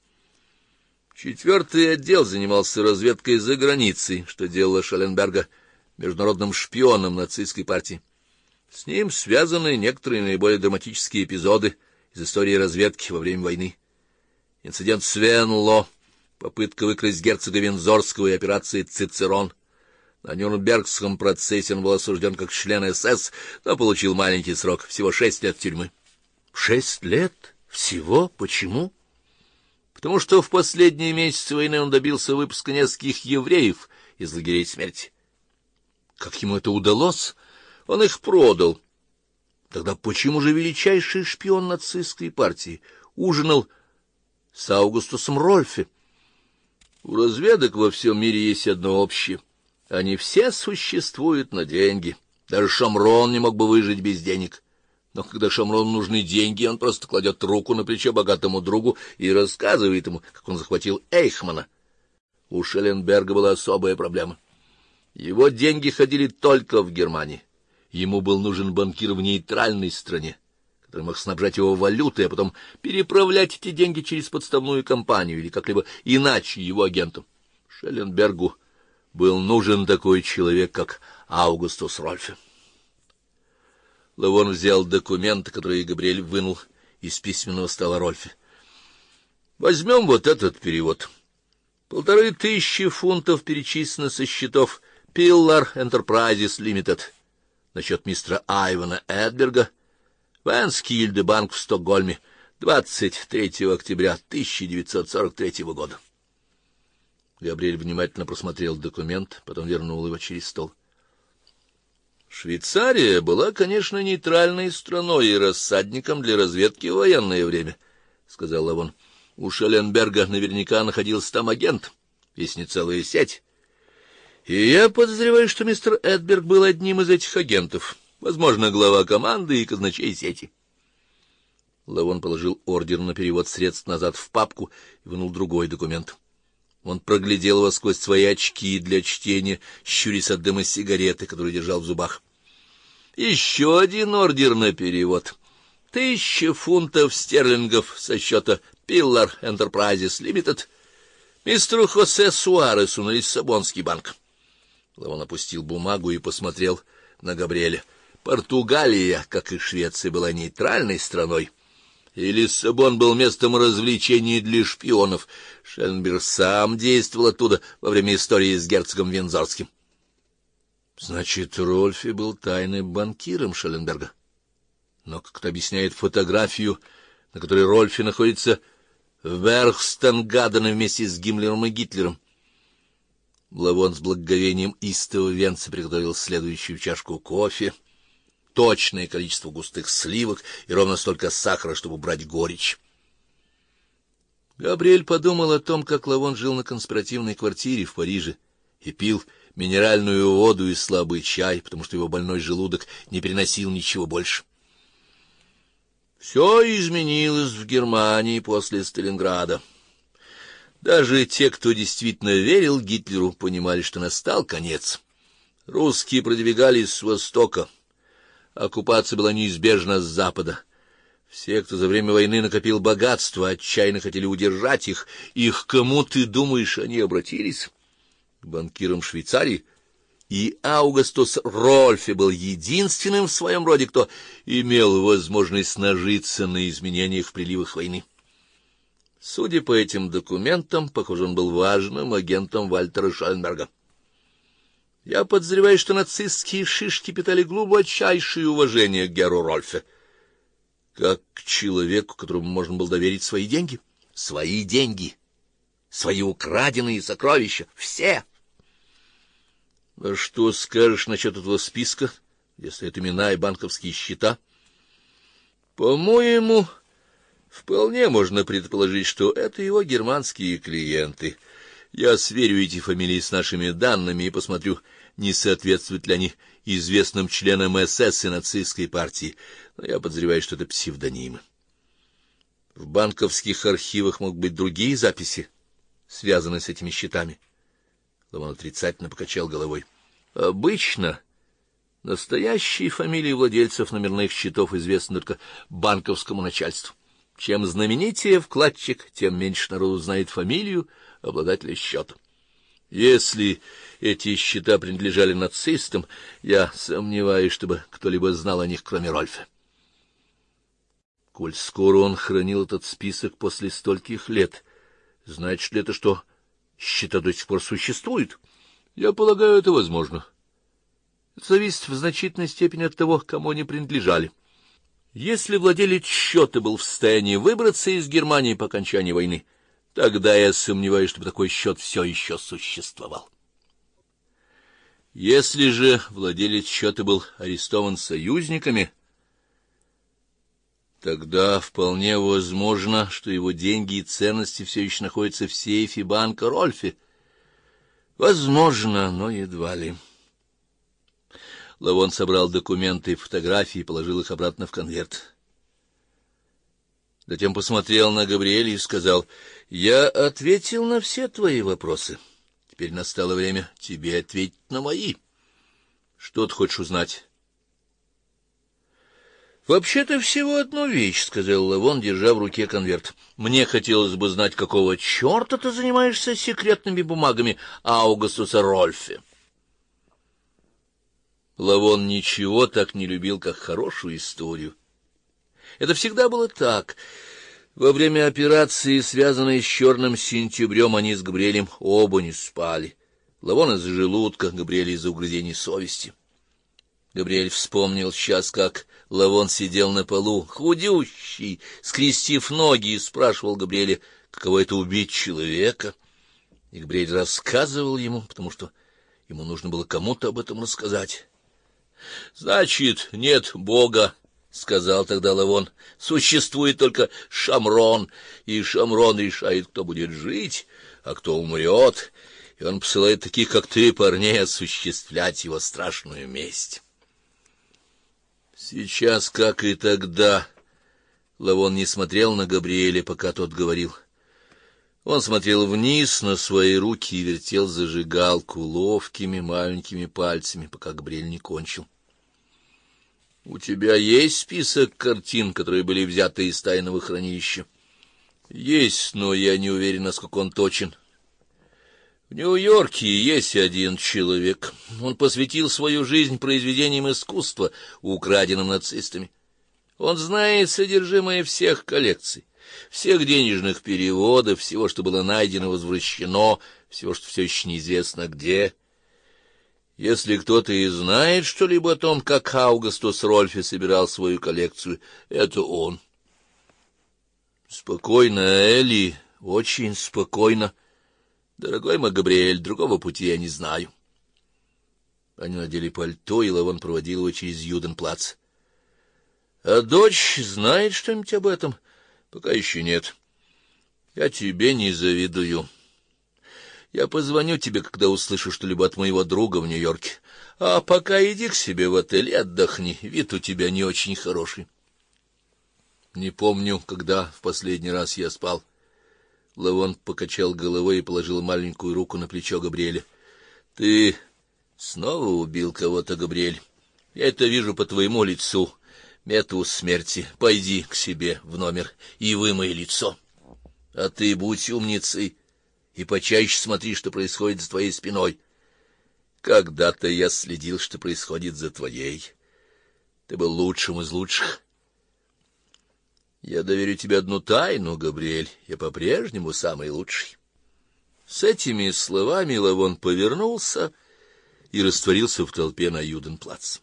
4-й отдел занимался разведкой за границей, что делало Шелленберга международным шпионом нацистской партии. С ним связаны некоторые наиболее драматические эпизоды из истории разведки во время войны. Инцидент Свенло, попытка выкрасть герцога Виндзорского и операция «Цицерон». На Нюрнбергском процессе он был осужден как член СС, но получил маленький срок, всего 6 лет тюрьмы. 6 лет? Всего? Почему? Потому что в последние месяцы войны он добился выпуска нескольких евреев из лагерей смерти. Как ему это удалось? Он их продал. Тогда почему же величайший шпион нацистской партии ужинал с Аугустусом Рольфе? У разведок во всем мире есть одно общее. Они все существуют на деньги. Даже Шамрон не мог бы выжить без денег. Но когда Шамрону нужны деньги, он просто кладет руку на плечо богатому другу и рассказывает ему, как он захватил Эйхмана. У Шелленберга была особая проблема. Его деньги ходили только в Германии. Ему был нужен банкир в нейтральной стране, который мог снабжать его валютой, а потом переправлять эти деньги через подставную компанию или как-либо иначе его агентам. Шелленбергу был нужен такой человек, как Аугустус Рольфе. Лавон взял документы, которые Габриэль вынул из письменного стола Рольфе. Возьмем вот этот перевод. 1500 фунтов перечислено со счетов Pillar Enterprises Limited на счет мистера Айвана Эдберга, Венскильде банк в Стокгольме, 23 октября 1943 года. Габриэль внимательно просмотрел документ, потом вернул его через стол. Швейцария была, конечно, нейтральной страной и рассадником для разведки в военное время, — сказал Лавон. У Шелленберга наверняка находился там агент, если не целая сеть. И я подозреваю, что мистер Эдберг был одним из этих агентов, возможно, глава команды и казначей сети. Лавон положил ордер на перевод средств назад в папку и вынул другой документ. Он проглядел его сквозь свои очки для чтения, щурясь от дыма сигареты, которую держал в зубах. Еще один ордер на перевод. 1000 фунтов стерлингов со счета Pillar Enterprises Limited мистеру Хосе Суаресу на Лиссабонский банк. Он опустил бумагу и посмотрел на Габриэля. Португалия, как и Швеция, была нейтральной страной, и Лиссабон был местом развлечений для шпионов. Шелленберг сам действовал оттуда во время истории с герцогом Виндзорским. Значит, Рольфи был тайным банкиром Шелленберга. Но как это объясняет фотографию, на которой Рольфи находится в Берхстенгадене вместе с Гиммлером и Гитлером? Лавон с благоговением истого венца приготовил следующую чашку кофе, точное количество густых сливок и ровно столько сахара, чтобы убрать горечь. Габриэль подумал о том, как Лавон жил на конспиративной квартире в Париже и пил минеральную воду и слабый чай, потому что его больной желудок не переносил ничего больше. Все изменилось в Германии после Сталинграда. Даже те, кто действительно верил Гитлеру, понимали, что настал конец. Русские продвигались с востока. Оккупация была неизбежна с запада. Все, кто за время войны накопил богатство, отчаянно хотели удержать их. И к кому, ты думаешь, они обратились? К банкирам Швейцарии? И Аугустус Рольфи был единственным в своем роде, кто имел возможность нажиться на изменениях в приливах войны. Судя по этим документам, похоже, он был важным агентом Вальтера Шелленберга. Я подозреваю, что нацистские шишки питали глубочайшее уважение к Геру Рольфе, как к человеку, которому можно было доверить свои деньги. Свои деньги, свои украденные сокровища, все. А что скажешь насчет этого списка, где стоят имена и банковские счета? По-моему, вполне можно предположить, что это его германские клиенты. Я сверю эти фамилии с нашими данными и посмотрю, не соответствуют ли они известным членам СС и нацистской партии, но я подозреваю, что это псевдонимы. В банковских архивах могут быть другие записи, связанные с этими счетами. Лавон отрицательно покачал головой. Обычно настоящие фамилии владельцев номерных счетов известны только банковскому начальству. Чем знаменитее вкладчик, тем меньше народу знает фамилию обладателя счета. Если эти счета принадлежали нацистам, я сомневаюсь, чтобы кто-либо знал о них, кроме Рольфа. Коль скоро он хранил этот список после стольких лет, значит ли это, что счета до сих пор существуют? Я полагаю, это возможно. Это зависит в значительной степени от того, кому они принадлежали. Если владелец счета был в состоянии выбраться из Германии по окончании войны, тогда я сомневаюсь, чтобы такой счет все еще существовал. Если же владелец счета был арестован союзниками, тогда вполне возможно, что его деньги и ценности все еще находятся в сейфе банка Рольфи. Возможно, но едва ли. Лавон собрал документы и фотографии и положил их обратно в конверт. Затем посмотрел на Габриэля и сказал: «Я ответил на все твои вопросы. Теперь настало время тебе ответить на мои. Что ты хочешь узнать?» «Вообще-то всего одну вещь», — сказал Лавон, держа в руке конверт. «Мне хотелось бы знать, какого черта ты занимаешься секретными бумагами Аугустуса Рольфе». Лавон ничего так не любил, как хорошую историю. Это всегда было так. Во время операции, связанной с Черным сентябрем, они с Габриэлем оба не спали. Лавон из-за желудка, Габриэль из-за угрызений совести. Габриэль вспомнил сейчас, как Лавон сидел на полу, худющий, скрестив ноги, и спрашивал Габриэля, каково это убить человека. И Габриэль рассказывал ему, потому что ему нужно было кому-то об этом рассказать. — Значит, нет Бога, — сказал тогда Лавон. — Существует только Шамрон, и Шамрон решает, кто будет жить, а кто умрет, и он посылает таких, как ты, парней, осуществлять его страшную месть. Сейчас, как и тогда, Лавон не смотрел на Габриэля, пока тот говорил. Он смотрел вниз на свои руки и вертел зажигалку ловкими маленькими пальцами, пока Габриэль не кончил. — У тебя есть список картин, которые были взяты из тайного хранилища? — Есть, но я не уверен, насколько он точен. В Нью-Йорке есть один человек. Он посвятил свою жизнь произведениям искусства, украденным нацистами. Он знает содержимое всех коллекций, всех денежных переводов, всего, что было найдено и возвращено, всего, что все еще неизвестно где. Если кто-то и знает что-либо о том, как Аугустус Рольфе собирал свою коллекцию, это он. Спокойно, Элли, очень спокойно. Дорогой мой Габриэль, другого пути я не знаю. Они надели пальто, и Лавон проводил его через Юденплац. — А дочь знает что-нибудь об этом? — Пока еще нет. — Я тебе не завидую. Я позвоню тебе, когда услышу что-либо от моего друга в Нью-Йорке. А пока иди к себе в отель и отдохни, вид у тебя не очень хороший. Не помню, когда в последний раз я спал. Лавон покачал головой и положил маленькую руку на плечо Габриэля. — Ты снова убил кого-то, Габриэль. Я это вижу по твоему лицу. Метус смерти. Пойди к себе в номер и вымой лицо. А ты будь умницей и почаще смотри, что происходит за твоей спиной. Когда-то я следил, что происходит за твоей. Ты был лучшим из лучших. Я доверю тебе одну тайну, Габриэль. Я по-прежнему самый лучший. С этими словами Лавон повернулся и растворился в толпе на Юденплац.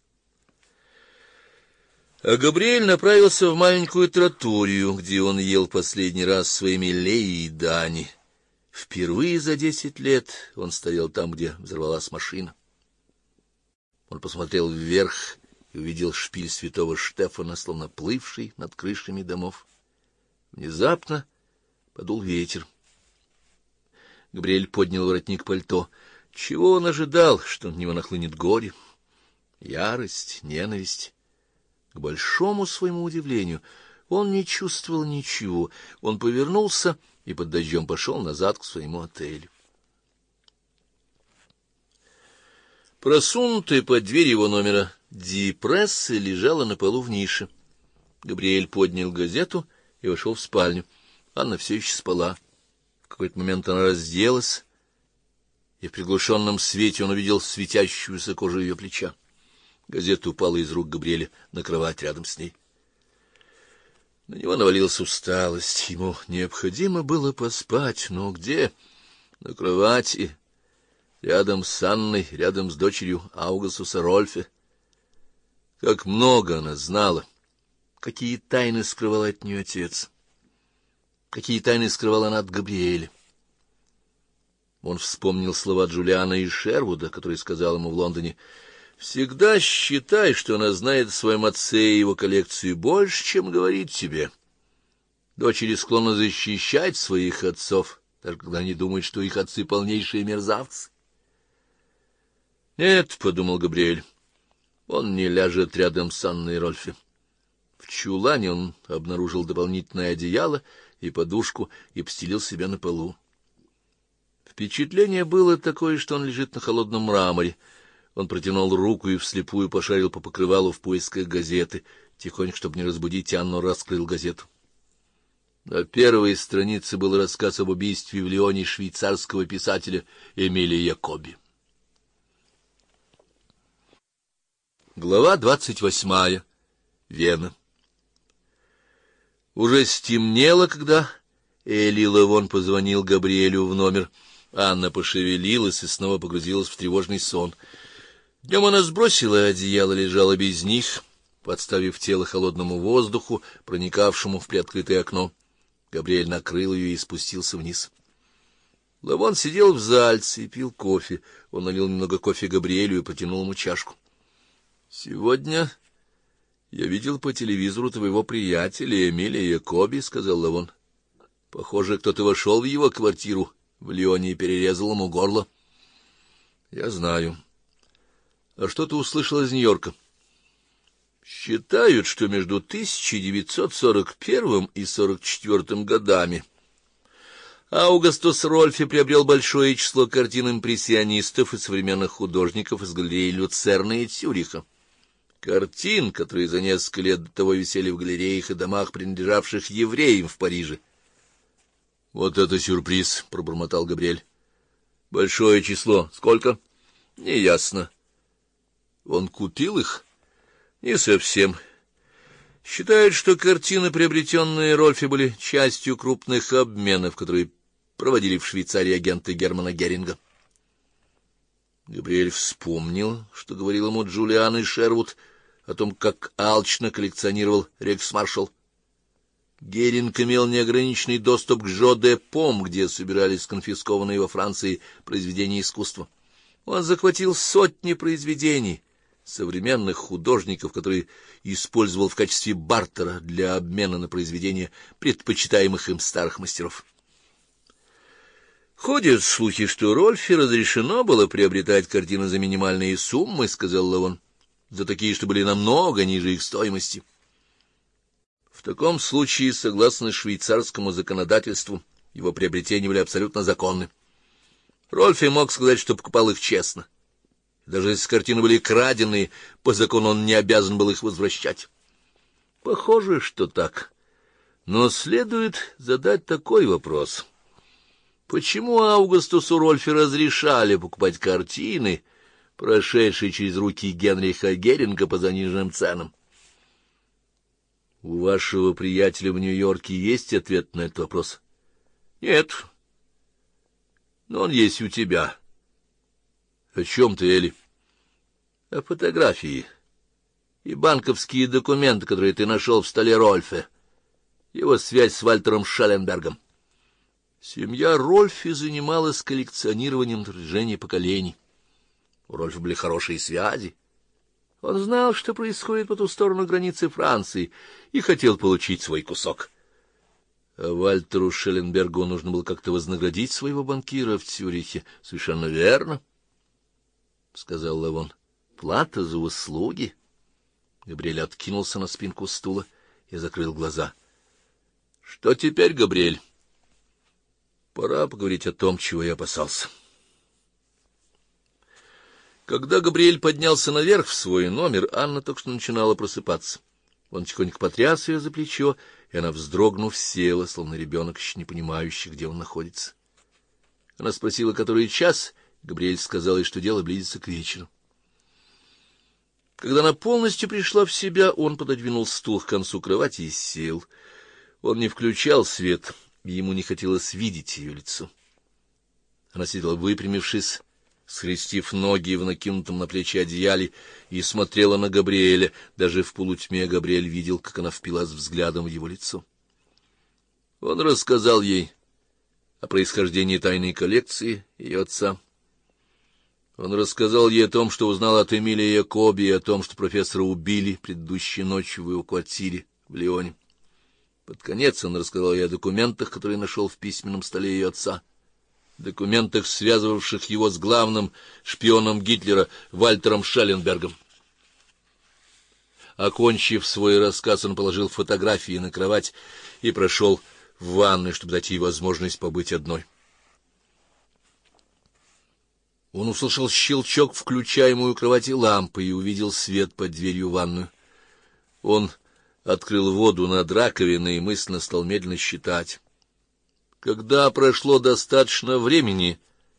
А Габриэль направился в маленькую тратторию, где он ел последний раз своими Леей и Дани. Впервые за 10 лет он стоял там, где взорвалась машина. Он посмотрел вверх и увидел шпиль святого Штефана, словно плывший над крышами домов. Внезапно подул ветер. Габриэль поднял воротник пальто. Чего он ожидал, что на него нахлынет горе, ярость, ненависть? К большому своему удивлению он не чувствовал ничего. Он повернулся и под дождем пошел назад к своему отелю. Просунутая под дверь его номера ди-пресса лежала на полу в нише. Габриэль поднял газету и вошел в спальню. Анна все еще спала. В какой-то момент она разделась, и в приглушенном свете он увидел светящуюся кожу ее плеча. Газета упала из рук Габриэля на кровать рядом с ней. На него навалилась усталость. Ему необходимо было поспать. Но где? На кровати, рядом с Анной, рядом с дочерью Аугустуса Рольфе. Как много она знала, какие тайны скрывал от нее отец, какие тайны скрывала она от Габриэля. Он вспомнил слова Джулиана и Шервуда, который сказал ему в Лондоне: «Всегда считай, что она знает о своем отце и его коллекции больше, чем говорит тебе. Дочери склонны защищать своих отцов, даже когда они думают, что их отцы полнейшие мерзавцы». «Нет», — подумал Габриэль, — «он не ляжет рядом с Анной Рольфе». В чулане он обнаружил дополнительное одеяло и подушку и постелил себя на полу. Впечатление было такое, что он лежит на холодном мраморе. Он протянул руку и вслепую пошарил по покрывалу в поисках газеты. Тихонько, чтобы не разбудить Анну, раскрыл газету. На первой странице был рассказ об убийстве в Лионе швейцарского писателя Эмиля Якоби. Глава 28. Вена. Уже стемнело, когда Эли Лавон позвонил Габриэлю в номер. Анна пошевелилась и снова погрузилась в тревожный сон. Днем она сбросила одеяло, лежала без них, подставив тело холодному воздуху, проникавшему в приоткрытое окно. Габриэль накрыл ее и спустился вниз. Лавон сидел в Зальце и пил кофе. Он налил немного кофе Габриэлю и протянул ему чашку. — Сегодня я видел по телевизору твоего приятеля Эмилия Якоби, — сказал Лавон. — Похоже, кто-то вошел в его квартиру в Лионе и перерезал ему горло. — Я знаю. — А что ты услышал из Нью-Йорка? — Считают, что между 1941 и 1944 годами Аугустус Рольфи приобрел большое число картин импрессионистов и современных художников из галереи Люцерна и Цюриха. Картин, которые за несколько лет до того висели в галереях и домах, принадлежавших евреям в Париже. — Вот это сюрприз, — пробормотал Габриэль. — Большое число. Сколько? — Неясно. — Он купил их? — Не совсем. Считают, что картины, приобретенные Рольфи, были частью крупных обменов, которые проводили в Швейцарии агенты Германа Геринга. Габриэль вспомнил, что говорил ему Джулиан и Шервуд о том, как алчно коллекционировал рейхсмаршал. Геринг имел неограниченный доступ к Жо-де-Пом, где собирались конфискованные во Франции произведения искусства. Он захватил сотни произведений современных художников, которые использовал в качестве бартера для обмена на произведения предпочитаемых им старых мастеров. Ходят слухи, что Рольфи разрешено было приобретать картины за минимальные суммы, — сказал Лавон, — за такие, что были намного ниже их стоимости. В таком случае, согласно швейцарскому законодательству, его приобретения были абсолютно законны. Рольфи мог сказать, что покупал их честно. Даже если картины были краденые, по закону он не обязан был их возвращать. Похоже, что так. Но следует задать такой вопрос. Почему Аугустусу Рольфи разрешали покупать картины, прошедшие через руки Генриха Геринга по заниженным ценам? — У вашего приятеля в Нью-Йорке есть ответ на этот вопрос? — Нет. Но он есть у тебя. — О чем ты, Элли? — О фотографии и банковские документы, которые ты нашел в столе Рольфе. Его связь с Вальтером Шелленбергом. Семья Рольфи занималась коллекционированием движений поколений. У Рольфа были хорошие связи. Он знал, что происходит по ту сторону границы Франции, и хотел получить свой кусок. А Вальтеру Шелленбергу нужно было как-то вознаградить своего банкира в Цюрихе. — Совершенно верно, — сказал Лавон. — Плата за услуги. Габриэль откинулся на спинку стула и закрыл глаза. — Что теперь, Габриэль? — Пора поговорить о том, чего я опасался. Когда Габриэль поднялся наверх в свой номер, Анна только что начинала просыпаться. Он тихонько потряс ее за плечо, и она, вздрогнув, села, словно ребенок, еще не понимающий, где он находится. Она спросила, который час. Габриэль сказал ей, что дело близится к вечеру. Когда она полностью пришла в себя, он пододвинул стул к концу кровати и сел. Он не включал свет, и ему не хотелось видеть ее лицо. Она сидела, выпрямившись, скрестив ноги в накинутом на плечи одеяле, и смотрела на Габриэля. Даже в полутьме Габриэль видел, как она впилась взглядом в его лицо. Он рассказал ей о происхождении тайной коллекции ее отца. Он рассказал ей о том, что узнал от Эмилия Якоби, и о том, что профессора убили предыдущей ночью в его квартире в Лионе. Под конец он рассказал ей о документах, которые нашел в письменном столе ее отца, документах, связывавших его с главным шпионом Гитлера Вальтером Шелленбергом. Окончив свой рассказ, он положил фотографии на кровать и прошел в ванную, чтобы дать ей возможность побыть одной. Он услышал щелчок включаемой у кровати лампы и увидел свет под дверью в ванную. Он открыл воду над раковиной и мысленно стал медленно считать. Когда прошло достаточно времени,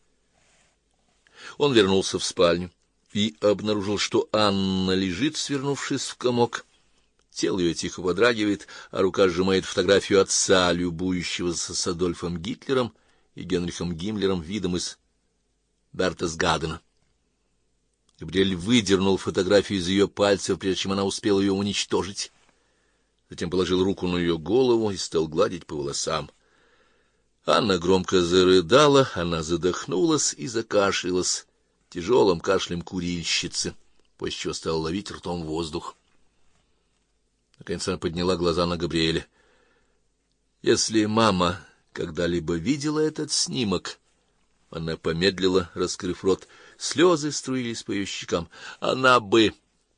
он вернулся в спальню и обнаружил, что Анна лежит, свернувшись в комок. Тело ее тихо подрагивает, а рука сжимает фотографию отца, любующегося с Адольфом Гитлером и Генрихом Гиммлером видом из Бертесгадена. Габриэль выдернул фотографию из ее пальцев, прежде чем она успела ее уничтожить. Затем положил руку на ее голову и стал гладить по волосам. Анна громко зарыдала, она задохнулась и закашлялась тяжелым кашлем курильщицы, после чего стала ловить ртом воздух. Наконец она подняла глаза на Габриэля. Если мама когда-либо видела этот снимок... Она помедлила, раскрыв рот. Слезы струились по ее щекам. Она бы...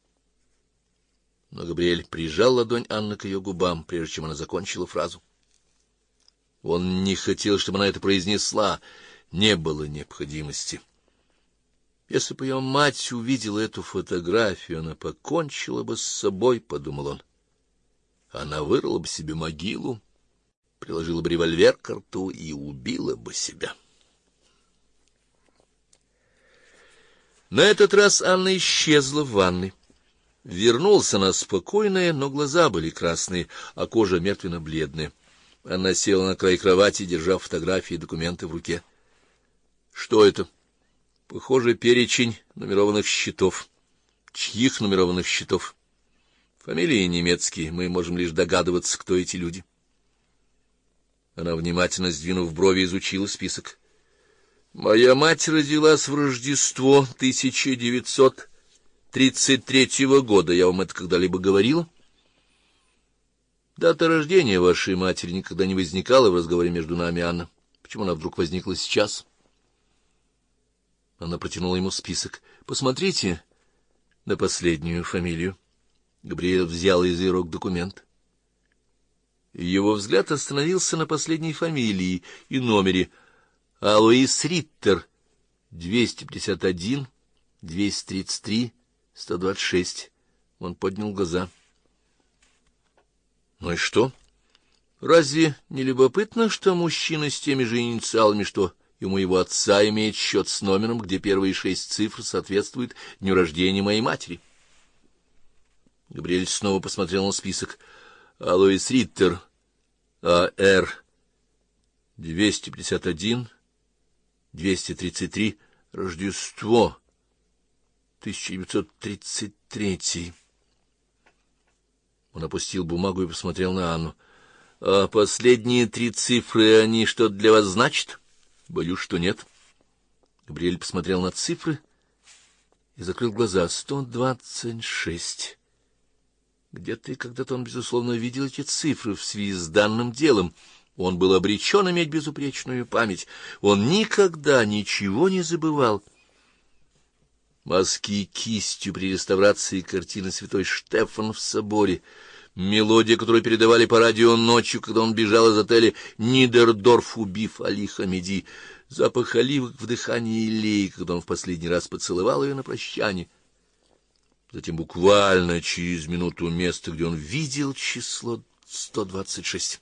Но Габриэль прижал ладонь Анны к ее губам, прежде чем она закончила фразу. Он не хотел, чтобы она это произнесла. Не было необходимости. Если бы ее мать увидела эту фотографию, она покончила бы с собой, — подумал он. Она вырыла бы себе могилу, приложила бы револьвер к рту и убила бы себя. На этот раз Анна исчезла в ванной. Вернулась она спокойная, но глаза были красные, а кожа мертвенно-бледная. Она села на край кровати, держа фотографии и документы в руке. Что это? Похоже, перечень нумерованных счетов. Чьих нумерованных счетов? Фамилии немецкие, мы можем лишь догадываться, кто эти люди. Она, внимательно сдвинув брови, изучила список. Моя мать родилась в Рождество 1933 года. Я вам это когда-либо говорила? Дата рождения вашей матери никогда не возникала в разговоре между нами, Анна. Почему она вдруг возникла сейчас? Она протянула ему список. Посмотрите на последнюю фамилию. Габриэль взял из ее рук документ. Его взгляд остановился на последней фамилии и номере. Алоис Риттер, 251, 233, 126. Он поднял глаза. Ну и что? Разве не любопытно, что мужчина с теми же инициалами, что и у моего отца, имеет счет с номером, где первые 6 цифр соответствуют дню рождения моей матери? Габриэль снова посмотрел на список. Алоис Риттер, А.Р. 251, 233, Рождество, 1933. Он опустил бумагу и посмотрел на Анну. — А последние 3 цифры, они что-то для вас значат? — Боюсь, что нет. Габриэль посмотрел на цифры и закрыл глаза. 126. Где-то и когда-то он, безусловно, видел эти цифры в связи с данным делом. Он был обречен иметь безупречную память. Он никогда ничего не забывал. Мазки кистью при реставрации картины «Святой Штефан» в соборе, мелодия, которую передавали по радио ночью, когда он бежал из отеля Нидердорф, убив Али Хамиди, запах оливок в дыхании Илеи, когда он в последний раз поцеловал ее на прощание. Затем буквально через минуту место, где он видел число 126.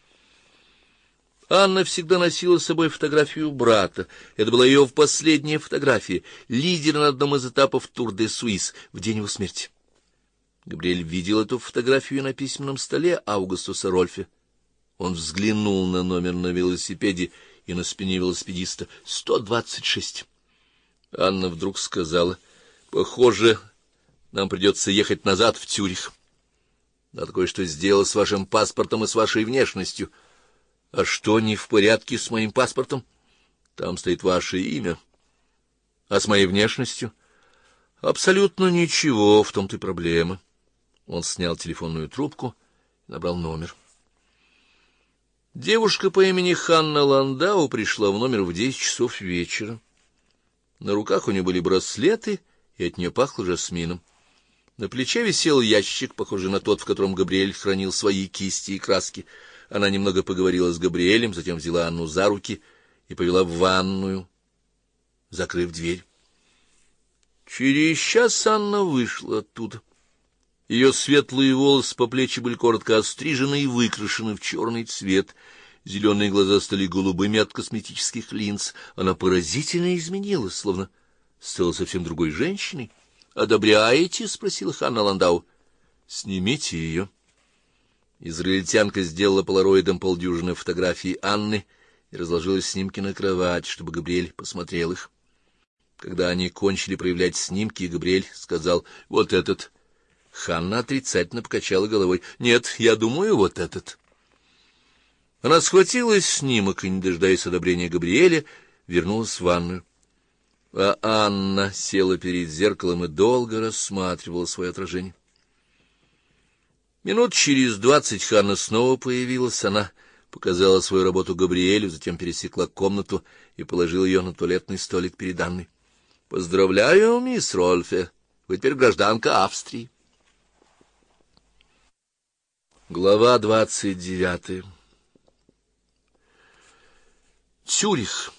Анна всегда носила с собой фотографию брата. Это была ее последняя фотография, лидера на одном из этапов Тур-де-Суисс в день его смерти. Габриэль видел эту фотографию на письменном столе Аугустуса Рольфе. Он взглянул на номер на велосипеде и на спине велосипедиста. 126. Анна вдруг сказала: «Похоже, нам придется ехать назад в Цюрих. Надо кое-что сделать с вашим паспортом и с вашей внешностью». А что не в порядке с моим паспортом? Там стоит ваше имя. А с моей внешностью? Абсолютно ничего, в том-то и проблема. Он снял телефонную трубку и набрал номер. Девушка по имени Ханна Ландау пришла в номер в 10 часов вечера. На руках у нее были браслеты, и от нее пахло жасмином. На плече висел ящик, похожий на тот, в котором Габриэль хранил свои кисти и краски. Она немного поговорила с Габриэлем, затем взяла Анну за руки и повела в ванную, закрыв дверь. Через час Анна вышла оттуда. Ее светлые волосы по плечи были коротко острижены и выкрашены в черный цвет. Зеленые глаза стали голубыми от косметических линз. Она поразительно изменилась, словно стала совсем другой женщиной. «Одобряете?» — спросила Ханна Ландау. «Снимите ее». Израильтянка сделала полароидом полдюжины фотографий Анны и разложила снимки на кровать, чтобы Габриэль посмотрел их. Когда они кончили проявлять снимки, Габриэль сказал: «Вот этот». Ханна отрицательно покачала головой. «Нет, я думаю, вот этот». Она схватила снимок и, не дожидаясь одобрения Габриэля, вернулась в ванную. А Анна села перед зеркалом и долго рассматривала свое отражение. Минут через 20 Ханна снова появилась. Она показала свою работу Габриэлю, затем пересекла комнату и положила ее на туалетный столик перед Анной. — Поздравляю, мисс Рольфе, вы теперь гражданка Австрии. Глава 29. Цюрих.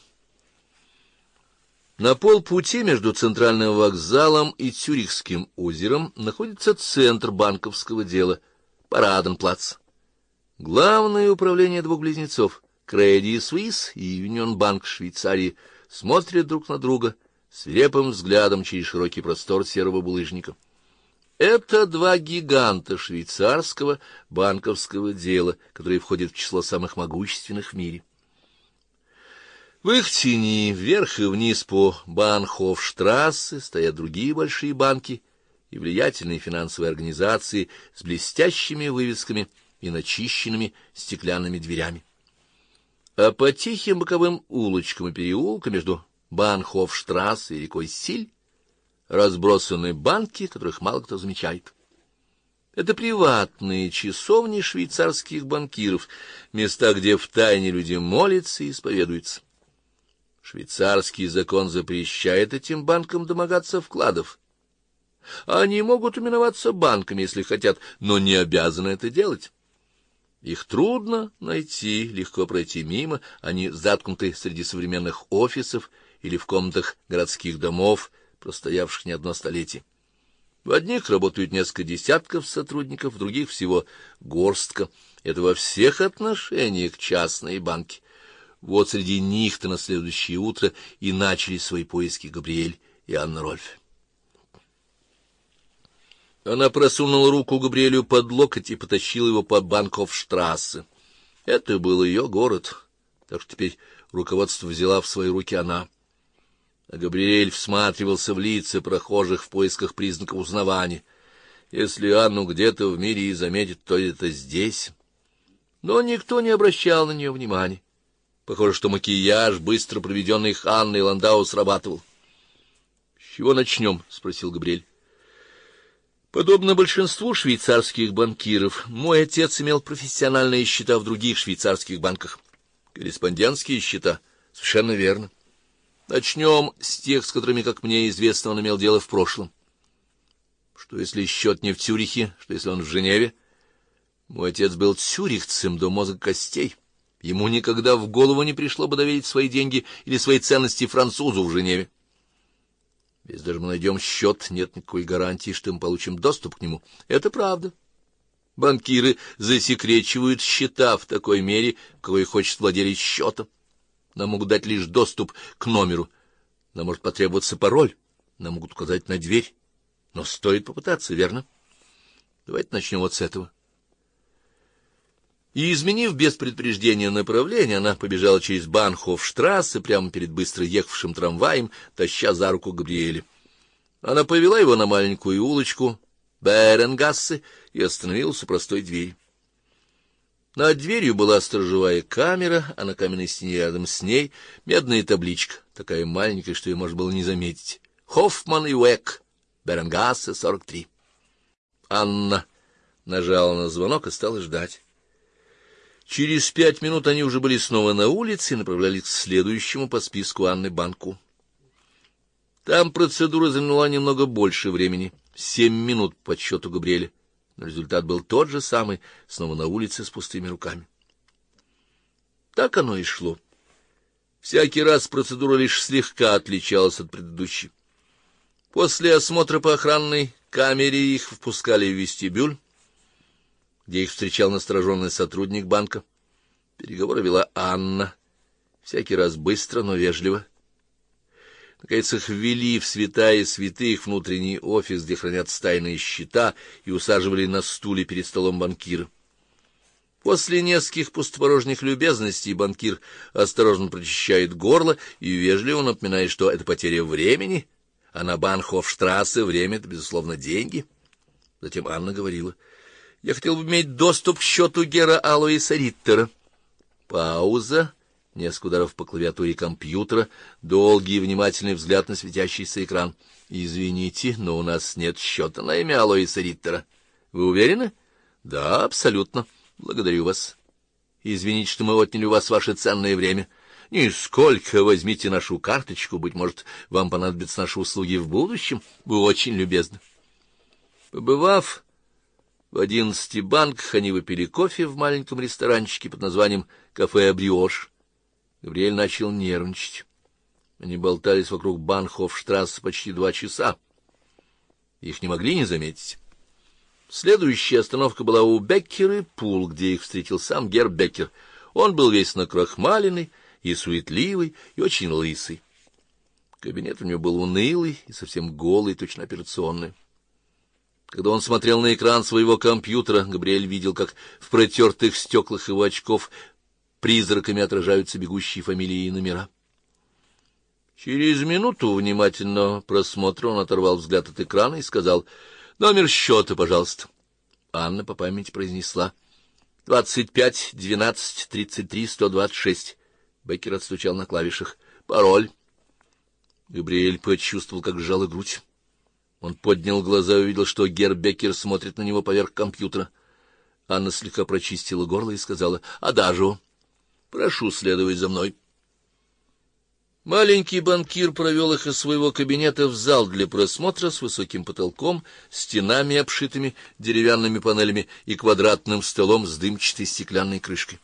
На полпути между центральным вокзалом и Цюрихским озером находится центр банковского дела — Параденплац. Главное управление двух близнецов — Credit Suisse и Юнион Банк Швейцарии — смотрят друг на друга свирепым взглядом через широкий простор серого булыжника. Это два гиганта швейцарского банковского дела, которые входят в число самых могущественных в мире. В их тени вверх и вниз по Банхофштрассе стоят другие большие банки и влиятельные финансовые организации с блестящими вывесками и начищенными стеклянными дверями. А по тихим боковым улочкам и переулкам между Банхофштрассе и рекой Силь разбросаны банки, которых мало кто замечает. Это приватные часовни швейцарских банкиров, места, где втайне люди молятся и исповедуются. Швейцарский закон запрещает этим банкам домогаться вкладов. Они могут именоваться банками, если хотят, но не обязаны это делать. Их трудно найти, легко пройти мимо, они заткнуты среди современных офисов или в комнатах городских домов, простоявших не одно столетие. В одних работают несколько десятков сотрудников, в других всего горстка. Это во всех отношениях частные банки. Вот среди них-то на следующее утро и начали свои поиски Габриэль и Анна Рольфе. Она просунула руку Габриэлю под локоть и потащила его по Банхофштрассе. Это был ее город, так что теперь руководство взяла в свои руки она. А Габриэль всматривался в лица прохожих в поисках признаков узнавания. Если Анну где-то в мире и заметит, то это здесь. Но никто не обращал на нее внимания. Похоже, что макияж, быстро проведенный Анной Ландау, срабатывал. — С чего начнем? — спросил Габриэль. — Подобно большинству швейцарских банкиров, мой отец имел профессиональные счета в других швейцарских банках. Корреспондентские счета. Совершенно верно. Начнем с тех, с которыми, как мне известно, он имел дело в прошлом. Что если счет не в Цюрихе, что если он в Женеве? Мой отец был цюрихцем до мозга костей. Ему никогда в голову не пришло бы доверить свои деньги или свои ценности французу в Женеве. Если даже мы найдем счет, нет никакой гарантии, что мы получим доступ к нему. Это правда. Банкиры засекречивают счета в такой мере, в какой хочет владелец счета. Нам могут дать лишь доступ к номеру. Нам может потребоваться пароль. Нам могут указать на дверь. Но стоит попытаться, верно? Давайте начнем вот с этого. И, изменив без предупреждения направление, она побежала через Банхофштрассе прямо перед быстро ехавшим трамваем, таща за руку Габриэля. Она повела его на маленькую улочку Беренгассе и остановилась у простой двери. Над дверью была сторожевая камера, а на каменной стене рядом с ней медная табличка, такая маленькая, что ее можно было не заметить. «Хоффман и Уэк, Беренгассе, 43». Анна нажала на звонок и стала ждать. Через 5 минут они уже были снова на улице и направлялись к следующему по списку Анны банку. Там процедура заняла немного больше времени — 7 минут по подсчету Габриэля. Но результат был тот же самый, снова на улице с пустыми руками. Так оно и шло. Всякий раз процедура лишь слегка отличалась от предыдущей. После осмотра по охранной камере их впускали в вестибюль, где их встречал настороженный сотрудник банка. Переговоры вела Анна, всякий раз быстро, но вежливо. Наконец их ввели в святая святых внутренний офис, где хранят тайные счета, и усаживали на стуле перед столом банкира. После нескольких пустопорожних любезностей банкир осторожно прочищает горло и вежливо напоминает, что это потеря времени, а на Банхофштрассе время — это, безусловно, деньги. Затем Анна говорила: «Я хотел бы иметь доступ к счету Гера Алоиса Риттера». Пауза, несколько ударов по клавиатуре компьютера, долгий и внимательный взгляд на светящийся экран. «Извините, но у нас нет счета на имя Алоиса Риттера. Вы уверены?» «Да, абсолютно. Благодарю вас. Извините, что мы отняли у вас ваше ценное время. Нисколько. Возьмите нашу карточку. Быть может, вам понадобятся наши услуги в будущем. Вы очень любезны». Побывав в 11 банках, они выпили кофе в маленьком ресторанчике под названием «Кафе Бриош». Габриэль начал нервничать. Они болтались вокруг Банхофштрассе почти 2 часа. Их не могли не заметить. Следующая остановка была у Беккер и Пул, где их встретил сам герр Беккер. Он был весь накрахмаленный и суетливый, и очень лысый. Кабинет у него был унылый и совсем голый, точно операционный. Когда он смотрел на экран своего компьютера, Габриэль видел, как в протертых стеклах его очков призраками отражаются бегущие фамилии и номера. Через минуту внимательного просмотра он оторвал взгляд от экрана и сказал: «Номер счета, пожалуйста». Анна по памяти произнесла: 25-12-33-126. Беккер отстучал на клавишах. «Пароль». Габриэль почувствовал, как сжала грудь. Он поднял глаза и увидел, что герр Беккер смотрит на него поверх компьютера. Анна слегка прочистила горло и сказала: «Адажио. Прошу следовать за мной». Маленький банкир провел их из своего кабинета в зал для просмотра с высоким потолком, стенами, обшитыми деревянными панелями, и квадратным столом с дымчатой стеклянной крышкой.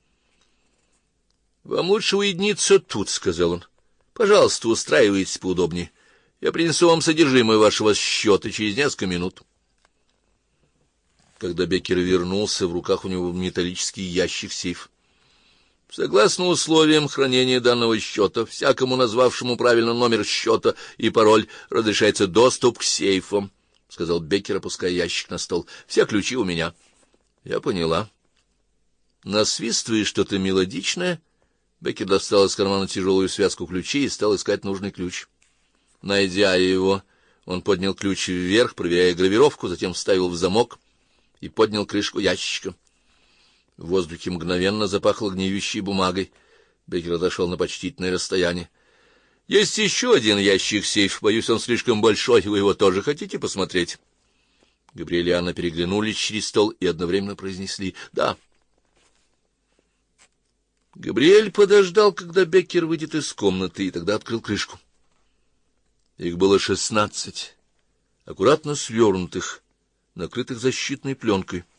«Вам лучше уединиться тут», — сказал он. «Пожалуйста, устраивайтесь поудобнее. Я принесу вам содержимое вашего счета через несколько минут». Когда Беккер вернулся, в руках у него был металлический ящик-сейф. «Согласно условиям хранения данного счета, всякому назвавшему правильно номер счета и пароль разрешается доступ к сейфам», — сказал Беккер, опуская ящик на стол. «Все ключи у меня». «Я поняла». Насвистывая что-то мелодичное, Беккер достал из кармана тяжелую связку ключей и стал искать нужный ключ. Найдя его, он поднял ключ вверх, проверяя гравировку, затем вставил в замок и поднял крышку ящичка. В воздухе мгновенно запахло гниющей бумагой. Беккер отошел на почтительное расстояние. — Есть еще один ящик-сейф. Боюсь, он слишком большой. Вы его тоже хотите посмотреть? Габриэль и Анна переглянулись через стол и одновременно произнесли «да». Габриэль подождал, когда Беккер выйдет из комнаты, и тогда открыл крышку. Их было 16, аккуратно свернутых, накрытых защитной пленкой.